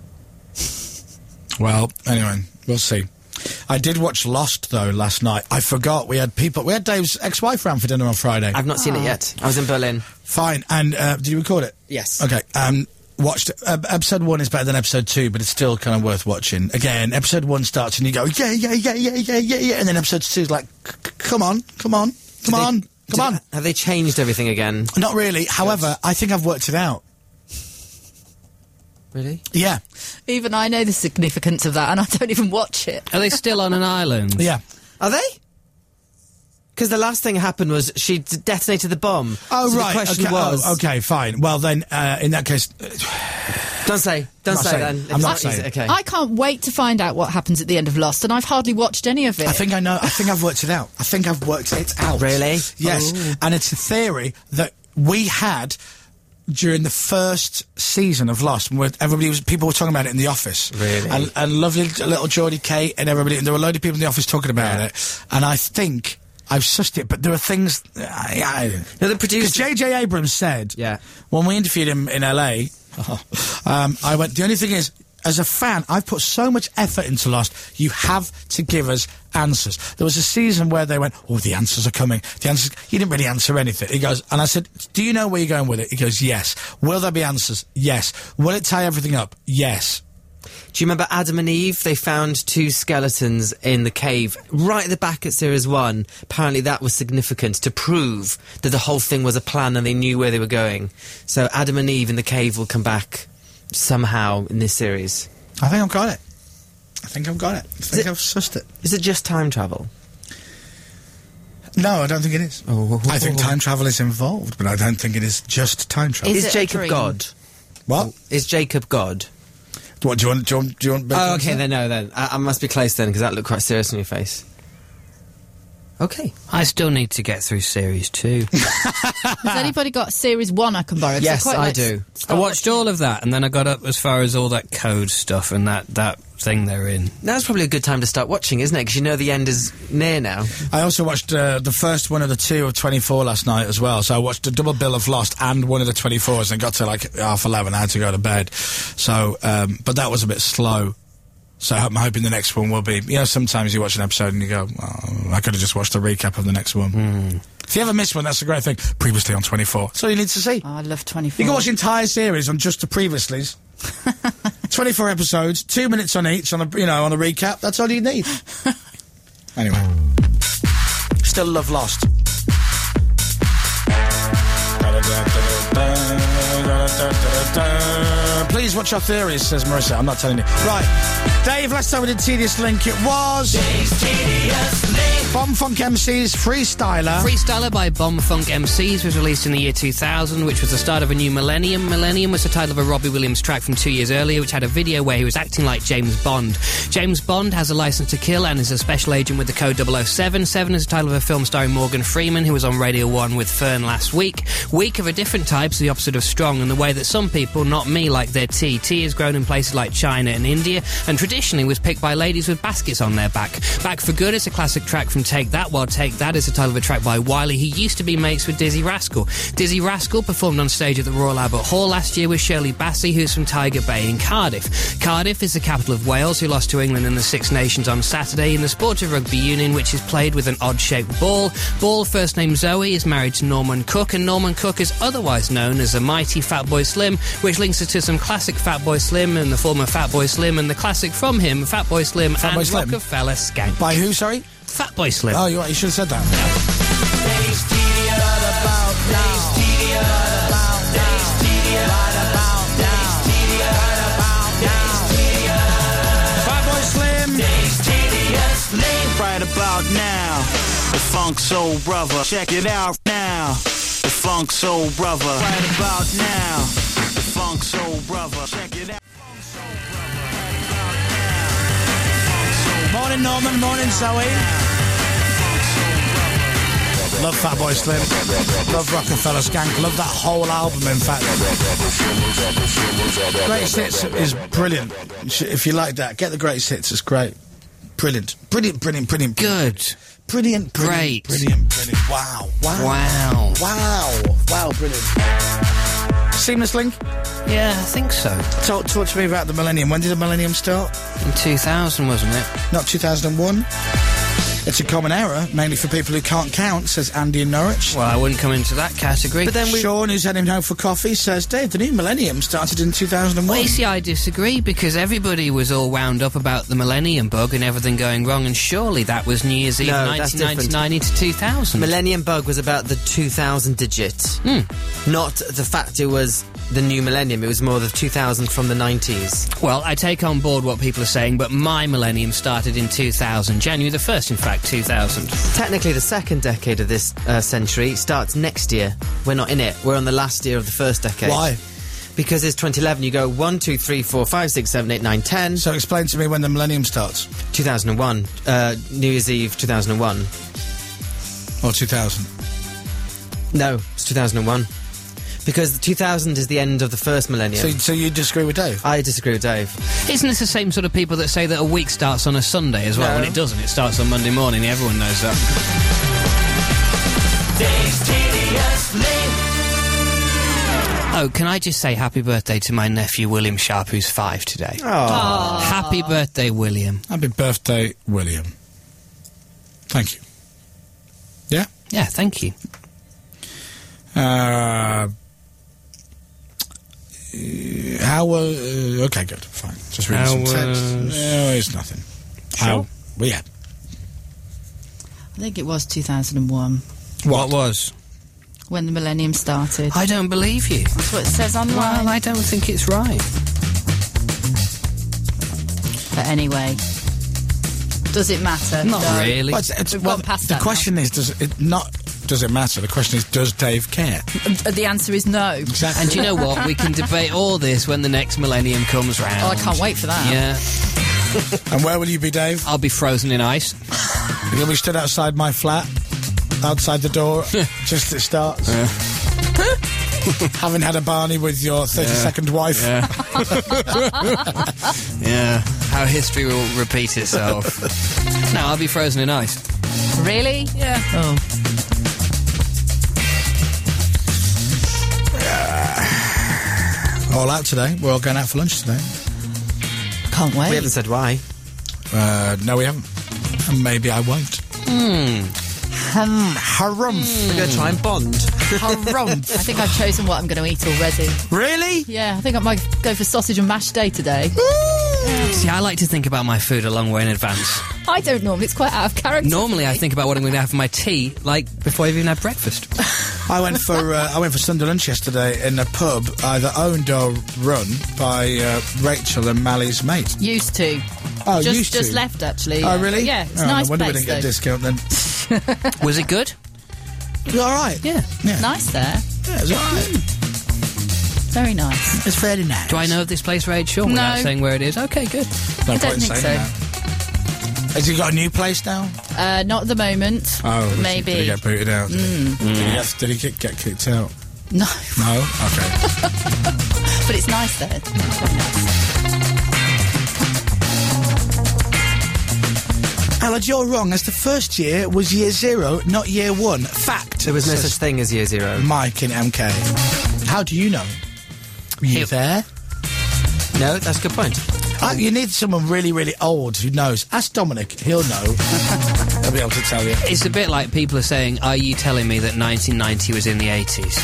Well, anyway, we'll see. I did watch Lost, though, last night. I forgot we had people... We had Dave's ex-wife round for dinner on Friday. I've not seen it yet. I was in Berlin. Fine. And uh, did you record it? Yes. Okay. Um, watched it. Uh, episode one is better than episode two, but it's still kind of worth watching. Again, episode one starts and you go, yeah, yeah, yeah, yeah, yeah, yeah, yeah. And then episode two is like, c- c- come on, come on, come they- on, come Did- on. Have they changed everything again? Not really. However, I think I've worked it out. Really? Yeah. Even I know the significance of that, and I don't even watch it. Are they still on an island? Yeah. Are they? Because the last thing happened was she d- detonated the bomb. Oh, So right. The question okay. was... Oh, okay, fine. Well, then, uh, in that case... Don't say. Don't Not say saying. then. I'm It's not easy. saying. Okay. I can't wait to find out what happens at the end of Lost, and I've hardly watched any of it. I think I know. I think I've worked it out. I think I've worked it out. Really? Yes. Oh. And it's a theory that we had during the first season of Lost, where everybody was, people were talking about it in the office. Really? And, and lovely little Geordie Kate and everybody, and there were a load of people in the office talking about Yeah. it. And I think I've sussed it, but there are things. I, I, No, the because producer... J J Abrams said, Yeah. when we interviewed him in L A, um, I went, the only thing is, as a fan, I've put so much effort into Lost, you have to give us answers. There was a season where they went, oh, the answers are coming. The answers, you didn't really answer anything. He goes, and I said, do you know where you're going with it? He goes, yes. Will there be answers? Yes. Will it tie everything up? Yes. Do you remember Adam and Eve? They found two skeletons in the cave right at the back at series one. Apparently that was significant to prove that the whole thing was a plan and they knew where they were going. So Adam and Eve in the cave will come back somehow in this series. I think I've got it. I think I've got it. I think it- I've sussed it. Is it just time travel? No, I don't think it is. Oh, I think time travel is involved, but I don't think it is just time travel. Is Is it a Jacob dream? God? What? Is Jacob God? What, do you want, do you want, do you want... Oh, okay, then no, then. I, I must be close then, because that looked quite serious on your face. Okay. I still need to get through series two. Has anybody got series one I can borrow? 'Cause Yes, quite I like do. to I start watched watching. all of that, and then I got up as far as all that code stuff and that, that thing they're in. Now's probably a good time to start watching, isn't it? Because you know the end is near now. I also watched uh, the first one of the two of twenty-four last night as well. So I watched a double bill of Lost and one of the twenty-fours and got to like half eleven. I had to go to bed. So, um, but that was a bit slow. So I'm hoping the next one will be. You know, sometimes you watch an episode and you go, oh, I could have just watched a recap of the next one. Hmm. If you ever miss one, that's a great thing. Previously on twenty-four. That's all you need to see. Oh, I love twenty-four. You can watch the entire series on just the previouslys. twenty-four episodes, two minutes on each, on a, you know, on a recap. That's all you need. Anyway. Still love Lost. Please watch our theories, says Marissa. I'm not telling you. Right. Dave, last time we did Tedious Link, it was... Dave's Tedious Link. Bomb Funk M Cs, Freestyler. Freestyler by Bomb Funk M Cs was released in the year two thousand, which was the start of a new millennium. Millennium was the title of a Robbie Williams track from two years earlier, which had a video where he was acting like James Bond. James Bond has a license to kill and is a special agent with the code double oh seven. Seven is the title of a film starring Morgan Freeman, who was on Radio one with Fern last week. Weak of a different type is the opposite of strong in the way that some people, not me, like their tea. Tea has grown in places like China and India, and traditionally was picked by ladies with baskets on their back. Back for Good is a classic track from Take That, while Take That is the title of a track by Wiley, who used to be mates with Dizzy Rascal. Dizzy Rascal performed on stage at the Royal Albert Hall last year with Shirley Bassey, who's from Tiger Bay in Cardiff. Cardiff is the capital of Wales, who lost to England in the Six Nations on Saturday in the sport of rugby union, which is played with an odd-shaped ball. Ball, first name Zoe, is married to Norman Cook, and Norman Cook is otherwise known as the mighty Fatboy Slim, which links us to some classic Fatboy Slim and the former Fatboy Slim and the classic from him, Fatboy Slim Fatboy and Slim? Rockefeller Skank. By who, sorry? Fatboy Slim. Oh, you, you should have said that. Fatboy Slim. Right about now, the Funk Soul Brother. Check it out now. The Funk Soul Brother. Right about now, the Funk Soul Brother. Check it out. Morning, Norman. Morning, Zoe. Love Fatboy Slim. Love Rockefeller Skank. Love that whole album, in fact. Greatest Hits is brilliant. If you like that, get the Greatest Hits. It's great. Brilliant. Brilliant, brilliant, brilliant. Good. Brilliant, brilliant. Great. Brilliant, brilliant. Wow. Wow. Wow. Wow. Wow, brilliant. Seamless Link? Yeah, I think so. Talk, talk to me about the Millennium. When did the Millennium start? In two thousand, wasn't it? Not two thousand one? It's a common error, mainly for people who can't count, says Andy in Norwich. Well, I wouldn't come into that category. But then we... Sean, who's heading home for coffee, says, Dave, the new millennium started in two thousand one. Well, you see, I disagree, because everybody was all wound up about the millennium bug and everything going wrong, and surely that was New Year's Eve No, nineteen that's ninety-nine into two thousand. Millennium Bug was about the two thousand digit. Hmm. Not the fact it was the new millennium, it was more the two thousand from the nineties. Well, I take on board what people are saying, but my millennium started in two thousand. January the first, in fact, two thousand. Technically, the second decade of this uh, century starts next year. We're not in it. We're on the last year of the first decade. Why? Because it's twenty eleven, you go one, two, three, four, five, six, seven, eight, nine, ten. So explain to me when the millennium starts. two thousand one. Uh, New Year's Eve, two thousand one. Or two thousand? No, it's two thousand one. Because two thousand is the end of the first millennium. So, so you disagree with Dave? I disagree with Dave. Isn't this the same sort of people that say that a week starts on a Sunday as well? No. When it doesn't, it starts on Monday morning. Everyone knows that. Dave's Tedious Link. Oh, can I just say happy birthday to my nephew William Sharp, who's five today. Aww. Happy birthday, William. Happy birthday, William. Thank you. Yeah? Yeah, thank you. Uh... How, uh, okay, good, fine. Just reading some How text. was- No, it's nothing. Sure? How, well, yeah. I think it was two thousand one What was? when the millennium started. I don't believe you. That's what it says online. Well, I don't think it's right. But anyway, does it matter? Not No. really. Well, it's, it's, We've well, gone past the that question is, does it not... Does it matter? The question is, does Dave care? Uh, The answer is no. Exactly. And do you know what? We can debate all this when the next millennium comes round. Oh, I can't wait for that. Yeah. And where will you be, Dave? I'll be frozen in ice. You'll be stood outside my flat, outside the door, just as it starts. Having had a Barney with your thirty-second wife. Yeah. Yeah. How history will repeat itself. No, I'll be frozen in ice. Really? Yeah. Oh. All out today. We're all going out for lunch today. Can't wait. We haven't said why. Uh, no, we haven't. And maybe I won't. Hmm. hum, harumph. We're going to try and bond. Harumph. I think I've chosen what I'm going to eat already. Really? Yeah, I think I might go for sausage and mashed day today. See, I like to think about my food a long way in advance. I don't normally. It's quite out of character. Normally, I think about what I'm going to have for my tea, like, before I've even had breakfast. I went for uh, I went for Sunday lunch yesterday in a pub either owned or run by uh, Rachel and Mally's mate. Used to. Oh, just, used just to. left actually. Oh, really? Yeah, it's oh, a nice no wonder place we didn't get a though. discount then. Was it good? It was all right. Yeah. yeah. Nice there. Yeah, it was all right. Very nice. It's very nice. Do I know of this place, Rachel? No. Without saying where it is? Okay, good. No I point don't in think saying so. that. Has he got a new place now? Uh, not at the moment. Oh, maybe. Did he get booted out? Did, Mm. he? Did, he get, did he get, get kicked out? No, No? Okay. but it's nice there. It's very nice. Alad, you're wrong, as the first year was year zero, not year one. Fact. There was no says such thing as year zero. Mike in M K. How do you know? Were you He- there? No, that's a good point. Uh, you need someone really, really old who knows. Ask Dominic, he'll know. He'll be able to tell you. It's a bit like people are saying, are you telling me that nineteen ninety was in the eighties?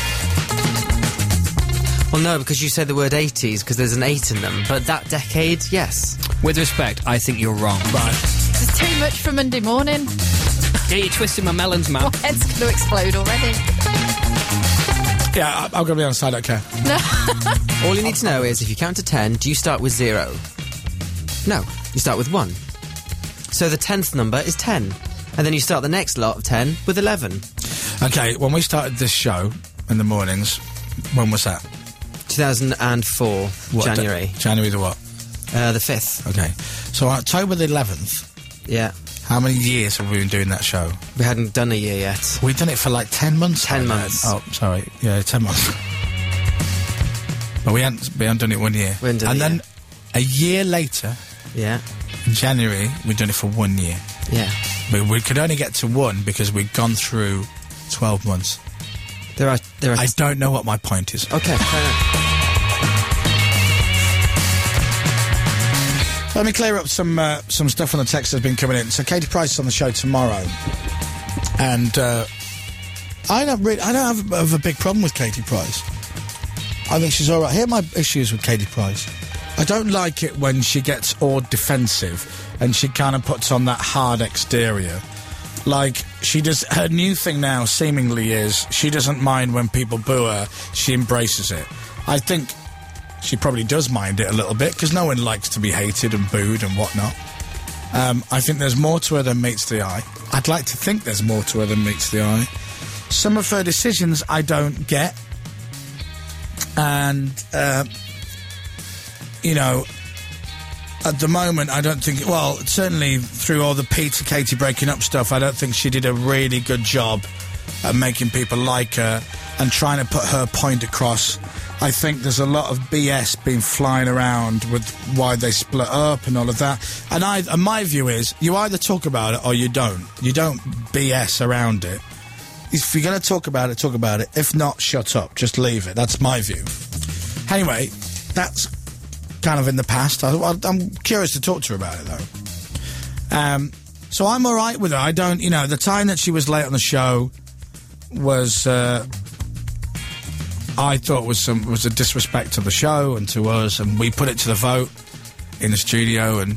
Well, no, because you said the word eighties because there's an eight in them. But that decade, yes. With respect, I think you're wrong. Right. This is too much for Monday morning. Yeah, you're twisting my melons, man. My head's going to explode already. Yeah, I, I'm going to be on side, okay. All you need to know is if you count to ten, do you start with zero? No, you start with one. So the tenth number is ten. And then you start the next lot of ten with eleven. Okay, when we started this show in the mornings, when was that? two thousand four, What January. da- January the what? Uh, the fifth. Okay. So October the eleventh, Yeah. how many years have we been doing that show? We hadn't done a year yet. We've done it for like ten months. Ten like that. months. Oh, sorry. Yeah, ten months. But we hadn't, we hadn't done it one year. We hadn't done and it then a year later, Yeah. in January, we'd done it for one year. Yeah. But we could only get to one because we'd gone through twelve months. There are... There are I don't know what my point is. Okay, fair enough. Let me clear up some uh, some stuff on the text that's been coming in. So Katie Price is on the show tomorrow, and uh, I don't really, I don't have, have a big problem with Katie Price. I think she's all right. Here are my issues with Katie Price. I don't like it when she gets all defensive and she kind of puts on that hard exterior. Like, she does, her new thing now seemingly is she doesn't mind when people boo her, she embraces it. I think she probably does mind it a little bit, because no one likes to be hated and booed and whatnot. Um, I think there's more to her than meets the eye. I'd like to think there's more to her than meets the eye. Some of her decisions I don't get. And, uh, you know, at the moment, I don't think... Well, certainly through all the Peter Katie breaking up stuff, I don't think she did a really good job at making people like her and trying to put her point across. I think there's a lot of B S being flying around with why they split up and all of that. And, I, and my view is, you either talk about it or you don't. You don't B S around it. If you're going to talk about it, talk about it. If not, shut up. Just leave it. That's my view. Anyway, that's kind of in the past. I, I'm curious to talk to her about it, though. Um, so I'm all right with her. I don't, you know, the time that she was late on the show was... Uh, I thought was some was a disrespect to the show and to us, and we put it to the vote in the studio. And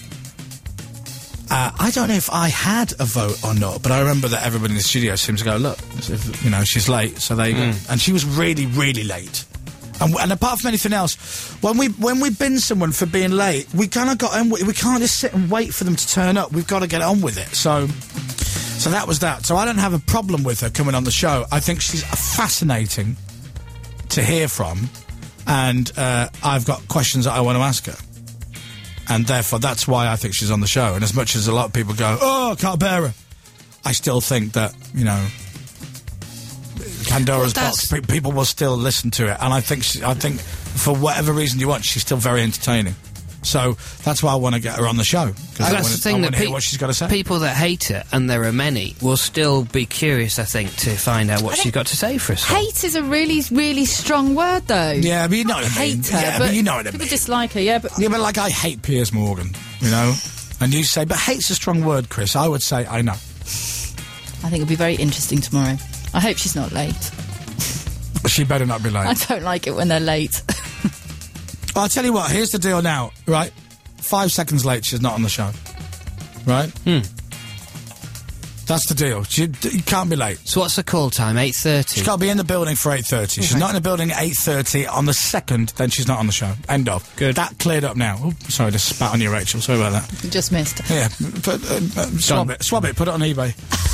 uh, I don't know if I had a vote or not, but I remember that everybody in the studio seemed to go, "Look, as if, you know, she's late." So there you go. And she was really, really late. And, and apart from anything else, when we when we bin someone for being late, we kind of got on. We can't just sit and wait for them to turn up. We've got to get on with it. So. So that was that. So I don't have a problem with her coming on the show. I think she's fascinating to hear from, and uh, I've got questions that I want to ask her, and therefore that's why I think she's on the show. And as much as a lot of people go, "Oh, I can't bear her," I still think that, you know, Pandora's Well, box, pe- people will still listen to it, and I think she, I think for whatever reason you want, she's still very entertaining. So that's why I want to get her on the show. 'cause I That's wanna, the thing I that wanna hear pe- what she's got to say. people that hate it, and there are many, will still be curious, I think, to find out what I she's think got to say for us. Hate is a really, really strong word, though. Yeah, but you know what I mean. Hate her, Yeah, but, but you know what I people mean. dislike her, yeah, but Yeah, but like I hate Piers Morgan, you know? And you say, but hate's a strong word, Chris. I would say, I know. I think it'll be very interesting tomorrow. I hope she's not late. She better not be late. I don't like it when they're late. I'll tell you what, here's the deal now, right? Five seconds late, she's not on the show. Right? Hmm. That's the deal. She, you can't be late. So what's the call time? eight thirty? She's got to be in the building for eight thirty. She's Okay. not in the building at eight thirty on the second, then she's not on the show. End of. Good. That cleared up now. Oh, sorry, just spat on you, Rachel. Sorry about that. You just missed. Yeah, put, uh, uh, swab it. Swab it, put it on eBay.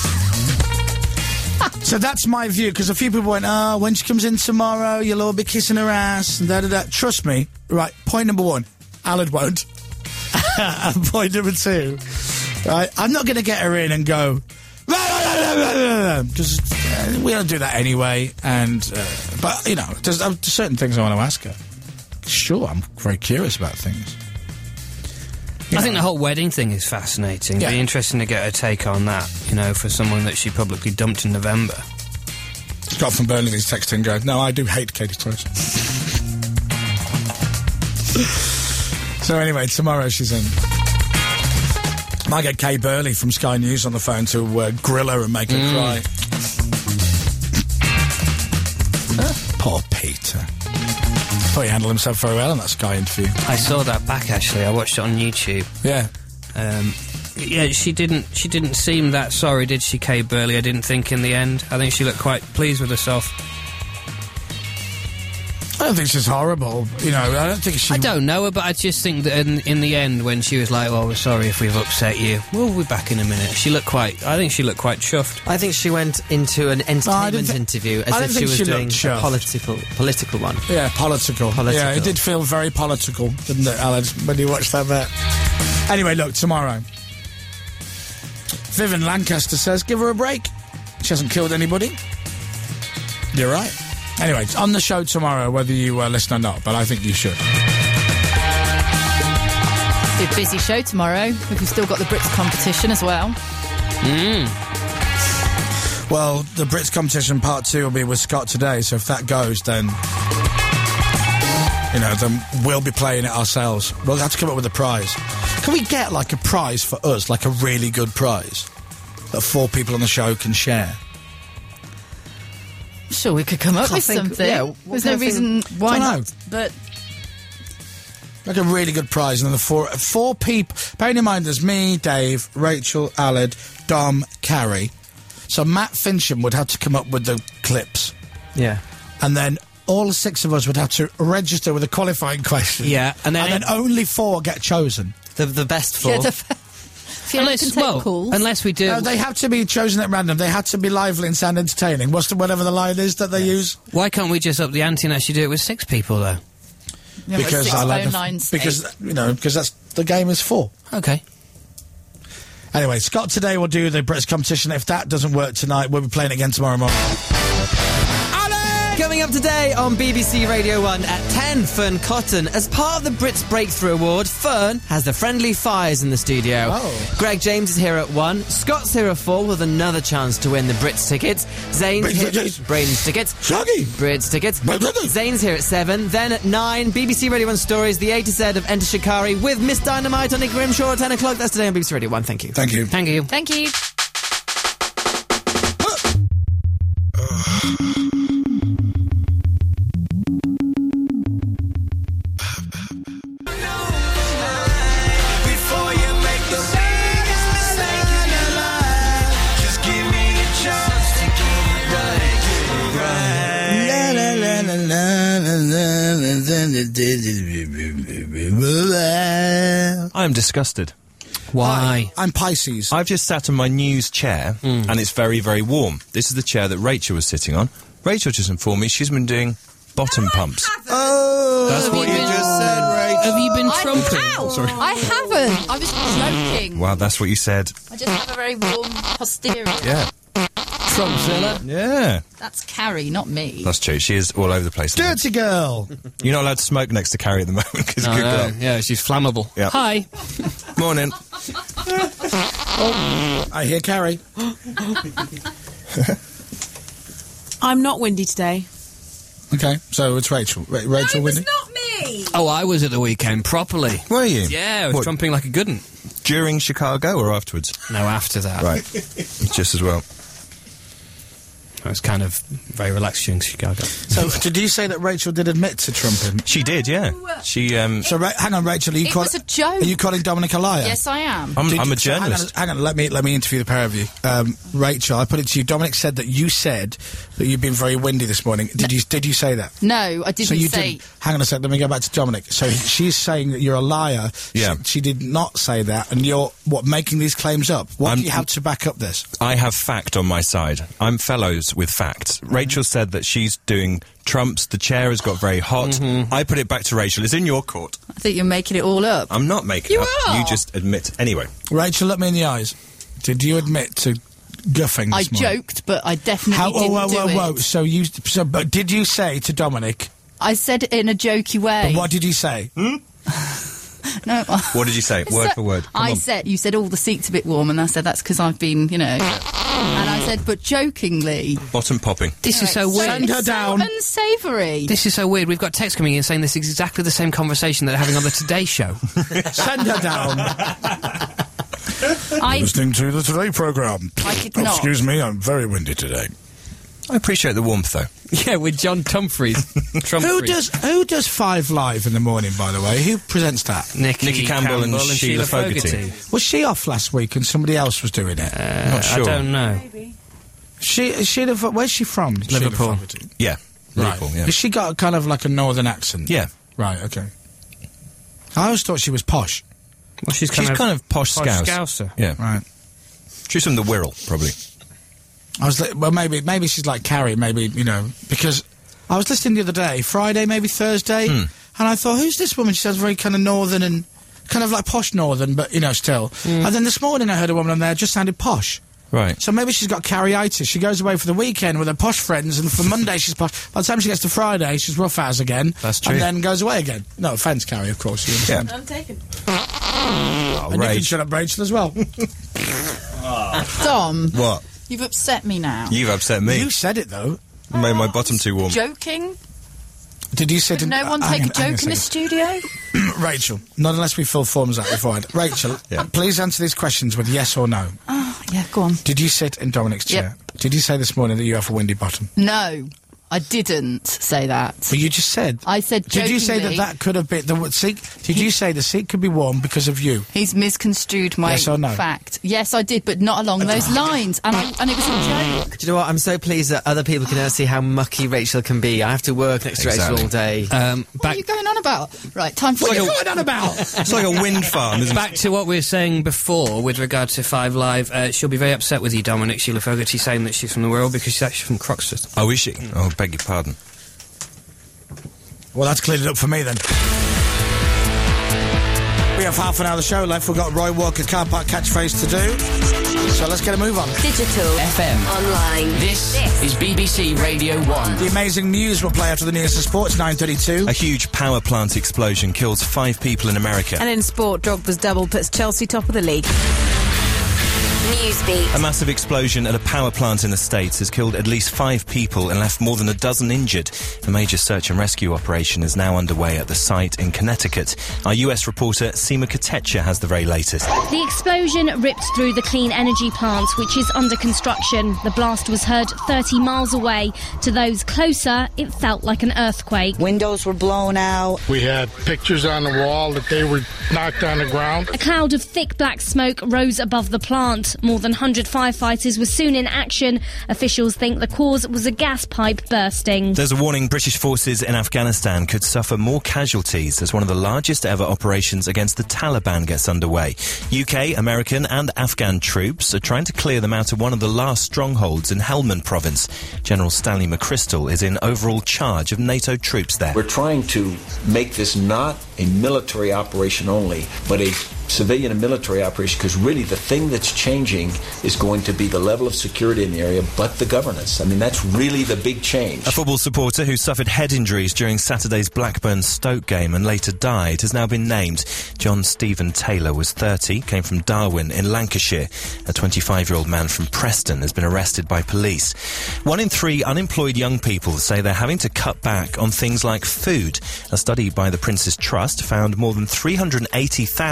So that's my view, because a few people went, oh, when she comes in tomorrow, you'll all be kissing her ass, and da-da-da. Trust me, right, point number one, Alad won't. And point number two, right, I'm not going to get her in and go, because uh, we don't do that anyway, and, uh, but, you know, there's, uh, there's certain things I want to ask her. Sure, I'm very curious about things. I think the whole wedding thing is fascinating. It'd Yeah. be interesting to get her take on that, you know, for someone that she publicly dumped in November. Scott from Burnley is texting going, no, I do hate Katie Close. So anyway, tomorrow she's in. Might get Kay Burley from Sky News on the phone to uh, grill her and make her Mm. cry. Poor Peter. Thought he handled himself very well in that Sky interview. I saw that back, actually. I watched it on YouTube. Yeah. Um, yeah, she didn't she didn't seem that sorry, did she, Kay Burley? I didn't think in the end. I think she looked quite pleased with herself. I don't think she's horrible. You know, I don't think she... I don't know her, but I just think that in, in the end, when she was like, well, we're sorry if we've upset you, we'll be back in a minute, she looked quite... I think she looked quite chuffed. I think she went into an entertainment thi- interview I as don't if she think was she doing looked a chuffed. political, political one. Yeah, political. Political. Yeah, it did feel very political, didn't it, Alex, when you watched that bit? Anyway, look, tomorrow. Vivian Lancaster says, give her a break. She hasn't killed anybody. You're right. Anyway, it's on the show tomorrow, whether you uh, listen or not, but I think you should. Be a busy show tomorrow. We've still got the Brits competition as well. Mm. Well, the Brits competition part two will be with Scott today, so if that goes, then... You know, then we'll be playing it ourselves. We'll have to come up with a prize. Can we get, like, a prize for us, like a really good prize, that four people on the show can share? Sure, we could come up I with think- something. yeah, what There's kind no of reason thing- why Dunno. not. But Like a really good prize, and then the four four people. Bearing in mind, there's me, Dave, Rachel, Aled, Dom, Carrie. So Matt Fincham would have to come up with the clips, Yeah. and then all six of us would have to register with a qualifying question. Yeah, and then, and then only four get chosen. The the best four. yeah, the, Fiona unless, can take well, calls. unless we do... No, they have to be chosen at random. They had to be lively and sound entertaining. What's the, whatever the line is that they use? Why can't we just up the ante and actually do it with six people, though? Yeah, but because six I like phone the, lines, because eight. you know because that's the game is four. Okay. Anyway, Scott today will do the Brits competition. If that doesn't work tonight, we'll be playing it again tomorrow morning. Coming up today on B B C Radio one at ten, Fern Cotton. As part of the Brits Breakthrough Award, Fern has the Friendly Fires in the studio. Oh. Greg James is here at one. Scott's here at four with another chance to win the Brits tickets. Zane's Brits here... tickets. Braden's tickets. Shaggy. Brits tickets. Brits tickets. Zane's here at seven. Then at nine, B B C Radio one Stories, the A to Z of Enter Shikari with Miss Dynamite on Nick Grimshaw at ten o'clock. That's today on B B C Radio one. Thank you. Thank you. Thank you. Thank you. Before you make the biggest mistake in your life, just give me a chance to get it right, get it right. I'm disgusted. Why? Hi, I'm Pisces. I've just sat on my news chair, and it's very, very warm. This is the chair that Rachel was sitting on. Rachel just informed me she's been doing bottom pumps. Oh, That's what you just said, Have you been I, trumping? ow, Sorry. I haven't. I was joking. Wow, that's what you said. I just have a very warm posterior. Yeah. Trumpzilla? Yeah. That's Carrie, not me. That's true. She is all over the place. dirty girl. You're not allowed to smoke next to Carrie at the moment because No, good no. girl. Yeah, she's flammable. Yeah. Hi. Morning. I hear Carrie. I'm not windy today. Okay, so it's Rachel. Ra- Rachel Windy. not me. Oh, I was at the weekend, properly. Were you? Yeah, I was What? trumping like a good one. During Chicago or afterwards? No, after that. Right. Just as well. It was kind of very relaxed during Chicago. So, did you say that Rachel did admit to trumping? She did, yeah. She, um... So, Ra- hang on, Rachel, are you It call- was a joke. Are you calling Dominic a liar? Yes, I am. I'm, Did I'm you- a so hang on, journalist. hang on, let me let me interview the pair of you. Um, Rachel, I put it to you. Dominic said that you said that you've been very windy this morning. Did you did you say that? No, I didn't so you say... didn't. Hang on a sec. Let me go back to Dominic. So he- she's saying that you're a liar. Yeah. She, she did not say that, and you're what making these claims up. What I'm- do you have to back up this? I have fact on my side. I'm fellows with facts. Mm-hmm. Rachel said that she's doing trumps. The chair has got very hot. Mm-hmm. I put it back to Rachel. It's in your court. I think you're making it all up. I'm not making You it up. are. You just admit. Anyway. Rachel, look me in the eyes. Did you admit to guffing? I This morning? joked, but I definitely How, didn't whoa, whoa, do whoa, it. whoa! So you, so, but did you say to Dominic? I said it in a jokey way. But what did you say? No. What did you say? Word So- for word. Come I on. said, you said, all the seats a bit warm, and I said, that's because I've been, you know... and I said, but jokingly... Bottom popping. This is so weird. Send her it's down. so unsavoury. This is so weird. We've got text coming in saying this is exactly the same conversation that they're having on the Today Show. Send her down. I, Listening to the Today programme. I did not. Excuse me, I'm very windy today. I appreciate the warmth, though. Yeah, with John Humphreys. Who does who does Five Live in the morning, by the way? Who presents that? Nikki, Nikki Campbell and Sheila Fogarty. Was she off last week and somebody else was doing it? Uh, Not sure. I don't know. She, Sheila, Fo- where's she from? Sheila Liverpool. Fogarty. Yeah. Right. Liverpool, yeah. Has she got kind of like a northern accent? Yeah. Right, okay. I always thought she was posh. Well, she's She's kind of, kind of posh, posh scouse. Scouser. Yeah. Right. She's from the Wirral, probably. I was li- well, maybe maybe she's like Carrie, maybe, you know, because I was listening the other day, Friday, maybe Thursday, Hmm. and I thought, who's this woman? She sounds very kind of northern and kind of like posh northern, but, you know, still. And then this morning I heard a woman on there just sounded posh. Right. So maybe she's got Carrie-itis. She goes away for the weekend with her posh friends, and for Monday she's posh. By the time she gets to Friday, she's rough as again. That's true. And then goes away again. No offence, Carrie, of course. You understand. I'm taken. Oh, And you can rage. shut up Rachel as well. Dom, What? you've upset me now. You've upset me. You said it, though. Made my bottom too warm. Joking? Did you say... Did no one hang take a on- hang on joke in the second. studio? Rachel, not unless we fill forms out beforehand. Rachel, Yeah. please answer these questions with yes or no. Oh, yeah, go on. Did you sit in Dominic's Yep. chair? Did you say this morning that you have a windy bottom? No, I didn't say that. But you just said... I said Did you say that jokingly. that could have been... The seat, did you say the seat could be warm because of you? He's misconstrued my Yes or no? fact. Yes, I did, but not along those lines. And, I, and it was a joke. Do you know what? I'm so pleased that other people can now see how mucky Rachel can be. I have to work next to Exactly. Rachel all day. Um, What back, are you going on about? Right, time for... What are you going on about? It's like a wind farm, isn't back to what we were saying before with regard to Five Live. Uh, she'll be very upset with you, Dominic. Sheila Fogarty saying that she's from the Wirral because she's actually from Croxteth. it? Oh, is she? Oh, beg your pardon. Well, that's cleared it up for me then. We have half an hour of the show left. We've got Roy Walker car park catchphrase to do. So let's get a move on. Digital. F M. Online. This is B B C Radio one. The amazing news will play after the news of sports, nine thirty-two. A huge power plant explosion kills five people in America. And in sport, Drogba's double puts Chelsea top of the league. Newsbeat. A massive explosion at a power plant in the States has killed at least five people and left more than a dozen injured. A major search and rescue operation is now underway at the site in Connecticut. Our U S reporter Seema Katecha has the very latest. The explosion ripped through the clean energy plant, which is under construction. The blast was heard thirty miles away. To those closer, it felt like an earthquake. Windows were blown out. We had pictures on the wall that they were knocked on the ground. A cloud of thick black smoke rose above the plant. More than one hundred firefighters were soon in action. Officials think the cause was a gas pipe bursting. There's a warning British forces in Afghanistan could suffer more casualties as one of the largest ever operations against the Taliban gets underway. U K, American and Afghan troops are trying to clear them out of one of the last strongholds in Helmand province. General Stanley McChrystal is in overall charge of NATO troops there. We're trying to make this not a military operation only, but a civilian and military operation, because really the thing that's changing is going to be the level of security in the area, but the governance. I mean, that's really the big change. A football supporter who suffered head injuries during Saturday's Blackburn-Stoke game and later died has now been named. John Stephen Taylor was thirty, came from Darwin in Lancashire. A twenty-five-year-old man from Preston has been arrested by police. One in three unemployed young people say they're having to cut back on things like food. A study by the Prince's Trust found more than three hundred eighty thousand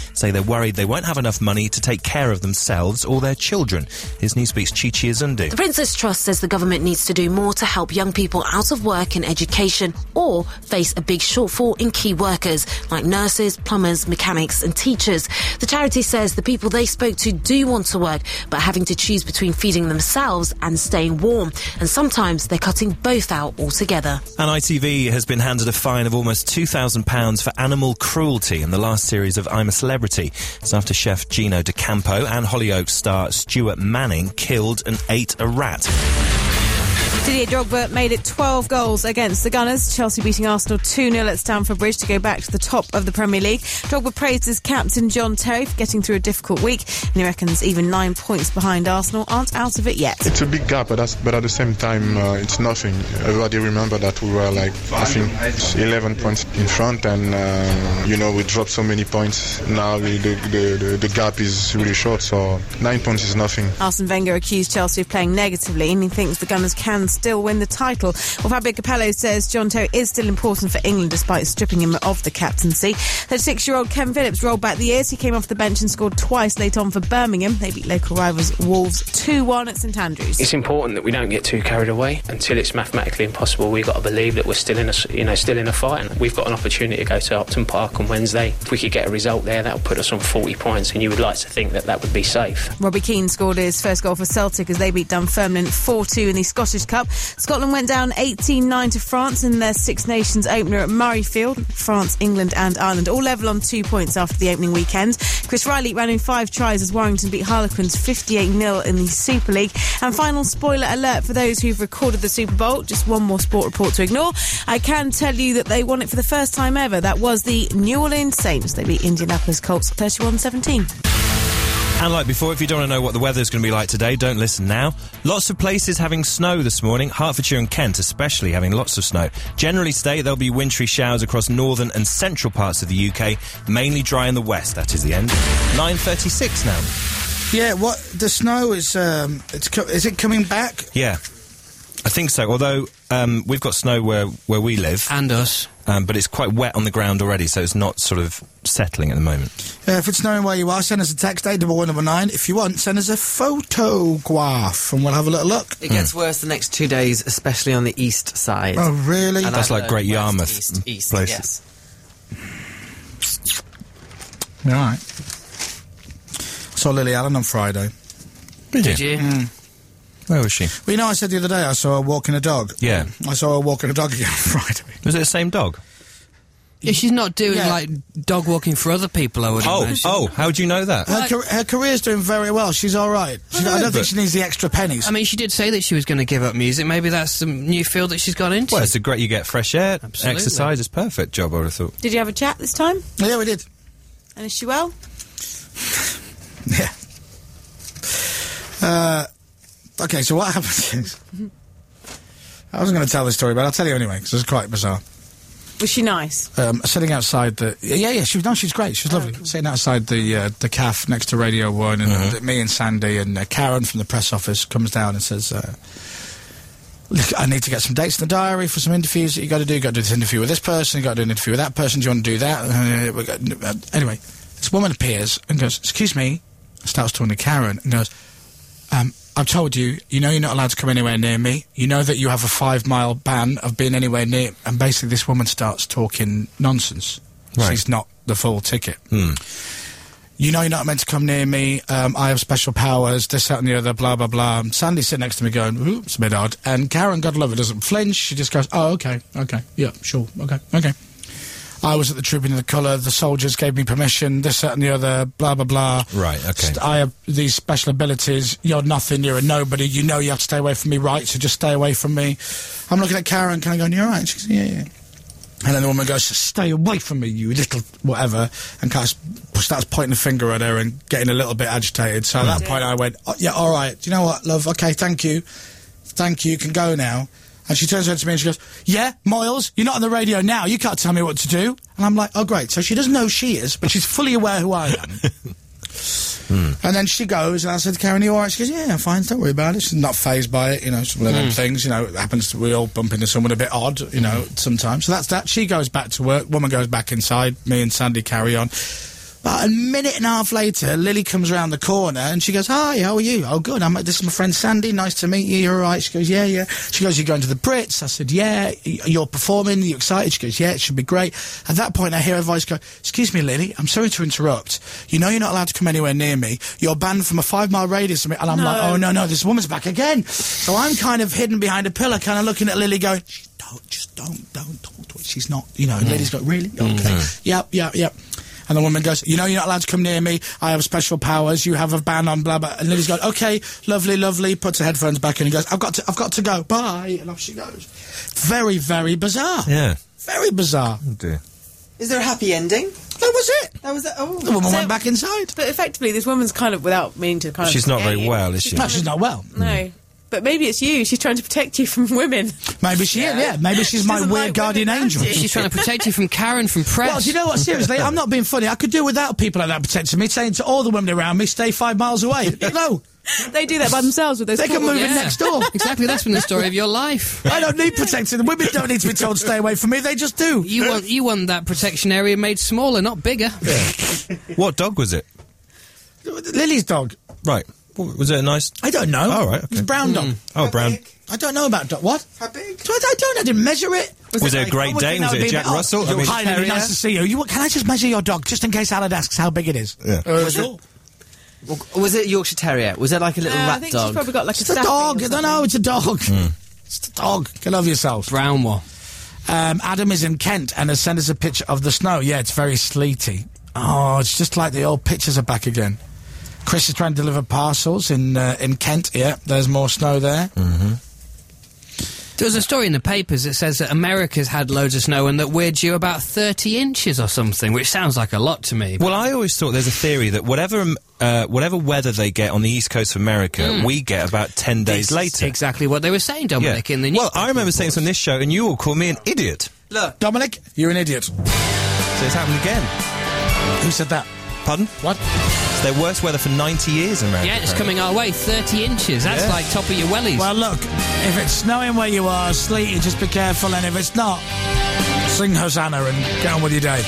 say they're worried they won't have enough money to take care of themselves or their children. Here's Newspeak's Chichi Azundu. The Princess Trust says the government needs to do more to help young people out of work in education or face a big shortfall in key workers like nurses, plumbers, mechanics and teachers. The charity says the people they spoke to do want to work, but having to choose between feeding themselves and staying warm. And sometimes they're cutting both out altogether. And I T V has been handed a fine of almost two thousand pounds for animal cruelty in the last series of I'm a Celebrity. It's after chef Gino D'Acampo and Hollyoaks star Stuart Manning killed and ate a rat. Didier Drogba made it twelve goals against the Gunners. Chelsea beating Arsenal two nil at Stamford Bridge to go back to the top of the Premier League. Drogba praised his captain John Terry for getting through a difficult week, and he reckons even nine points behind Arsenal aren't out of it yet. It's a big gap, but, that's, but at the same time, uh, it's nothing. Everybody remember that we were like, I think, eleven points in front, and, uh, you know, we dropped so many points. Now the, the, the, the gap is really short, so nine points is nothing. Arsene Wenger accused Chelsea of playing negatively, and he thinks the Gunners can still win the title. Well, Fabio Capello says John Terry is still important for England despite stripping him of the captaincy. thirty-six-year-old Ken Phillips rolled back the years. He came off the bench and scored twice late on for Birmingham. They beat local rivals Wolves two one at St Andrews. It's important that we don't get too carried away. Until it's mathematically impossible, we've got to believe that we're still in a, you know, still in a fight, and we've got an opportunity to go to Upton Park on Wednesday. If we could get a result there, that'll put us on forty points, and you would like to think that that would be safe. Robbie Keane scored his first goal for Celtic as they beat Dunfermline four two in the Scottish Cup. Scotland went down eighteen nine to France in their Six Nations opener at Murrayfield. France, England and Ireland all level on two points after the opening weekend. Chris Riley ran in five tries as Warrington beat Harlequins fifty-eight nil in the Super League. And final spoiler alert for those who've recorded the Super Bowl, just one more sport report to ignore. I can tell you that they won it for the first time ever. That was the New Orleans Saints. They beat Indianapolis Colts thirty-one seventeen. And like before, if you don't want to know what the weather's going to be like today, don't listen now. Lots of places having snow this morning. Hertfordshire and Kent especially having lots of snow. Generally today, there'll be wintry showers across northern and central parts of the U K, mainly dry in the west. That is the end. nine thirty-six now. Yeah, what the snow is? Um, it's co- is it coming back? Yeah, I think so. Although um, we've got snow where where we live, and us, um, but it's quite wet on the ground already, so it's not sort of settling at the moment. Uh, if it's snowing where you are, send us a text eight double one double nine. If you want, send us a photograph, and we'll have a little look. It gets mm. worse the next two days, especially on the east side. Oh, really? And That's like Great Yarmouth east, east, places. Yes. All right. Saw Lily Allen on Friday. Did, Did you? Mm. Where was she? Well, you know, I said the other day I saw her walking a dog. Yeah. I saw her walking a dog again on Friday. Was it the same dog? Yeah, she's not doing, Yeah. like, dog walking for other people, I would Oh, imagine. oh, how do you know that? Her, car- her career's doing very well. She's all right. She, I, know, don't but- think she needs the extra pennies. I mean, she did say that she was going to give up music. Maybe that's some new field that she's gone into. Well, it's a great, you get fresh air, Absolutely. exercise, it's perfect job, I would have thought. Did you have a chat this time? Yeah, we did. And is she well? Yeah. Uh, okay, so what happened is... I wasn't going to tell this story, but I'll tell you anyway, because it's quite bizarre. Was she nice? Um, sitting outside the... Yeah, yeah, she was... No, she's great. She was lovely. Sitting outside the uh, the cafe next to Radio one, and uh, me and Sandy and uh, Karen from the press office comes down and says... Uh, Look, I need to get some dates in the diary for some interviews that you got to do. You got to do this interview with this person. You got to do an interview with that person. Do you want to do that? Uh, we got, uh, anyway, this woman appears and goes, "Excuse me." Starts talking to Karen and goes, um, "I've told you. You know you're not allowed to come anywhere near me. You know that you have a five mile ban of being anywhere near." And basically, this woman starts talking nonsense. Right. She's not the full ticket. Hmm. You know you're not meant to come near me, um, I have special powers, this, that and the other, blah, blah, blah. And Sandy's sitting next to me going, ooh, it's a bit odd. And Karen, God love her, doesn't flinch. She just goes, oh, okay, okay, yeah, sure, okay, okay. I was at the Trooping of the Colour, the soldiers gave me permission, this, that and the other, blah, blah, blah. Right, okay. St- I have these special abilities, you're nothing, you're a nobody, you know you have to stay away from me, right, so just stay away from me. I'm looking at Karen, kind of going, you're right? She goes, yeah, yeah. And then the woman goes, stay away from me, you little whatever, and kind of starts pointing a finger at her and getting a little bit agitated. So at that point I went, oh, yeah, all right, do you know what, love, okay, thank you. Thank you, you can go now. And she turns around to me and she goes, yeah, Moyles, you're not on the radio now, you can't tell me what to do. And I'm like, oh, great. So she doesn't know who she is, but she's fully aware who I am. Hmm. And then she goes, and I said to Karen, you all right? She goes, yeah, I'm fine, don't worry about it. She's not fazed by it, you know, it's one of them Hmm. things, you know, it happens to, we all bump into someone a bit odd, you know, sometimes. So that's that. She goes back to work, woman goes back inside, me and Sandy carry on. About a minute and a half later, Lily comes around the corner and she goes, "Hi, how are you?" "Oh, good. I'm, this is my friend Sandy. Nice to meet you. You're all right?" She goes, "Yeah, yeah." She goes, "You're going to the Brits?" I said, "Yeah." "Y- You're performing? Are you excited?" She goes, "Yeah, it should be great." At that point, I hear her voice go, "Excuse me, Lily, I'm sorry to interrupt. You know you're not allowed to come anywhere near me. You're banned from a five-mile radius of me." And I'm No. like, "Oh, no, no, this woman's back again." So I'm kind of hidden behind a pillar, kind of looking at Lily going, "Shh, don't, just don't, don't talk to her. She's not, you know." And Lily's got, "Really? Okay. Yep, yep, yep." And the woman goes, "You know you're not allowed to come near me. I have special powers. You have a ban on blah, blah." And Lily's going, "Okay, lovely, lovely." Puts her headphones back in and goes, I've got to, I've got to go. Bye. And off she goes. Very, very bizarre. Yeah. Very bizarre. Oh dear. Is there a happy ending? That was it. That was it. Oh. The woman So- went back inside. But effectively, this woman's kind of, without meaning to kind of... She's not scare very you, well, is she? No, she's not well. No. But maybe it's you. She's trying to protect you from women. Maybe she is, yeah. Maybe she's She my doesn't weird like guardian women, angel. does she? She's trying to protect you from Karen from press. Well, do you know what? Seriously, I'm not being funny. I could do without people like that protecting me, saying to all the women around me, stay five miles away. No. They do that by themselves with those They can cool- move in Yeah. next door. Exactly, that's been the story of your life. I don't need protecting. The women don't need to be told stay away from me. They just do. You want you want that protection area made smaller, not bigger. What dog was it? Lily's dog. Right. W- Was it a nice... I don't know. Oh, right, It's okay. a brown dog. Oh, brown. I don't know about dog. What? How big? I, I don't. I didn't measure it. Was it a Great Oh, Dane? that Was would it a be Jack bit- Russell? Oh, I mean- hi, Lily. Terrier? Nice to see you. you. Can I just measure your dog, just in case Alan asks how big it is? Yeah. Uh, Was it- Was it a Yorkshire Terrier? Was it like a little Uh, I rat think dog? she's probably got like It's a a staffing dog. or No, no, it's a dog. Hmm. It's a dog. Get over yourself. Brown one. Um, Adam is in Kent and has sent us a picture of the snow. Yeah, it's very sleety. Oh, it's just like the old pictures are back again. Chris is trying to deliver parcels in uh, in Kent. Yeah, there's more snow there. Mm-hmm. There was a story in the papers that says that America's had loads of snow and that we're due about thirty inches or something, which sounds like a lot to me. Well, I always thought there's a theory that whatever um, uh, whatever weather they get on the east coast of America, Mm. we get about ten days This is later. exactly what they were saying, Dominic, in the Well, newspaper I remember saying this on this show, and you all called me an idiot. Look, Dominic, you're an idiot. So it's happened again. Who said that? Pardon? What? It's their worst weather for ninety years in America. Yeah, it's coming our way, thirty inches. That's Yeah. like top of your wellies. Well, look, if it's snowing where you are, sleety, just be careful, and if it's not, sing Hosanna and get on with your day.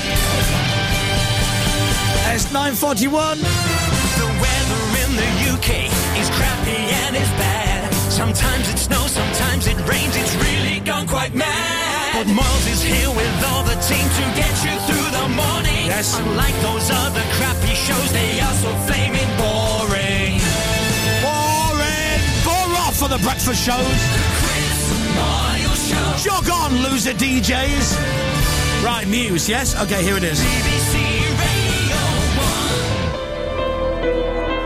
It's nine forty-one. The weather in the U K is crappy and it's bad. Sometimes it snows, sometimes it rains, it's really gone quite mad. But Miles is here with all the team to get you through the morning. Yes. Unlike those other crappy shows, they are so flaming boring. Boring. Bore off for the breakfast shows. Chris Miles Show. Jog on, loser D Js. Right, news, yes? Okay, here it is. B B C Radio one.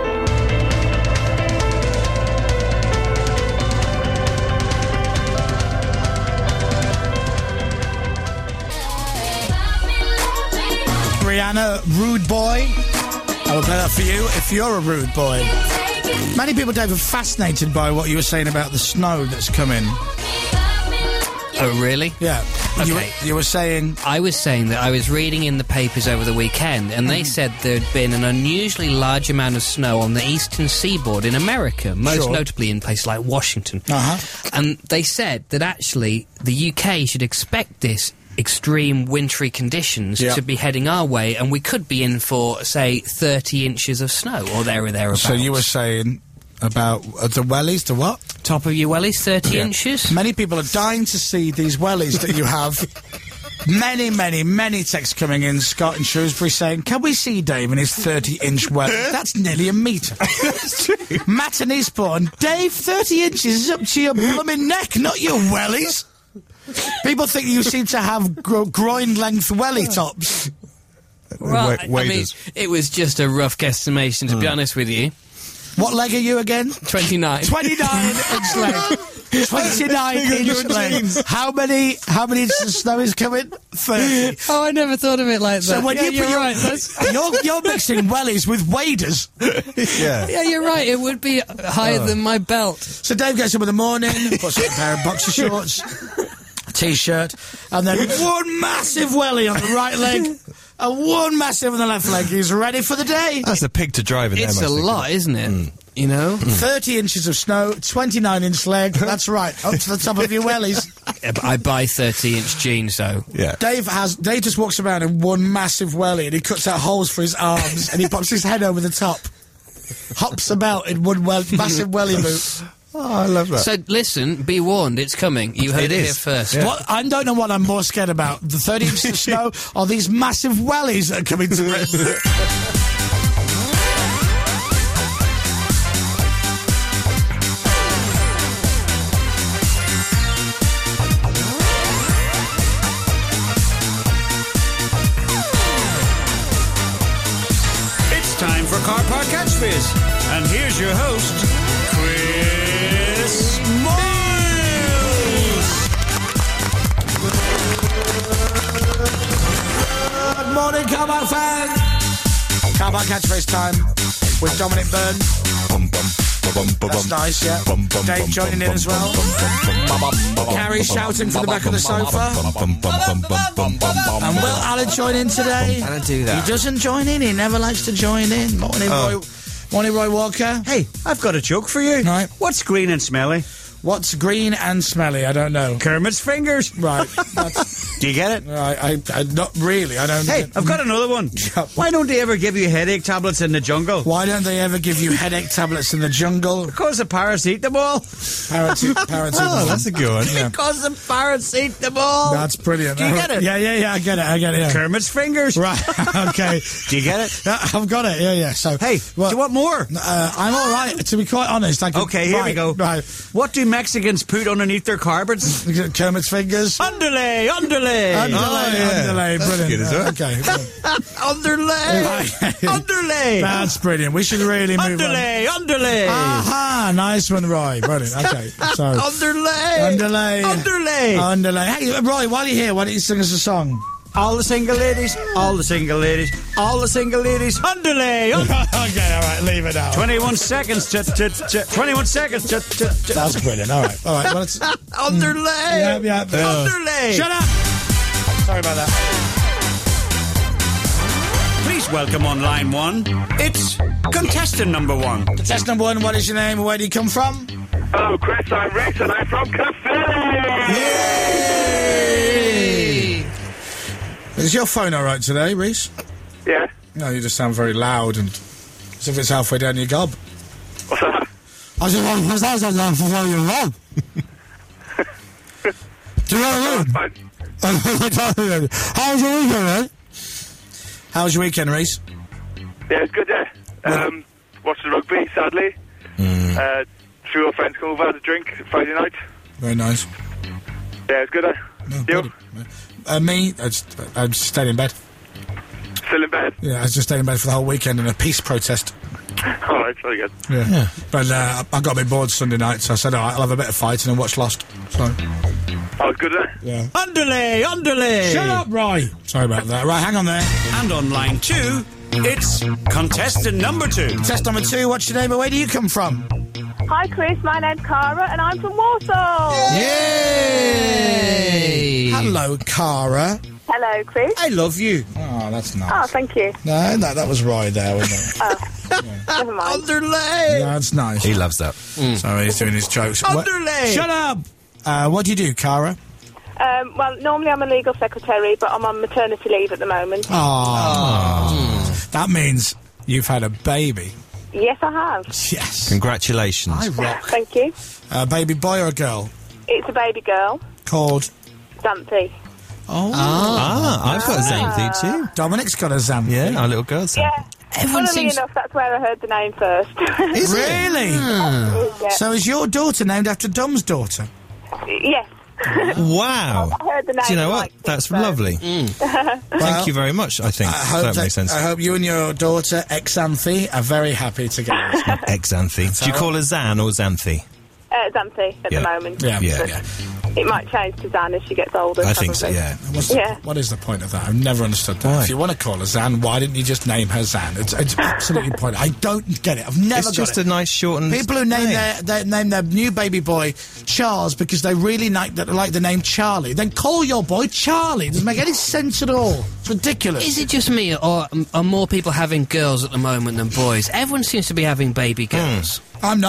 Rihanna, Rude Boy. I will play that for you if you're a rude boy. Many people, Dave, are fascinated by what you were saying about the snow that's coming. Oh, really? Yeah. You, were, Okay. you were saying... I was saying that I was reading in the papers over the weekend, and they said there'd been an unusually large amount of snow on the eastern seaboard in America, most Sure. notably in places like Washington. Uh-huh. And they said that actually the U K should expect this extreme wintry conditions Yeah. to be heading our way, and we could be in for, say, thirty inches of snow, or there or thereabouts. So you were saying about uh, the wellies, the what? Top of your wellies, thirty Yeah. inches? Many people are dying to see these wellies that you have. Many, many, many texts coming in, Scott and Shrewsbury, saying, can we see Dave and his thirty-inch welly? That's nearly a metre. Matt and Eastbourne, Dave, thirty inches is up to your blooming neck, not your wellies. People think you seem to have gro- groin-length welly tops. Well, Wa- I- I mean, waders. it was just a rough guesstimation, to be honest with you. What leg are you again? twenty-nine. twenty-nine inch leg. twenty-nine inch leg. How many, how many inches of snow is coming? thirty. Oh, I never thought of it like that. So when yeah, you you're put your, right. That's, you're, you're mixing wellies with waders. Yeah. yeah, you're right. It would be higher than my belt. So Dave gets up in the morning, puts on a pair of boxer shorts, a t-shirt, and then one massive welly on the right leg, and one massive on the left leg. He's ready for the day. That's a pig to drive in It's there, a I think. lot, isn't it? You know? thirty inches of snow, twenty-nine inch leg. That's right, up to the top of your wellies. I buy thirty-inch jeans, though. Yeah. Dave has. Dave just walks around in one massive welly, and he cuts out holes for his arms, and he pops his head over the top, hops about in one well, massive welly boot. Oh, I love that. So listen, be warned, it's coming. You heard It it, is. here first. Yeah. What, I don't know what I'm more scared about: the thirty inches of snow or these massive wellies that are coming to Britain. It's time for Car Park Catchphrase. And here's your host, Chris Moyles. Good morning, Car Park fans. Car Park Catchphrase time with Dominic Byrne. That's nice, yeah. Dave joining in as well. Carrie shouting from the back of the sofa. And will Alan join in today? I don't do that. He doesn't join in. He never likes to join in. Morning, Oh. Roy. Morning, Roy Walker. Hey, I've got a joke for you. Right. What's green and smelly? What's green and smelly? I don't know. Kermit's fingers. Right. That's, Do you get it? right. I, I not really. I don't. Hey, I've got another one. Why don't they ever give you headache tablets in the jungle? Why don't they ever give you headache tablets in the jungle? Because of paracetamol. Parati- paracetamol. Oh, that's a good one. Yeah. Because of paracetamol. That's brilliant. Do you get it? Yeah, yeah, yeah. I get it. I get it. Yeah. Kermit's fingers. Right. Okay. Do you get it? Yeah, I've got it. Yeah, yeah. So, Hey, well, do you want more? uh, I'm all right. To be quite honest, I can, Okay, here we right, go. Right. What do Mexicans put underneath their carpets? Kermit's fingers. Underlay, underlay. Underlay, Oh, yeah. underlay, That's brilliant. good as well. Okay. Underlay. Right. Underlay. That's brilliant. We should really move Underlay, underlay. on. Aha, nice one, Roy. Brilliant. Okay. So, Underlay. underlay. Underlay. Underlay. Hey, Roy, while you're here, why don't you sing us a song? All the single ladies, all the single ladies, all the single ladies. Underlay. Un- Okay, all right, leave it out. twenty-one seconds. Ch- ch- ch- twenty-one seconds. Ch- ch- ch- That's brilliant. All right, all right. Well, it's, Underlay. yeah, yeah. Underlay. Shut up. Sorry about that. Please welcome on line one. It's contestant number one. Contestant number one, what is your name and where do you come from? Hello, Chris. I'm Rex, and I'm from Cafe. Yay! Is your phone all right today, Reese? Yeah. No, you just sound very loud and as if it's halfway down your gob. What's that? I just want to say something halfway your gob. Do you know what I mean? How was your weekend, mate? How was your weekend, Reese? Yeah, it's good, yeah. Um, watched the rugby, sadly. Mm. Uh, few of friends come over, had a drink Friday night. Very nice. Yeah, it's good, eh? No, You? Uh, me, I just, I just stayed in bed. Still in bed? Yeah, I just stayed in bed for the whole weekend in a peace protest. Alright, very good. Yeah. But uh, I got a bit bored Sunday night, so I said, all right, I'll have a bit of fighting and watch Lost. So, Oh, it's good, eh? yeah. Underlay, underlay. Shut up, Roy! Sorry about that. Right, hang on there. And on line two, it's contestant number two. Test number two, what's your name and where do you come from? Hi, Chris. My name's Cara, and I'm from Warsaw. Yay! Hello, Cara. Hello, Chris. I love you. Oh, that's nice. Oh, thank you. No, no, that was Roy there, wasn't it? Oh, never mind. Underlay. That's nice. He loves that. Sorry, he's doing his jokes. What- Underlay. Shut up! Uh, what do you do, Cara? Um, well, normally I'm a legal secretary, but I'm on maternity leave at the moment. Oh. That means you've had a baby. Yes, I have. Yes. Congratulations. I rock. Thank you. A baby boy or a girl? It's a baby girl, Called... Xanthi. Oh. Ah, I've got a Xanthi too. Dominic's got a Xanthi. Yeah, our little girl's Xanthi. Yeah. Everyone Funnily seems... enough, that's where I heard the name first. Is really? Yeah. So is your daughter named after Dom's daughter? Yes. Wow. I heard the name. Do you know what? like it, That's so- lovely. Thank you very much, I think. I hope that that- makes sense. I hope you and your daughter, Xanthi, are very happy together. Ex-Xanthi. Do you how- call her Zan or Xanthi? Uh, Xanthi at Yeah. the moment. Yeah, Yeah. But yeah. It might change to Zan as she gets older. I think so, probably. yeah. What's the, Yeah. What is the point of that? I've never understood that. Why? If you want to call her Zan, why didn't you just name her Zan? It's, it's absolutely pointless. I don't get it. I've never It's got just it. a nice shortened People who name name. their, their name their new baby boy Charles because they really like, that, like the name Charlie, then call your boy Charlie. It doesn't make any sense at all. It's ridiculous. Is it just me, or um, are more people having girls at the moment than boys? Everyone seems to be having baby girls. I'm not.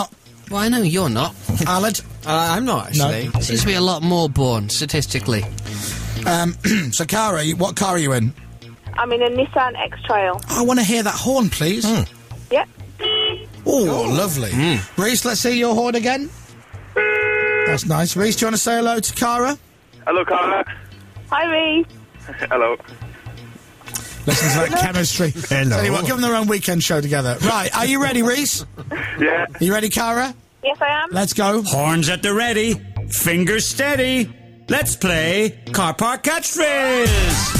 Well, I know you're not. Alad? Uh, I'm not, actually. No. Seems to be a lot more born, statistically. Um, so, Cara, you- what car are you in? I'm in a Nissan X-Trail. I want to hear that horn, please. Yep. Oh, lovely. Reese, let's see your horn again. That's nice. Reese, do you want to say hello to Cara? Hello, Cara. Hi, Reese. Hello. Listen to that chemistry. Hello. Tell you what, give them their own weekend show together. Right, are you ready, Reese? Yeah. Are you ready, Cara? Yes, I am. Let's go. Horns at the ready, fingers steady. Let's play Car Park Catchphrase.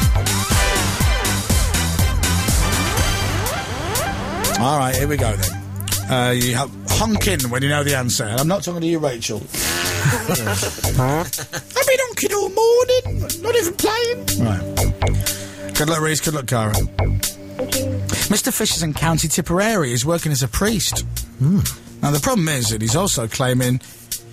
All right, here we go then. Uh, you have honk in when you know the answer. And I'm not talking to you, Rachel. I've been honking all morning, not even playing. Right. Good luck, Reese. Good luck, Cara. Mister Fisher's in County Tipperary. He's working as a priest. Now, the problem is that he's also claiming...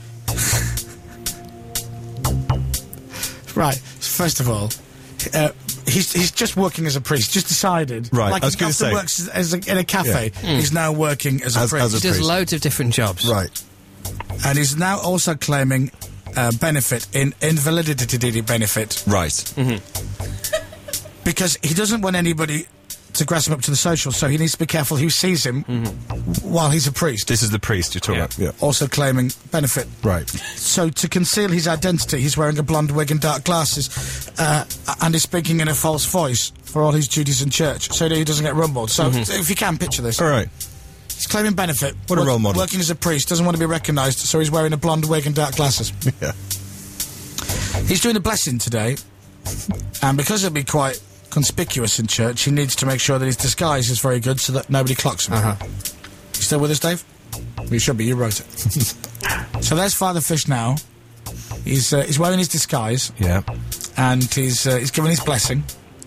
Right, first of all... Uh, He's he's just working as a priest. Just decided. Right, Like I was he gonna often say. works as, as a, in a cafe. Yeah. He's now working as a As- priest. as a He does priest. loads of different jobs. Right. And he's now also claiming uh, benefit in invalidity benefit Right. because he doesn't want anybody to grass him up to the social. So he needs to be careful who sees him while he's a priest. This is the priest you're talking about. Yeah. Also claiming benefit. Right. So to conceal his identity, he's wearing a blonde wig and dark glasses, uh, and is speaking in a false voice for all his duties in church, so that he doesn't get rumbled. So if you can picture this, All right. he's claiming benefit. What a role model. Working as a priest, doesn't want to be recognised, so he's wearing a blonde wig and dark glasses. Yeah. He's doing a blessing today, and because it'll be quite conspicuous in church, he needs to make sure that his disguise is very good so that nobody clocks him. Uh-huh. You still with us, Dave? You should be. You wrote it. So there's Father Fish now. He's uh, he's wearing his disguise. Yeah. And he's uh, he's giving his blessing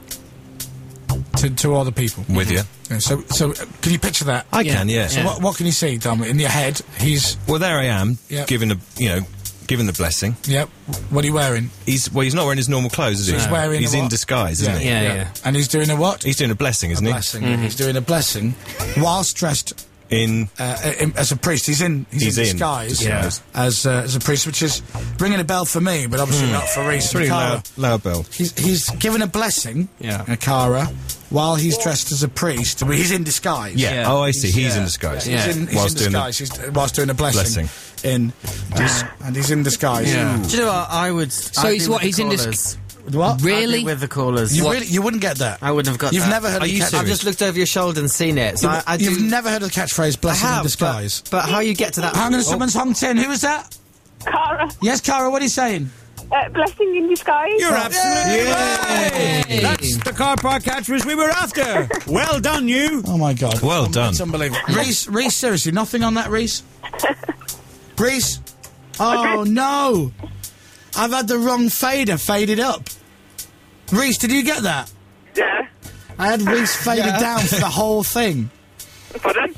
to to all the people. With you. Yeah, so so uh, can you picture that? I can, yeah. So what what can you see, Dom? In your head, he's Well, there I am, Yep. giving a, you know, giving the blessing. yep. What are you wearing? He's well, he's not wearing his normal clothes, is he? He's wearing. He's a in what? disguise, isn't he? Yeah, yeah. And he's doing a what? He's doing a blessing, isn't he? Blessing. He's doing a blessing whilst dressed In uh, in, as a priest. He's in he's, He's in in disguise disguise. as uh, as a priest, which is ringing a bell for me, but obviously not for Reese. and pretty Cara. loud, loud bell. He's he's given a blessing, Yeah. uh, Cara, while he's dressed as a priest. But he's in disguise. Yeah. Yeah. Oh, I see. He's in yeah. disguise. Yeah. He's in, he's Whilst in doing the disguise. He's, whilst doing a blessing, blessing. in, uh, and he's in disguise. Yeah. Do you know what? I would. So he's what? He's in this. What? Really? with the callers. You What? really you wouldn't get that. I wouldn't have got You've that. never heard Are of you the catch- I've just looked over your shoulder and seen it. So You- I, I You've do, never heard of the catchphrase I "blessing in have, disguise." But, but how you get to that? Hang on, oh, someone's honked in. Who is that? Cara. Yes, Cara. What are you saying? Uh, blessing in disguise. You're absolutely right. That's the Car Park Catchphrase we were after. Well done, you. Oh my God! Well Um, done. It's unbelievable. Reese, Reese, seriously, nothing on that, Reese. Reese. Oh no! I've had the wrong fader faded up. Reese, did you get that? Yeah. I had Reese faded Yeah. down for the whole thing. Pardon?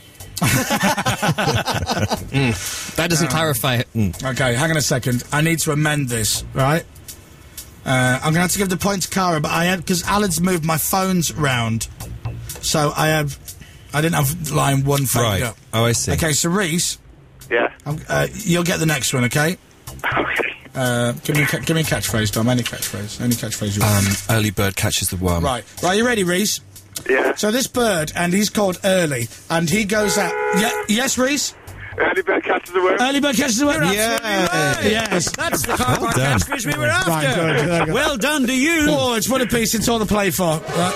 That doesn't clarify it. Okay, hang on a second. I need to amend this, right? Uh, I'm going to have to give the point to Cara, but I had because Alan's moved my phones round, so I have I didn't have line one faded Right. up. Oh, I see. Okay, so Reese, Yeah. um, uh, you'll get the next one, okay? Okay. Uh, give me a ca- give me a catchphrase, Dom. Any catchphrase, any catchphrase you want. Um, early bird catches the worm. Right, right. You ready, Reese? Yeah. So this bird, and he's called Early, and he goes out. Yeah, yes, Reese. Early bird catches the worm. Early bird catches the worm. Yeah. Right. Yes. That's the Car Park done. Catchphrase we were after. Right, good, good, good. Well done to you. Oh, it's one apiece. It's all the play for. Right.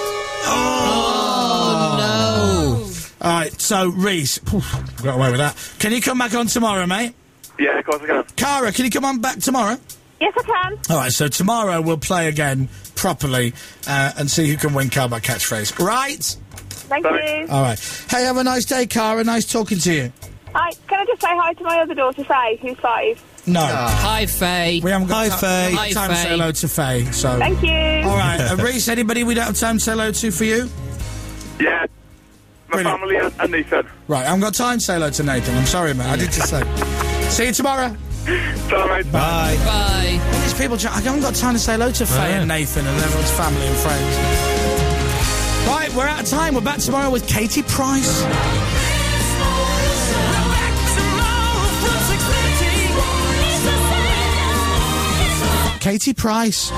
Oh, no! All right, so Reese, got away with that. Can you come back on tomorrow, mate? Yeah, of course I can. Cara, can you come on back tomorrow? Yes, I can. All right, so tomorrow we'll play again properly uh, and see who can win Car Park Catchphrase. Right? Thank you. All right. Hey, have a nice day, Cara. Nice talking to you. Hi, can I just say hi to my other daughter, Faye, who's five? No. Hi, Faye. We haven't got Hi, ti- Faye. we haven't got Hi, time to say Faye. hello to Faye, so... Thank you. All right, uh, Reese, anybody we don't have time to say hello to for you? Yeah. My Brilliant. family and, and Nathan. Right, I haven't got time to say hello to Nathan. I'm sorry, mate. I did just say. See you tomorrow. All right. Bye. Bye. All these people, I haven't got time to say hello to Faye yeah. and Nathan and everyone's family and friends. Right, we're out of time. We're back tomorrow with Katie Price. We're back tomorrow. Katie Price.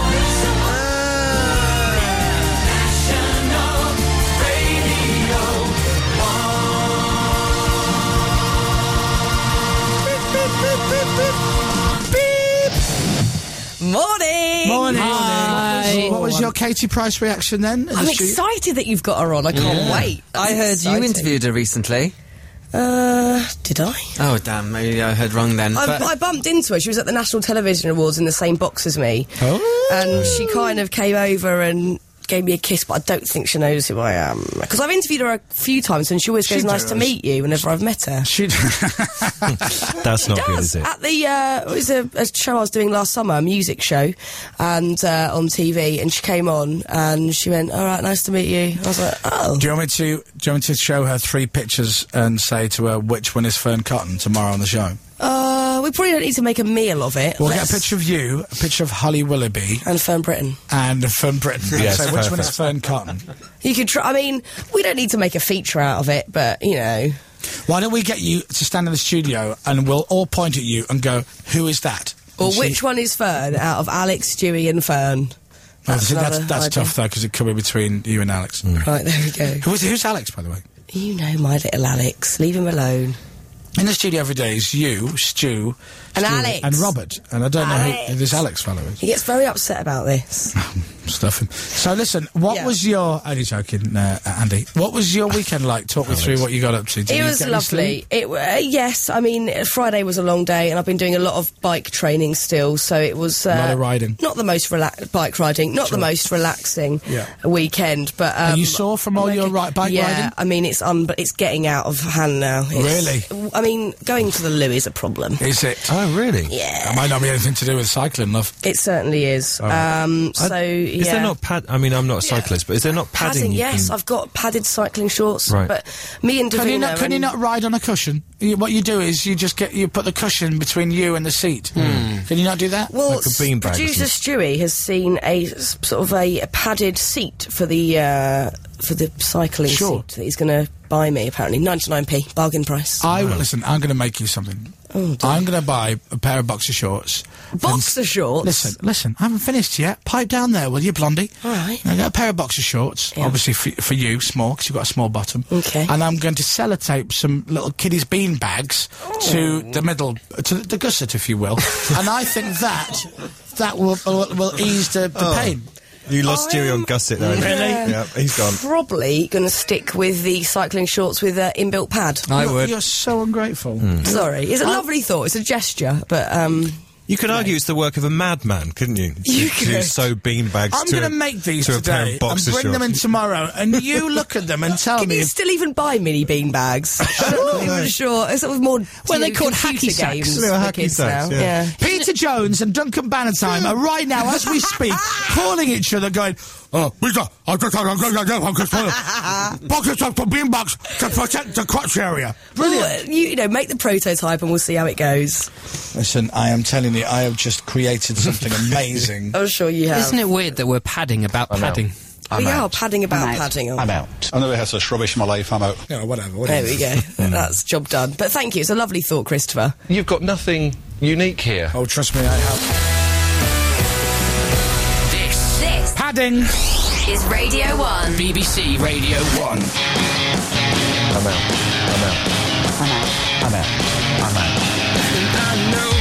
Morning! Morning. Hi. What was your Katie Price reaction then? in I'm the studio? excited that you've got her on. I can't Yeah. wait. I heard Exciting. you interviewed her recently. Uh, did I? Oh, damn, maybe I heard wrong then. I, but I bumped into her. She was at the National Television Awards in the same box as me. Oh. And she kind of came over and gave me a kiss, but I don't think she knows who I am. Because I've interviewed her a few times and she always goes, She nice does. to meet you, whenever I've met her. She That's not good, does. is it? At the, uh, it was a, a show I was doing last summer, a music show, and uh, on T V, and she came on and she went, all right, nice to meet you. I was like, oh. Do you want me to? Do you want me to show her three pictures and say to her which one is Fern Cotton tomorrow on the show? Uh, we probably don't need to make a meal of it. We'll Let's- get a picture of you, a picture of Holly Willoughby, and Fern Britton, and Fern Britton. Yes, so which one is perfect. Fern Cotton? You could try. I mean, we don't need to make a feature out of it, but you know, Why don't we get you to stand in the studio and we'll all point at you and go, "Who is that?" or And she- which one is Fern out of Alex, Stewie, and Fern? Oh, see, that's another that's idea. tough though because it could be between you and Alex. Right, there we go. Who is, who's Alex, by the way? You know my little Alex. Leave him alone. In the studio every day is you, Stu, And Stu, Alex. and Robert, and I don't know Alex. who, who this Alex fellow is. He gets very upset about this. Stuff him. So listen, what Yeah. was your? Only joking, uh, Andy. What was your weekend like? Talk me through what you got up to. Did It you was get any lovely. sleep? It uh, yes, I mean uh, Friday was a long day, and I've been doing a lot of bike training still, so it was uh, A lot of riding. Not the most rela- bike riding, not the most relaxing Yeah. weekend. But um, Are you sore from all I'm your okay. ri- bike yeah, riding? I mean it's un- but it's getting out of hand now. It's- Really? I mean, going to the loo is a problem. Is it? Oh, really? Yeah. It might not be anything to do with cycling, love. It certainly is. Oh. Um, I- so Is yeah. there not pad? I mean, I'm not a cyclist, but is there not padding? Padding, you yes, can- I've got padded cycling shorts. Right. But me and Davina Can you not? Can and- you not ride on a cushion? You, what you do is you just get you put the cushion between you and the seat. Can you not do that? Well, Like a beanbag or producer Stewie has seen a s- sort of a, a padded seat for the uh, for the cycling Sure. seat that he's going to buy me. Apparently, ninety-nine p bargain price. I listen. I'm going to make you something. Oh, dear. I'm going to buy a pair of boxer shorts. Boxer shorts. Listen, listen. I haven't finished yet. Pipe down there, will you, Blondie? All right. I got a pair of boxer shorts, Yeah. obviously for, for you, small, because you've got a small bottom. Okay. And I'm going to sellotape some little kiddies' bean bags to the middle, to the, the gusset, if you will. And I think that that will will, will ease the, the Oh. pain. You lost Stewie on Gusset, though. Really? Yeah, he's gone. Probably going to stick with the cycling shorts with uh, inbuilt pad. I You're- would. You're so ungrateful. Sorry, it's a I- lovely thought. It's a gesture, but um, You could argue it's the work of a madman, couldn't you? You to, could. to sew beanbags I'm to going a- to make these to a pair today of boxer and bring them in shorts. tomorrow, and you look at them and tell can me you if still even buy mini bean bags? I'm not even sure. It's sort of more. Well, they're you know, called computer hacky sacks. games Little for hacky kids sacks, now. yeah. yeah. Peter Jones and Duncan Bannatyne are right now, as we speak, calling each other, going, "Oh, Peter, I've just had a good idea. I'm just boxes up for beanbags to protect the crotch area." Brilliant. Well, you, you know, make the prototype and we'll see how it goes. Listen, I am telling you, I have just created something amazing. I'm sure you have. Isn't it weird that we're padding about padding? we are padding about padding. I'm out. I never had such rubbish in my life. I'm out. Yeah, whatever. There whatever. we go. That's job done. But thank you. It's a lovely thought, Christopher. You've got nothing unique here. Oh, trust me, I have. This This Padding. is Radio one. B B C Radio one. I'm out. I'm out. I'm out. I'm out. I know